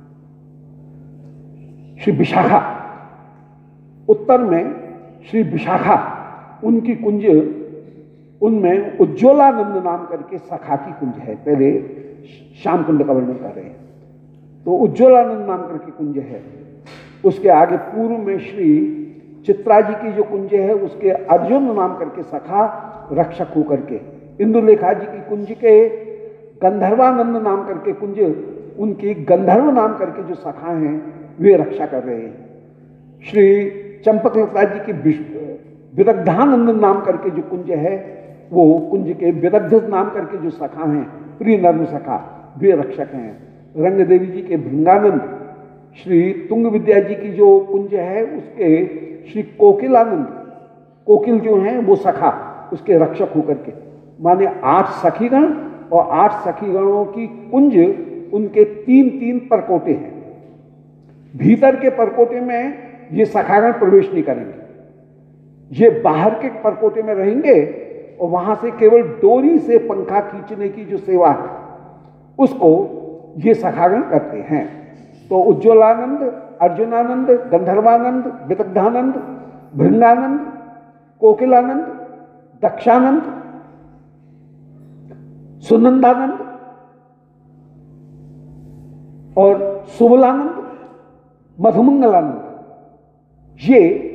श्री विशाखा, उत्तर में श्री विशाखा, उनकी कुंज, उनमें उज्ज्वलानंद नाम करके सखा की कुंज है। पहले श्याम कुंड का वर्णन कर रहे हैं तो उज्ज्वलानंद नाम करके कुंज है। उसके आगे पूर्व में श्री चित्रा जी की जो कुंज है, उसके अर्जुन नाम करके सखा रक्षक होकर के, इंदुलेखा जी की कुंज के गंधर्वानंद नाम करके कुंज, उनकी गंधर्व नाम करके जो सखा हैं वे रक्षा कर रहे हैं। श्री चंपकलता जी की विदग्धानंद नाम करके जो कुंज है, वो कुंज के विदग्ध नाम करके जो सखा हैं, प्रिय नर्म सखा, वे रक्षक हैं। रंग देवी जी के भृंगानंद, श्री तुंग विद्या जी की जो कुंज है, उसके श्री कोकिलानंद, कोकिल जो हैं वो सखा, उसके रक्षक होकर के, माने आठ सखीगण और आठ सखीगणों की कुंज, उनके तीन तीन परकोटे हैं। भीतर के परकोटे में ये सखागण प्रवेश नहीं करेंगे, ये बाहर के परकोटे में रहेंगे और वहां से केवल डोरी से पंखा खींचने की जो सेवा है उसको ये सखागण करते हैं। तो उज्ज्वलानंद, अर्जुनानंद, गंधर्वानंद, विदग्धानंद, भृंगानंद, कोकिलानंद, दक्षानंद, सुनंदानंद और सुबलानंद, मधुमंगलानंद, ये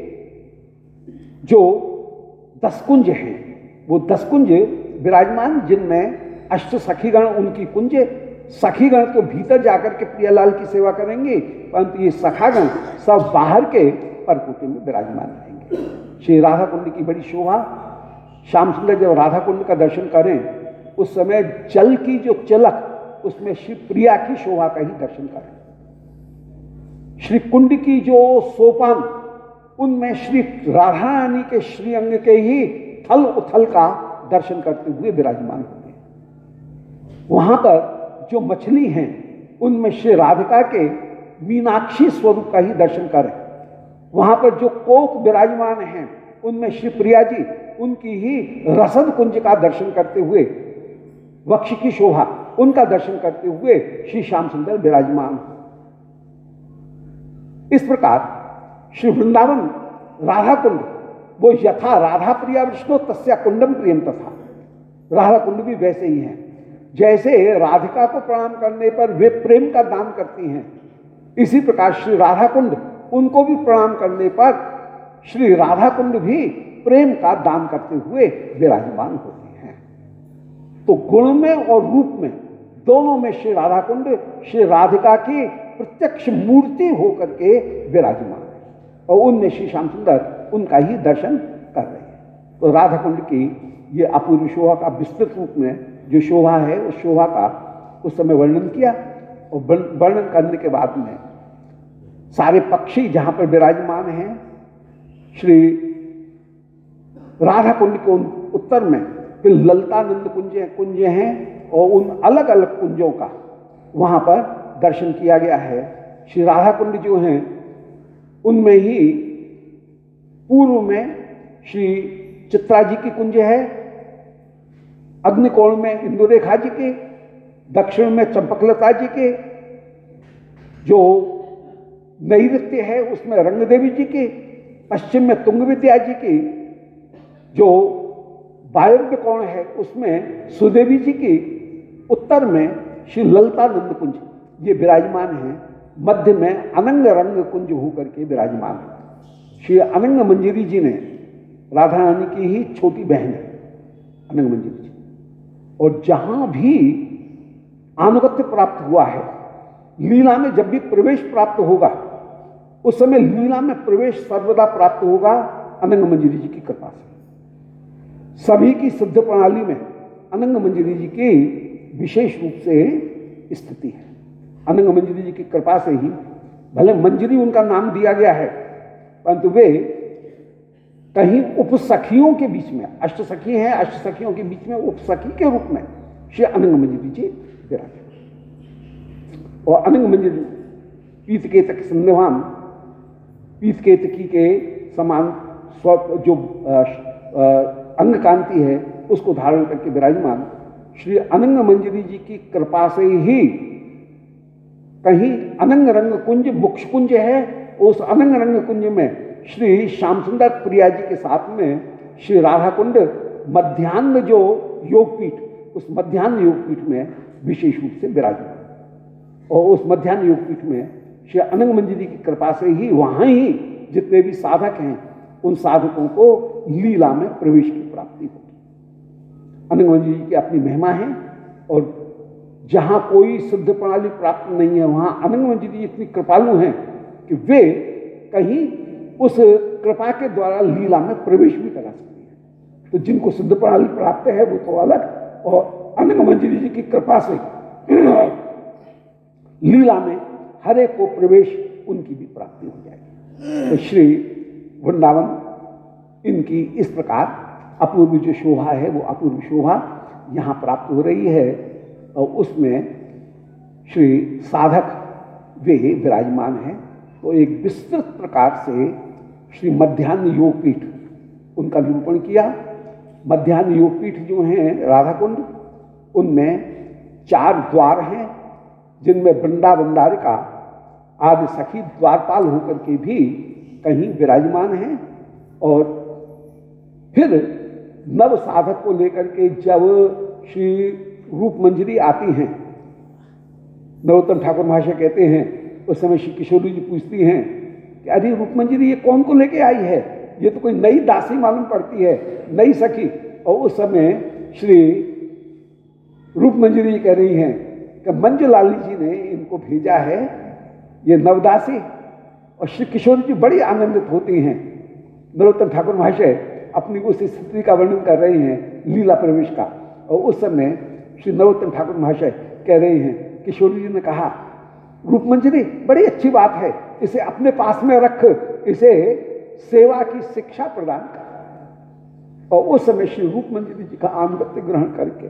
जो दस कुंज हैं वो दस कुंज विराजमान, जिनमें अष्ट सखीगण उनकी कुंज। सखीगण तो भीतर जाकर के प्रियालाल की सेवा करेंगे, परंतु ये सखागण सब बाहर के परकोटे में विराजमान रहेंगे। श्री राधा कुंड की बड़ी शोभा। श्याम सुंदर जब राधा कुंड का दर्शन करें उस समय जल की जो चलक, उसमें श्री प्रिया की शोभा का ही दर्शन करें। श्री कुंड की जो सोपान, उनमें श्री राधा रानी के श्री अंग के ही थल उथल का दर्शन करते हुए विराजमान होते हैं। वहां पर जो मछली हैं उनमें श्री राधिका के मीनाक्षी स्वरूप का ही दर्शन करें। वहां पर जो कोक विराजमान हैं उनमें श्री प्रिया जी, उनकी ही रसद कुंज का दर्शन करते हुए, वक्ष की शोभा, उनका दर्शन करते हुए श्री श्याम सुंदर विराजमान। इस प्रकार श्री वृंदावन राधा कुंड वो यथा राधा प्रिया विष्णु तस्या कुंडम प्रियम तथा, राधा कुंड भी वैसे ही हैं। जैसे राधिका को प्रणाम करने पर वे प्रेम का दान करती हैं, इसी प्रकार श्री राधा कुंड उनको भी प्रणाम करने पर श्री राधा कुंड भी प्रेम का दान करते हुए विराजमान होते हैं। तो गुण में और रूप में दोनों में श्री राधा कुंड श्री राधिका की प्रत्यक्ष मूर्ति होकर के विराजमान है और उनमें श्री श्याम सुंदर उनका ही दर्शन कर रहे हैं। तो राधा कुंड की ये अपूर्व शोभा का विस्तृत रूप में जो शोभा है उस शोभा का उस समय वर्णन किया और वर्णन करने के बाद में सारे पक्षी जहां पर विराजमान हैं, श्री राधा कुंड के उत्तर में फिर ललतानंद कुंज कुंज हैं और उन अलग अलग कुंजों का वहां पर दर्शन किया गया है। श्री राधा कुंड जो हैं उनमें ही पूर्व में श्री चित्रा जी की कुंज है, अग्निकोण में इंदुरेखा जी के, दक्षिण में चंपकलता जी के, जो नैऋत्य है उसमें रंगदेवी जी की, पश्चिम में तुंग विद्या जी की, जो वायव्य कोण है उसमें सुदेवी जी की, उत्तर में श्री ललतानंद कुंज ये विराजमान है, मध्य में अनंग रंग कुंज होकर के विराजमान है। श्री अनंग मंजरी जी ने राधा रानी की ही छोटी बहन है अनंग मंजरी जी, और जहां भी आनुगत्य प्राप्त हुआ है, लीला में जब भी प्रवेश प्राप्त होगा उस समय लीला में प्रवेश सर्वदा प्राप्त होगा अनंग मंजरी जी की कृपा से। सभी की सिद्ध प्रणाली में अनंग मंजरी जी की विशेष रूप से स्थिति है। अनंग मंजरी जी की कृपा से ही, भले मंजरी उनका नाम दिया गया है, परंतु वे कहीं उपसखियों के बीच में, अष्ट सखी हैं, अष्ट सखियों के बीच में उपसखी के रूप में श्री अनंग मंजरी जी विराजे। और अनंग मंजरी पीत केतक संदेवान, पीत केतकी के समान स्व जो अंग कांति है उसको धारण करके विराजमान श्री अनंग मंजरी जी की कृपा से ही कहीं अनंग रंग कुंज मोक्ष कुंज है, उस अनंग रंग कुंज में श्री श्याम सुंदर प्रिया जी के साथ में श्री राधा कुंड मध्यान्ह जो योगपीठ, उस मध्यान्ह योगपीठ में विशेष रूप से विराजमान, और उस मध्यान्ह योगपीठ में श्री अनंग मंजरी की कृपा से ही वहां ही जितने भी साधक हैं उन साधकों को लीला में प्रवेश की प्राप्ति होगी। अनंग मंजरी जी की अपनी महिमा है, और जहां कोई सिद्ध प्रणाली प्राप्त नहीं है वहां अनंग मंजरी जी इतनी कृपालु हैं कि वे कहीं उस कृपा के द्वारा लीला में प्रवेश भी करा सकती है। तो जिनको सिद्ध प्रणाली प्राप्त है वो तो अलग, और अनंग मंजरी जी की कृपा से लीला में हर एक को प्रवेश उनकी भी प्राप्ति हो जाएगी। तो श्री वृंदावन इनकी इस प्रकार अपूर्व जो शोभा है वो अपूर्व शोभा यहाँ प्राप्त हो रही है, और उसमें श्री साधक वे विराजमान हैं। तो एक विस्तृत प्रकार से श्री मध्यान्ह योगपीठ उनका निरूपण किया। मध्यान्ह योगपीठ जो हैं राधा कुंड, उनमें चार द्वार हैं जिनमें वृंदावन द्वारिका आदि सखी द्वारपाल होकर के भी कहीं विराजमान हैं। और फिर नव साधक को लेकर के जब श्री रूप मंजरी आती हैं, नरोत्तम ठाकुर महाशय कहते हैं, उस समय श्री किशोरी जी पूछती हैं कि अरे रूप मंजरी ये कौन को लेके आई है, ये तो कोई नई दासी मालूम पड़ती है, नई सखी। और उस समय श्री रूप मंजरी जी कह रही हैं कि मंजुलाली जी ने इनको भेजा है, ये नवदासी। और श्री किशोरी जी बड़ी आनंदित होती हैं। नरोत्तम ठाकुर महाशय अपनी उस स्थिति का वर्णन कर रहे हैं लीला प्रवेश का, और उस समय श्री नरोत्तम ठाकुर महाशय कह रहे हैं, किशोरी जी ने कहा रूप मंजरी बड़ी अच्छी बात है, इसे अपने पास में रख, इसे सेवा की शिक्षा प्रदान कर। और उस समय श्री रूप मंजरी जी का आनुगत्य ग्रहण करके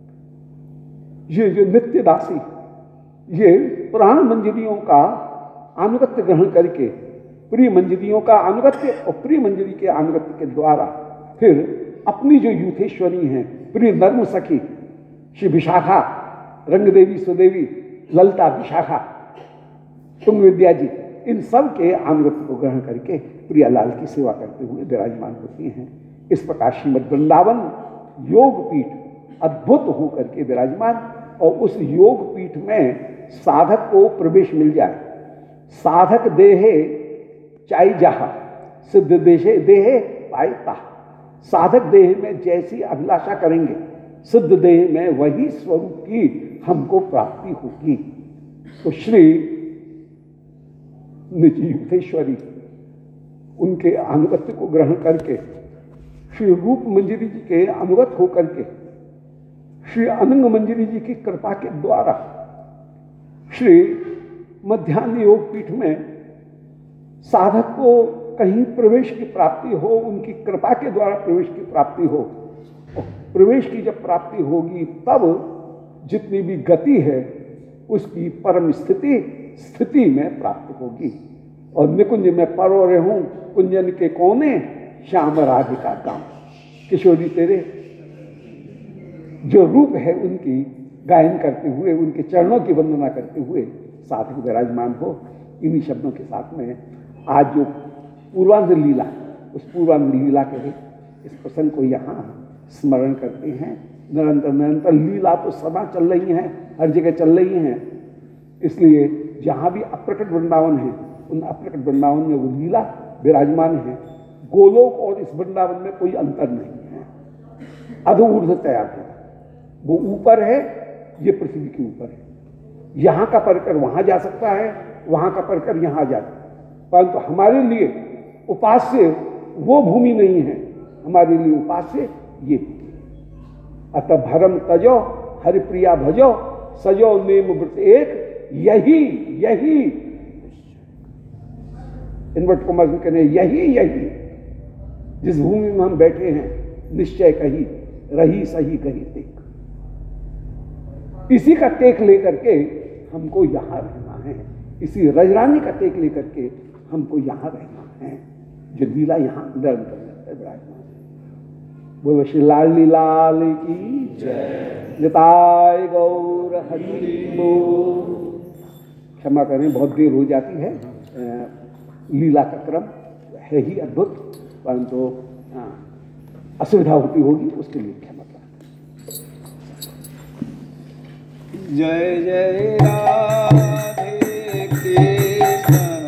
ये जो नित्य दासी, ये पुराण मंजरियों का अनुगत्य ग्रहण करके प्रिय मंजरियों का अनुगत्य और प्रिय मंजरी के अनुगत्य के द्वारा फिर अपनी जो यूथेश्वरी हैं, प्रिय नर्म सखी श्री विशाखा, रंगदेवी, सुदेवी, ललता, विशाखा, तुंग विद्या जी, इन सब के अनुगत्य को ग्रहण करके प्रियालाल की सेवा करते हुए विराजमान होती हैं। इस प्रकार श्रीमद वृंदावन योगपीठ अद्भुत होकर के विराजमान, और उस योगपीठ में साधक को प्रवेश मिल जाए। साधक देहे चाई जहा, सिद्ध देशे देहे पायता। साधक देह में जैसी अभिलाषा करेंगे, सिद्ध देह में वही स्वरूप की हमको प्राप्ति होगी। तो श्री निज युक्तेश्वरी उनके अनुगत्य को ग्रहण करके, श्री रूप मंजरी जी के अनुगत होकर के, श्री अनंग मंजरी जी की कृपा के द्वारा श्री मध्यान्ह योगपीठ में साधक को कहीं प्रवेश की प्राप्ति हो, उनकी कृपा के द्वारा प्रवेश की प्राप्ति हो। और प्रवेश की जब प्राप्ति होगी तब जितनी भी गति है उसकी परम स्थिति स्थिति में प्राप्त होगी। और निकुंज में परो रहूं कुंजन के कोने, श्याम राधिका गाँव। किशोरी तेरे जो रूप है उनकी गायन करते हुए, उनके चरणों की वंदना करते हुए साधक विराजमान हो। इन्हीं शब्दों के साथ में आज जो पूर्वांध लीला, उस पूर्वांध लीला के इस प्रसंग को यहाँ स्मरण करते हैं। निरंतर निरंतर लीला तो सदा चल रही हैं, हर जगह चल रही हैं। इसलिए जहाँ भी अप्रकट वृंदावन है, उन अप्रकट वृंदावन में वो लीला विराजमान है। गोलोक और इस वृंदावन में कोई अंतर नहीं है। अधूर्ध तैयार है, वो ऊपर है, ये पृथ्वी के ऊपर है। यहाँ का परकर वहाँ जा सकता है, वहाँ का परकर यहाँ जा सकता है, परंतु हमारे लिए उपास्य वो भूमि नहीं है, हमारे लिए उपास्य ये भूमि। अतः भरम तजो हरिप्रिया भजो, सजो नेम व्रत एक, यही यही इनवर्ट कुमार कहने यही यही जिस भूमि में हम बैठे हैं, निश्चय कही रही सही कही टेक। इसी का टेक लेकर के हमको यहां रहना है, इसी रजरानी का टेक लेकर के हमको यहां रहना है, जो लीला यहां निरंतर विराजमान है। बोलो श्री लाली लाल की जय, निताय गौर हरि बोल। क्षमा करें, बहुत देर हो जाती है, लीला का क्रम है ही अद्भुत, परंतु असुविधा होती होगी, उसके लिए क्षमा करें। जय जय राधे कृष्ण।